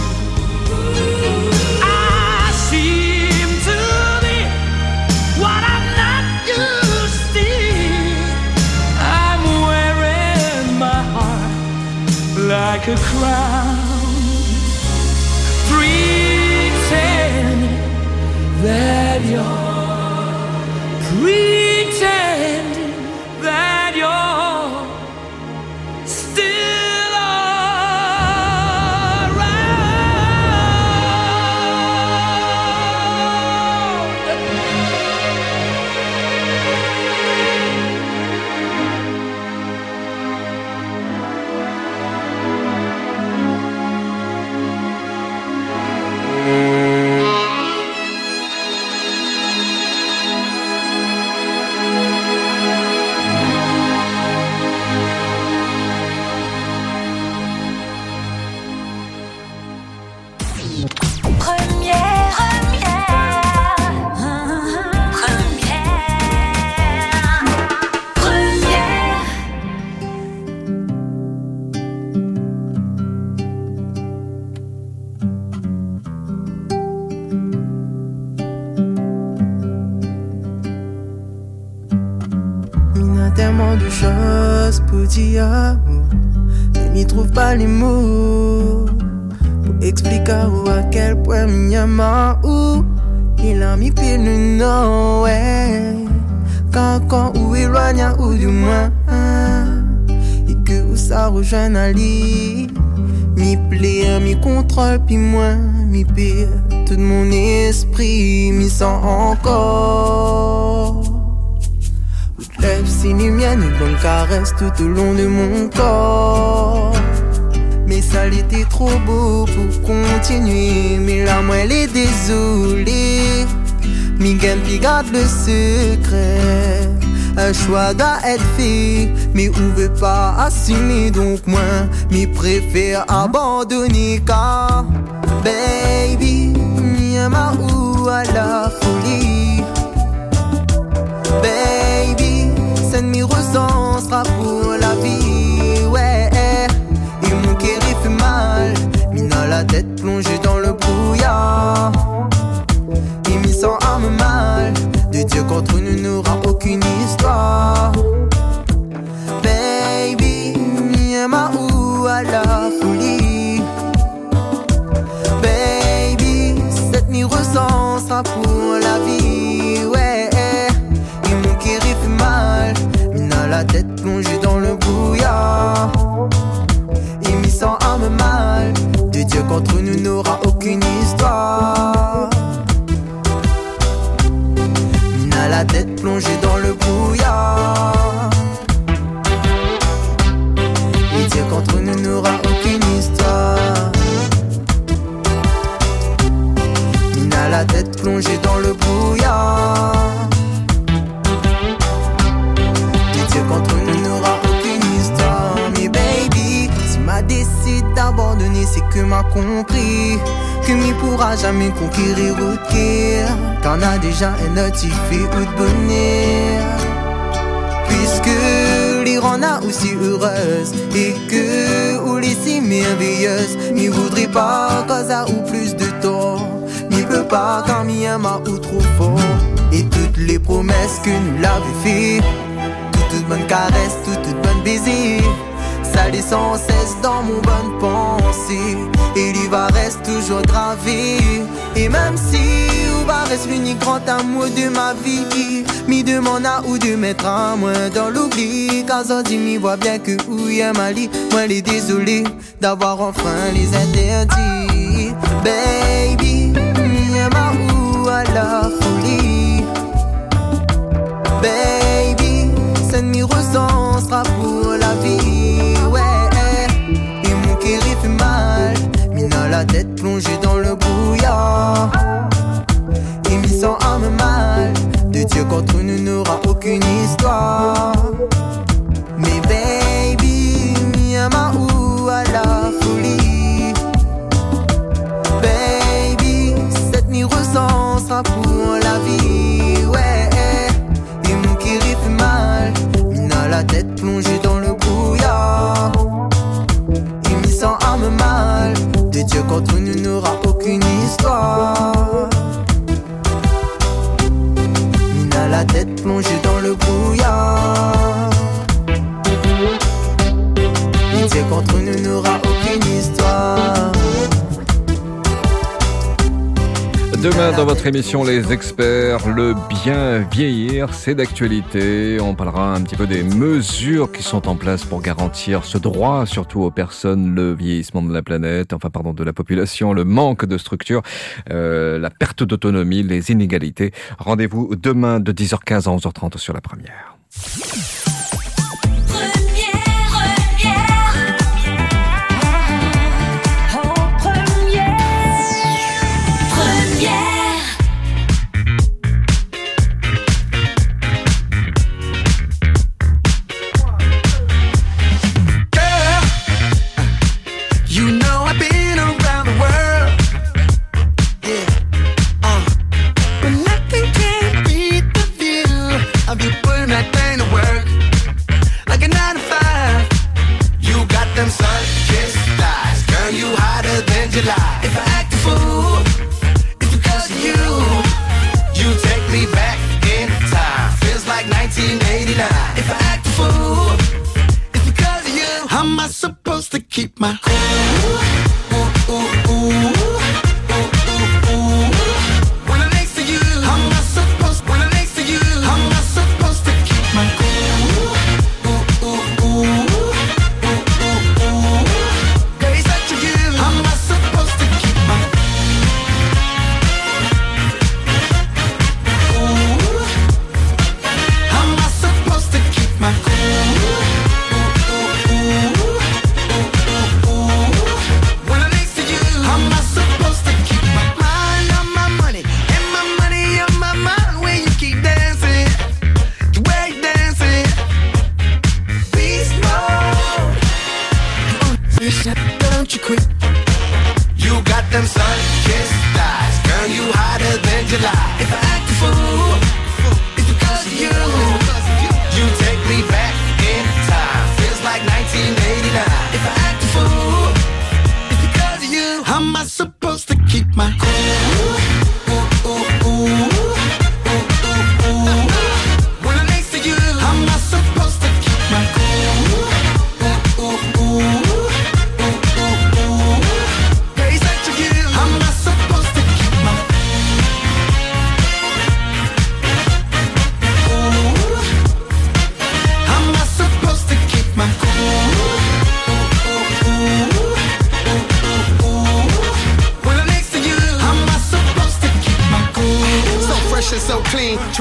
I seem to be what I'm not used to. I'm wearing my heart like a crown, pretending that you're, pretending that you're still Première, première, première. Il y a tellement de choses pour dire, mais m'y trouve pas les mots pour expliquer à quel point m'y a ou il a mis pile le nom, ouais. Quand, quand, ou éloigne, ou du moins, et que où ça rejoint Ali, m'y plaît, m'y contrôle, puis moi, m'y pire, tout mon esprit, m'y sent encore. Lève si lumière, une bonne caresse tout au long de mon corps. Mais ça l'était trop beau pour continuer. Mais là moi elle est désolée. Miguel puis garde le secret. Un choix doit être fait, mais on veut pas assumer. Donc moi, m'y préfère abandonner. Car baby, m'y m'a ou à la folie. Baby, cette m'y ressent sera pour la vie. Ouais, et mon cœur il fait mal. M'y n'a la tête plongée dans le brouillard. Et m'y sent âme mal. De Dieu contre nous n'aura aucune histoire. Baby, m'a où à la folie. Baby, cette nuit ressent sera pour la vie. Ouais, et mon cœur il fait mal. Mina la tête plongée dans le brouillard. Et m'y sent âme mal. De Dieu contre nous n'aura aucune histoire. La tête plongée dans le brouillard. Et Dieu contre nous n'aura aucune histoire. Mina la tête plongée dans le brouillard. Et Dieu contre nous n'aura aucune histoire. Mais baby, si m'a décidé d'abandonner, c'est que m'a compris que m'y pourra jamais conquérir autre guerre. T'en as déjà un notifié ou de bonheur. Puisque les rend aussi heureuse. Et que ou les si merveilleuse. M'y voudrait pas cause ou plus de tort. M'y peut pas quand m'y aime ou trop fort. Et toutes les promesses que nous l'avons fait. Toutes toute bonne caresse, toutes toute bonne baiser. Ça laisse sans cesse dans mon bonne pensée. Et lui va reste toujours gravé. Et même si ou va reste l'unique grand amour de ma vie, m'y demande à ou de mettre un moins dans l'oubli. Quand on dit m'y voit bien que ou y'a ma lit. Moi les désolé d'avoir enfin les interdits. Baby, y'a ma ou à la folie. Baby, cette nuit ressent sera pour la vie. Ouais, et mon cœur il fait mal. Mina la tête plongée dans le brouillard. Et m'y sent âme mal. De Dieu contre nous n'aura aucune histoire. Mais baby, y'a ma ou à la folie. Baby, cette nuit ressent sera pour la vie. Ouais, et mon cœur il fait mal. Mina la tête plongée dans le brouillard. Et m'y sent âme mal. De Dieu contre nous n'aura aucune histoire. Mina la tête plongée dans le brouillard. Et Dieu contre nous n'aura aucune histoire. Demain, dans votre émission Les Experts, le bien vieillir, c'est d'actualité. On parlera un petit peu des mesures qui sont en place pour garantir ce droit, surtout aux personnes, le vieillissement de la planète, enfin pardon, de la population, le manque de structure, euh, la perte d'autonomie, les inégalités. Rendez-vous demain de dix heures quinze à onze heures trente sur la première. Ooh.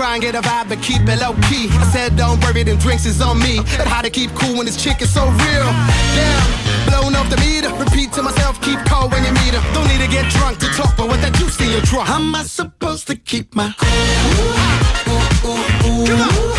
try and get a vibe, but keep it low key. I said don't worry, them drinks is on me. But how to keep cool when this chick is so real. Damn, blown off the meter. Repeat to myself, keep cool when you meet her. Don't need to get drunk to talk, but what that juice in your trunk. How am I supposed to keep my cool? Ooh, ooh, ooh, ooh. Come on.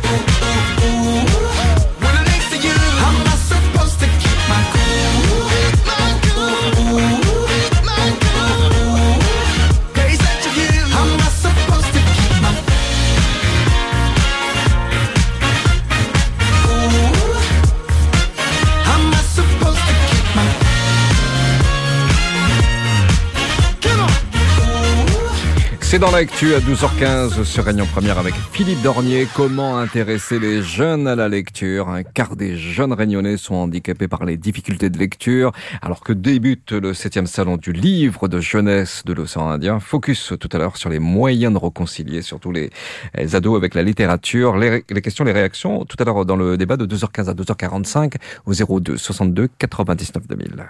C'est dans l'actu à douze heures quinze sur Réunion Première avec Philippe Dornier. Comment intéresser les jeunes à la lecture? Un quart des jeunes réunionnais sont handicapés par les difficultés de lecture. Alors que débute le septième salon du livre de jeunesse de l'océan Indien. Focus tout à l'heure sur les moyens de réconcilier, surtout les, les ados avec la littérature. Les, les questions, les réactions, tout à l'heure dans le débat de douze heures quinze à douze heures quarante-cinq au zéro deux soixante-deux quatre-vingt-dix-neuf deux mille.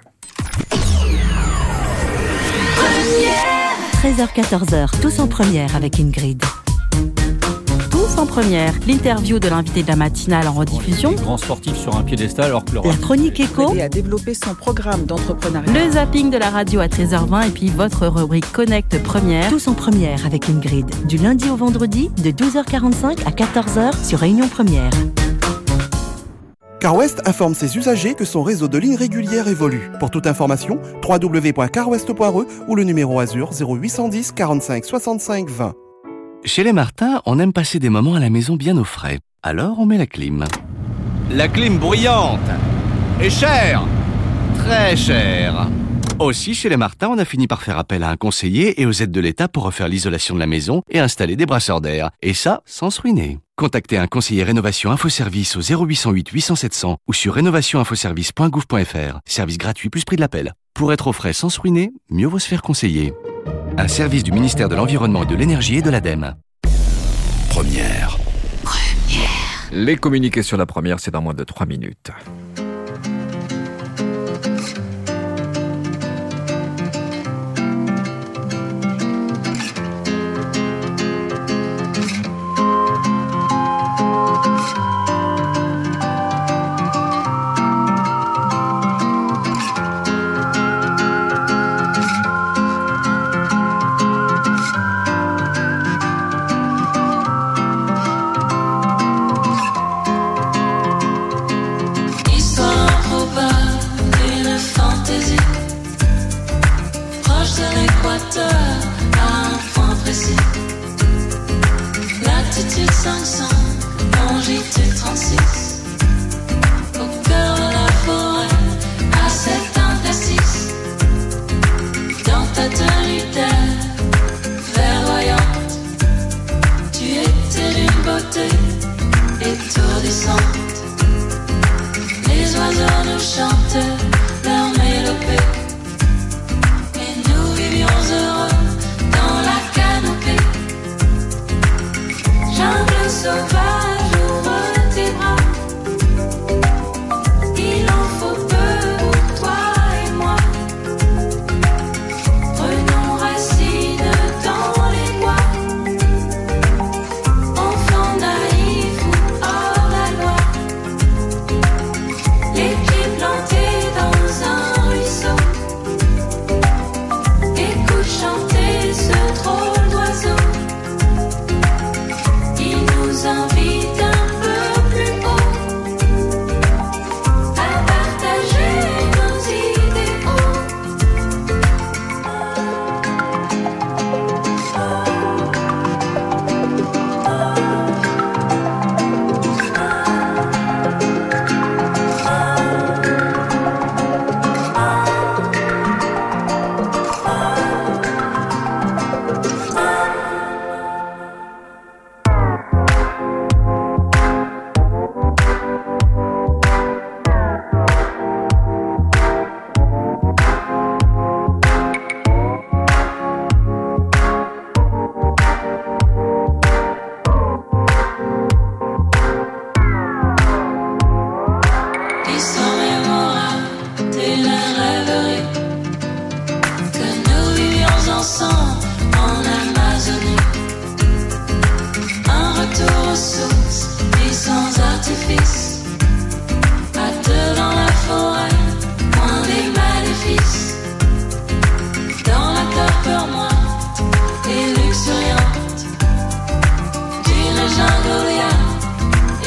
treize heures quatorze heures, tous en première avec Ingrid. Tous en première, l'interview de l'invité de la matinale en rediffusion. Grand sportif sur un piédestal alors que le la chronique éco. Et à développer son programme d'entrepreneuriat. Le zapping de la radio à treize heures vingt et puis votre rubrique Connect Première. Tous en première avec Ingrid. Du lundi au vendredi de douze heures quarante-cinq à quatorze heures sur Réunion Première. Car West informe ses usagers que son réseau de lignes régulières évolue. Pour toute information, w w w point car west point r e ou le numéro Azur zéro huit cent dix quarante-cinq soixante-cinq vingt. Chez les Martins, on aime passer des moments à la maison bien au frais. Alors on met la clim. La clim bruyante et chère, très chère. Aussi, chez les Martins, on a fini par faire appel à un conseiller et aux aides de l'État pour refaire l'isolation de la maison et installer des brasseurs d'air. Et ça, sans se ruiner. Contactez un conseiller Rénovation Infoservice au zéro huit cent huit huit cent sept cents ou sur rénovation infoservice point gouv point f r. Service gratuit plus prix de l'appel. Pour être au frais sans se ruiner, mieux vaut se faire conseiller. Un service du ministère de l'Environnement et de l'Énergie et de l'ADEME. Première. Première. Les communiqués sur la première, c'est dans moins de trois minutes.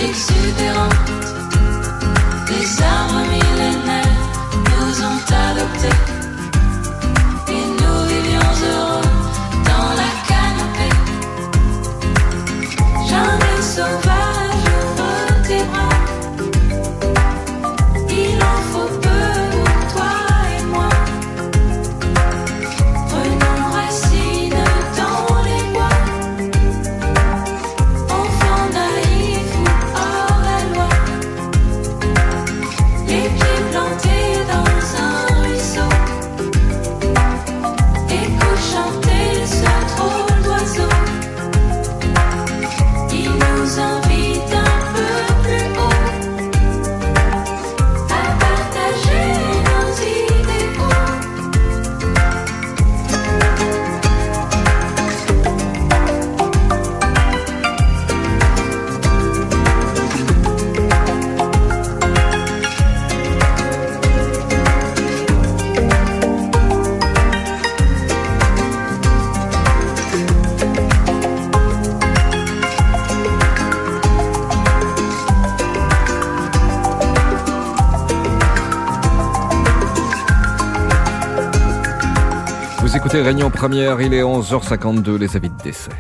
exubérantes. Des arbres millénaires nous ont adoptés et nous vivions heureux dans la canopée. Jamais sauvage ouvre tes bras. Il en faut peu pour toi et moi. Prenons racine dans les bois. Enfants naïfs ou hors la loi. Les pieds plantés dans un ruisseau. Écoute chanter ce drôle d'oiseau. Il nous invite un peu plus haut à partager nos idéaux. Vous écoutez Réunion Première, il est onze heures cinquante-deux, les avis de décès.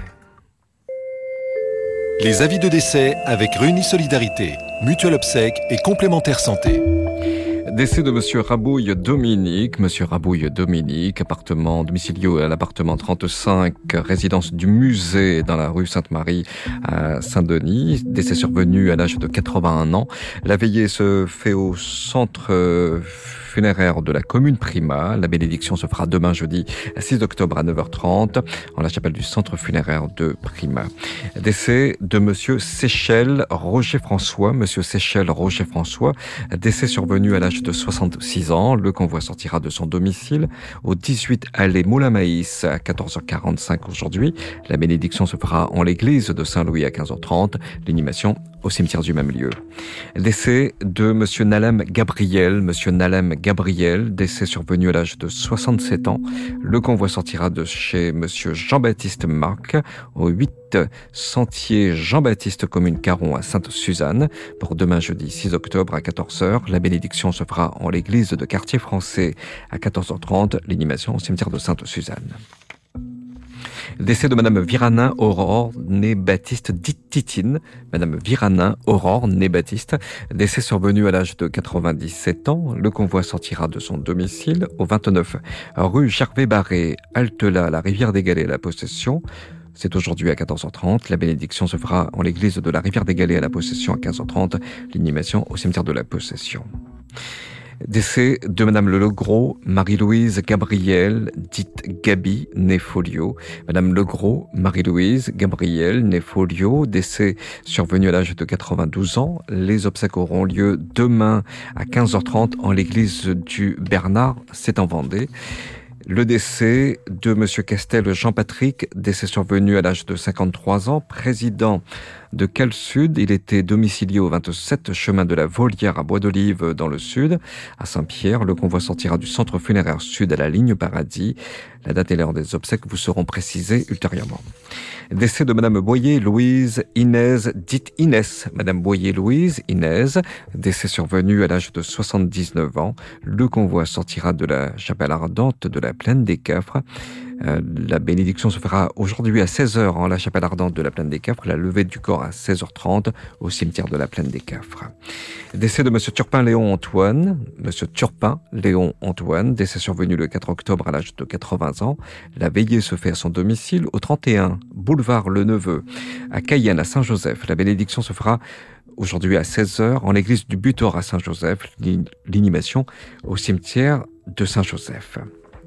Les avis de décès avec Réunis Solidarité, Mutuelle Obsèques et Complémentaire Santé. Décès de Monsieur Rabouille Dominique. Monsieur Rabouille Dominique, appartement, domicilio à l'appartement trente-cinq, résidence du musée dans la rue Sainte-Marie à Saint-Denis. Décès survenu à l'âge de quatre-vingt-un ans. La veillée se fait au centre funéraire de la commune Prima. La bénédiction se fera demain jeudi six octobre à neuf heures trente en la chapelle du centre funéraire de Prima. Décès de Monsieur Séchel Roger François. Monsieur Séchel Roger François, décès survenu à l'âge de soixante-six ans. Le convoi sortira de son domicile au dix-huit allée Moulin-Maïs à quatorze heures quarante-cinq aujourd'hui. La bénédiction se fera en l'église de Saint-Louis à quinze heures trente. L'inhumation au cimetière du même lieu. Décès de Monsieur Nalem Gabriel. Monsieur Nalem Gabriel, décès survenu à l'âge de soixante-sept ans. Le convoi sortira de chez Monsieur Jean-Baptiste Marc au huit Sentier Jean-Baptiste, commune Caron à Sainte-Suzanne pour demain jeudi six octobre à quatorze heures. La bénédiction se fera en l'église de Quartier Français à quatorze heures trente. L'inhumation au cimetière de Sainte-Suzanne. Décès de Madame Viranin Aurore, née Baptiste, dite Titine. Madame Viranin Aurore, née Baptiste. Décès survenu à l'âge de quatre-vingt-dix-sept ans. Le convoi sortira de son domicile au vingt-neuf rue Gervais-Barré, Altela, la rivière des Galets à la Possession. C'est aujourd'hui à quatorze heures trente. La bénédiction se fera en l'église de la rivière des Galets à la Possession à quinze heures trente. L'inhumation au cimetière de la Possession. Décès de Madame Legros, Marie-Louise Gabrielle, dite Gabi, née Folio. Madame Legros, Marie-Louise Gabrielle, née Folio, décès survenu à l'âge de quatre-vingt-douze ans. Les obsèques auront lieu demain à quinze heures trente en l'église du Bernard, c'est en Vendée. Le décès de Monsieur Castel Jean-Patrick, décès survenu à l'âge de cinquante-trois ans, président de Cal Sud. Il était domicilié au vingt-sept chemin de la Volière à Bois d'Olive dans le sud. À Saint-Pierre, le convoi sortira du centre funéraire sud à la ligne Paradis. La date et l'heure des obsèques vous seront précisées ultérieurement. Décès de Madame Boyer-Louise Inès, dite Inès. Madame Boyer-Louise Inès, décès survenu à l'âge de soixante-dix-neuf ans. Le convoi sortira de la chapelle ardente de la Plaine des Cafres. Euh, la bénédiction se fera aujourd'hui à seize heures en la chapelle ardente de la Plaine des Cafres. La levée du corps à seize heures trente au cimetière de la Plaine des Cafres. Décès de Monsieur Turpin Léon Antoine. Monsieur Turpin Léon Antoine, décès survenu le quatre octobre à l'âge de quatre-vingts ans. La veillée se fait à son domicile au trente et un boulevard Le Neveu à Cayenne à Saint-Joseph. La bénédiction se fera aujourd'hui à seize heures en l'église du Butor à Saint-Joseph. L'inhumation au cimetière de Saint-Joseph.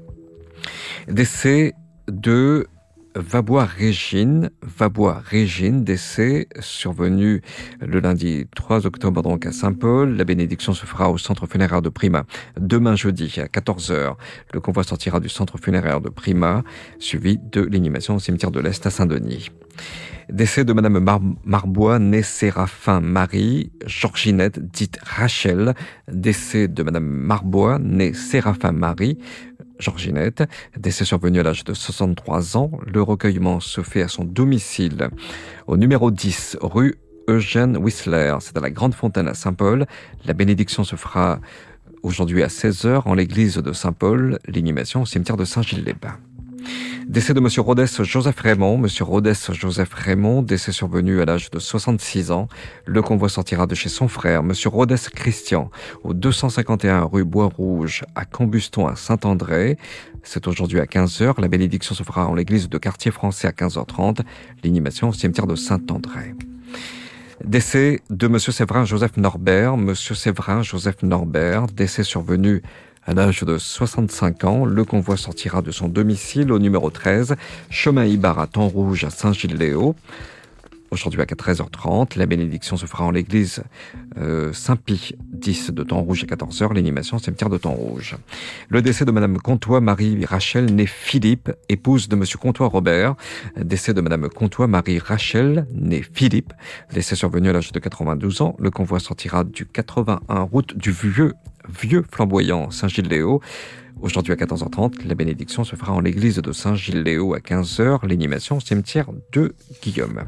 Décès de Vabois Régine, Vabois Régine, décès survenu le lundi trois octobre donc à Saint-Paul. La bénédiction se fera au centre funéraire de Prima demain jeudi à quatorze heures. Le convoi sortira du centre funéraire de Prima, suivi de l'inhumation au cimetière de l'Est à Saint-Denis. Décès de Madame Mar- Marbois, née Séraphin Marie, Georginette, dite Rachel. Décès de Madame Marbois, née Séraphin Marie, Georginette, décès survenu à l'âge de soixante-trois ans. Le recueillement se fait à son domicile au numéro dix rue Eugène Whistler. C'est à la Grande Fontaine à Saint-Paul. La bénédiction se fera aujourd'hui à seize heures en l'église de Saint-Paul. L'inhumation au cimetière de Saint-Gilles-les-Bains. Décès de Monsieur Rodès Joseph Raymond. Monsieur Rodès Joseph Raymond, décès survenu à l'âge de soixante-six ans. Le convoi sortira de chez son frère, Monsieur Rodès Christian, au deux cent cinquante et un rue Bois-Rouge, à Cambuston, à Saint-André. C'est aujourd'hui à quinze heures. La bénédiction se fera en l'église de Quartier Français à quinze heures trente. L'inhumation au cimetière de Saint-André. Décès de Monsieur Séverin Joseph Norbert. Monsieur Séverin Joseph Norbert, décès survenu à l'âge de soixante-cinq ans. Le convoi sortira de son domicile au numéro treize, chemin Ibar à Temps-Rouge à Saint-Gilles-les-Hauts. Aujourd'hui à treize heures trente, la bénédiction se fera en l'église euh, Saint-Pie dix de Temps-Rouge à quatorze heures, l'inhumation au cimetière de Temps-Rouge. Le décès de Madame Comtois Marie Rachel née Philippe, épouse de Monsieur Comtois Robert. Décès de Madame Comtois Marie Rachel née Philippe, décès survenu à l'âge de quatre-vingt-douze ans. Le convoi sortira du quatre-vingt-un route du Vieux, Vieux Flamboyant Saint-Gilles-les-Hauts. Aujourd'hui à quatorze heures trente, la bénédiction se fera en l'église de Saint-Gilles-les-Hauts à quinze heures, l'inhumation au cimetière de Guillaume.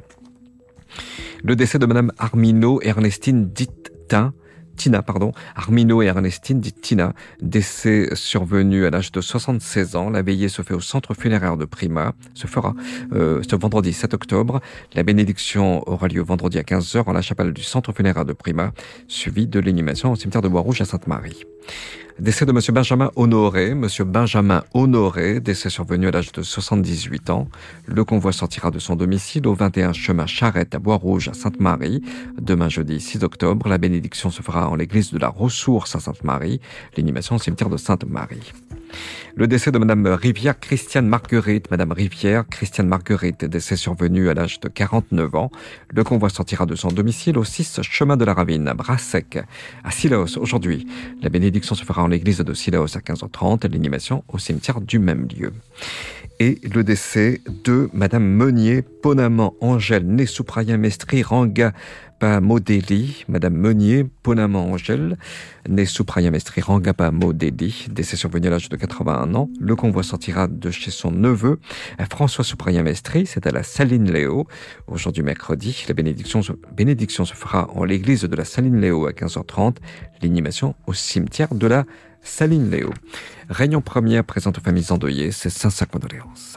Le décès de Madame Armino Ernestine dite Tin, Tina, pardon, Armino et Ernestine dite Tina, décès survenu à l'âge de soixante-seize ans. La veillée se fait au centre funéraire de Prima, se fera euh, ce vendredi sept octobre. La bénédiction aura lieu vendredi à quinze heures en la chapelle du centre funéraire de Prima, suivi de l'inhumation au cimetière de Bois-Rouge à Sainte-Marie. Décès de Monsieur Benjamin Honoré. Monsieur Benjamin Honoré, décès survenu à l'âge de soixante-dix-huit ans. Le convoi sortira de son domicile au vingt et un chemin Charrette à Bois-Rouge à Sainte-Marie. Demain jeudi six octobre, la bénédiction se fera en l'église de la Ressource à Sainte-Marie. L'inhumation au cimetière de Sainte-Marie. Le décès de Madame Rivière Christiane Marguerite. Madame Rivière Christiane Marguerite, décès survenu à l'âge de quarante-neuf ans. Le convoi sortira de son domicile au six chemin de la Ravine à Brassec, à Sillaos aujourd'hui. La bénédiction se fera en l'église de Sillaos à quinze heures trente. L'inhumation au cimetière du même lieu. Et le décès de Madame Meunier Ponaman Angèle, née Souprayen Mestri Ranga Modeli. Madame Meunier Ponaman Angèle, née Souprayen Mestri Rangapa Modeli, décès survenu à l'âge de quatre-vingt-un ans. Le convoi sortira de chez son neveu, François Souprayen Mestri, c'est à la Saline-Léo. Aujourd'hui mercredi, la bénédiction, bénédiction se fera en l'église de la Saline-Léo à quinze heures trente. L'inhumation au cimetière de la Saline-Léo. Réunion première présente aux familles endeuillées, c'est sincères condoléances.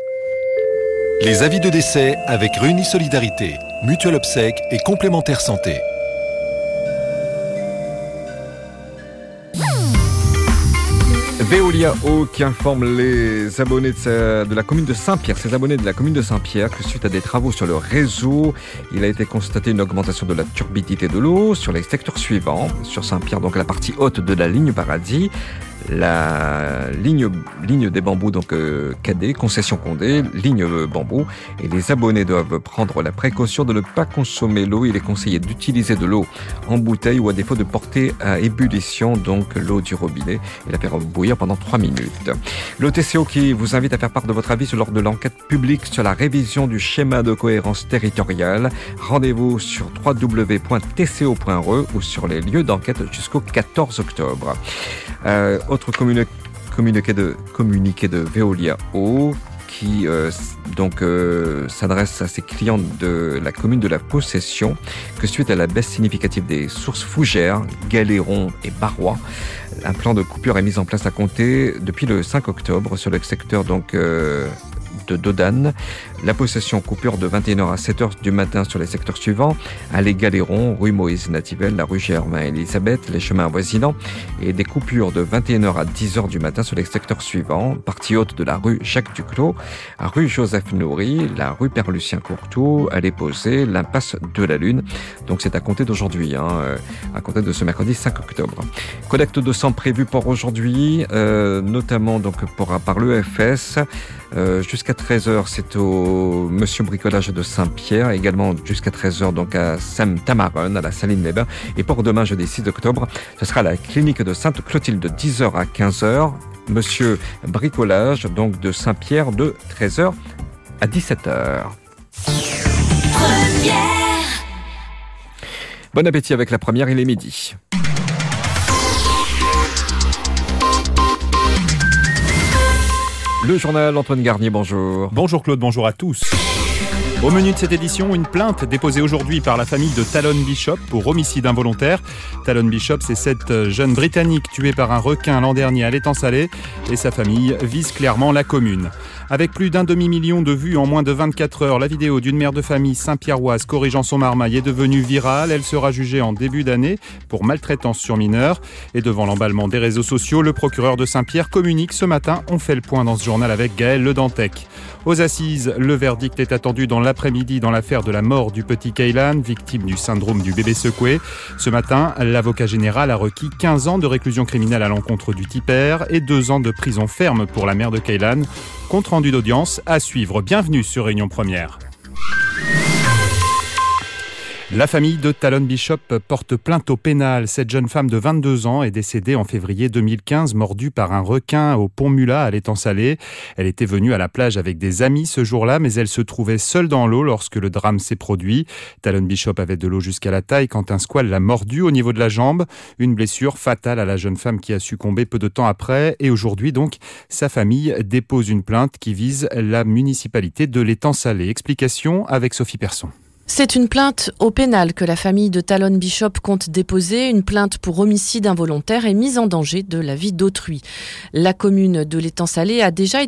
Les avis de décès avec Réunis Solidarité, Mutuelle Obsèques et Complémentaire Santé. Veolia Eau qui informe les abonnés de, sa, de la commune de Saint-Pierre, ses abonnés de la commune de Saint-Pierre, que suite à des travaux sur le réseau, il a été constaté une augmentation de la turbidité de l'eau sur les secteurs suivants. Sur Saint-Pierre, donc la partie haute de la ligne Paradis, la ligne, ligne des bambous, donc euh, Cadet, concession Condé, ligne euh, bambou, et les abonnés doivent prendre la précaution de ne pas consommer l'eau. Il est conseillé d'utiliser de l'eau en bouteille ou à défaut de porter à ébullition, donc l'eau du robinet, et la faire bouillir pendant trois minutes. Le T C O qui vous invite à faire part de votre avis lors de l'enquête publique sur la révision du schéma de cohérence territoriale. Rendez-vous sur w w w point t c o point r e ou sur les lieux d'enquête jusqu'au quatorze octobre. Euh, autre communi- communiqué de, communiqué de Veolia Eau qui euh, donc euh, s'adresse à ses clients de la commune de la Possession que suite à la baisse significative des sources fougères, Galéron et Barrois, un plan de coupure est mis en place à compter depuis le cinq octobre sur le secteur donc euh, de Dodane. La Possession, coupure de vingt et une heures à sept heures du matin sur les secteurs suivants: allée Galéron, rue Moïse Nativelle, la rue Germain-Elisabeth, les chemins avoisinants, et des coupures de vingt et une heures à dix heures du matin sur les secteurs suivants: partie haute de la rue Jacques Duclos, rue Joseph Nourry, la rue Père-Lucien Courtois, allée Posée, l'impasse de la Lune. Donc c'est à compter d'aujourd'hui, hein, à compter de ce mercredi cinq octobre. Collecte de sang prévue pour aujourd'hui, euh, notamment donc pour, par l'E F S. Euh, jusqu'à treize heures, c'est au Monsieur Bricolage de Saint-Pierre, également jusqu'à treize heures donc à Saint-Tamaron, à la Saline-les-Bains. Et pour demain, jeudi six octobre, ce sera à la clinique de Sainte-Clotilde de dix heures à quinze heures. Monsieur Bricolage, donc de Saint-Pierre, de treize heures à dix-sept heures. Première. Bon appétit avec la première, il est midi. Le journal, Antoine Garnier, bonjour. Bonjour Claude, bonjour à tous. Au menu de cette édition, une plainte déposée aujourd'hui par la famille de Talon Bishop pour homicide involontaire. Talon Bishop, c'est cette jeune Britannique tuée par un requin l'an dernier à l'Étang-Salé et sa famille vise clairement la commune. Avec plus d'un demi-million de vues en moins de vingt-quatre heures, la vidéo d'une mère de famille saint-pierroise corrigeant son marmaille est devenue virale. Elle sera jugée en début d'année pour maltraitance sur mineur. Et devant l'emballement des réseaux sociaux, le procureur de Saint-Pierre communique ce matin. On fait le point dans ce journal avec Gaël Le Dantec. Aux assises, le verdict est attendu dans l'après-midi dans l'affaire de la mort du petit Kaylan, victime du syndrome du bébé secoué. Ce matin, l'avocat général a requis quinze ans de réclusion criminelle à l'encontre du tipeur et deux ans de prison ferme pour la mère de Kaylan. Compte rendu d'audience à suivre. Bienvenue sur Réunion Première. La famille de Talon Bishop porte plainte au pénal. Cette jeune femme de vingt-deux ans est décédée en février deux mille quinze, mordue par un requin au pont Mulat à l'Étang-Salé. Elle était venue à la plage avec des amis ce jour-là, mais elle se trouvait seule dans l'eau lorsque le drame s'est produit. Talon Bishop avait de l'eau jusqu'à la taille quand un squale l'a mordue au niveau de la jambe. Une blessure fatale à la jeune femme qui a succombé peu de temps après. Et aujourd'hui, donc, sa famille dépose une plainte qui vise la municipalité de l'Étang-Salé. Explication avec Sophie Persson. C'est une plainte au pénal que la famille de Talon Bishop compte déposer, une plainte pour homicide involontaire et mise en danger de la vie d'autrui. La commune de l'Étang-Salé a déjà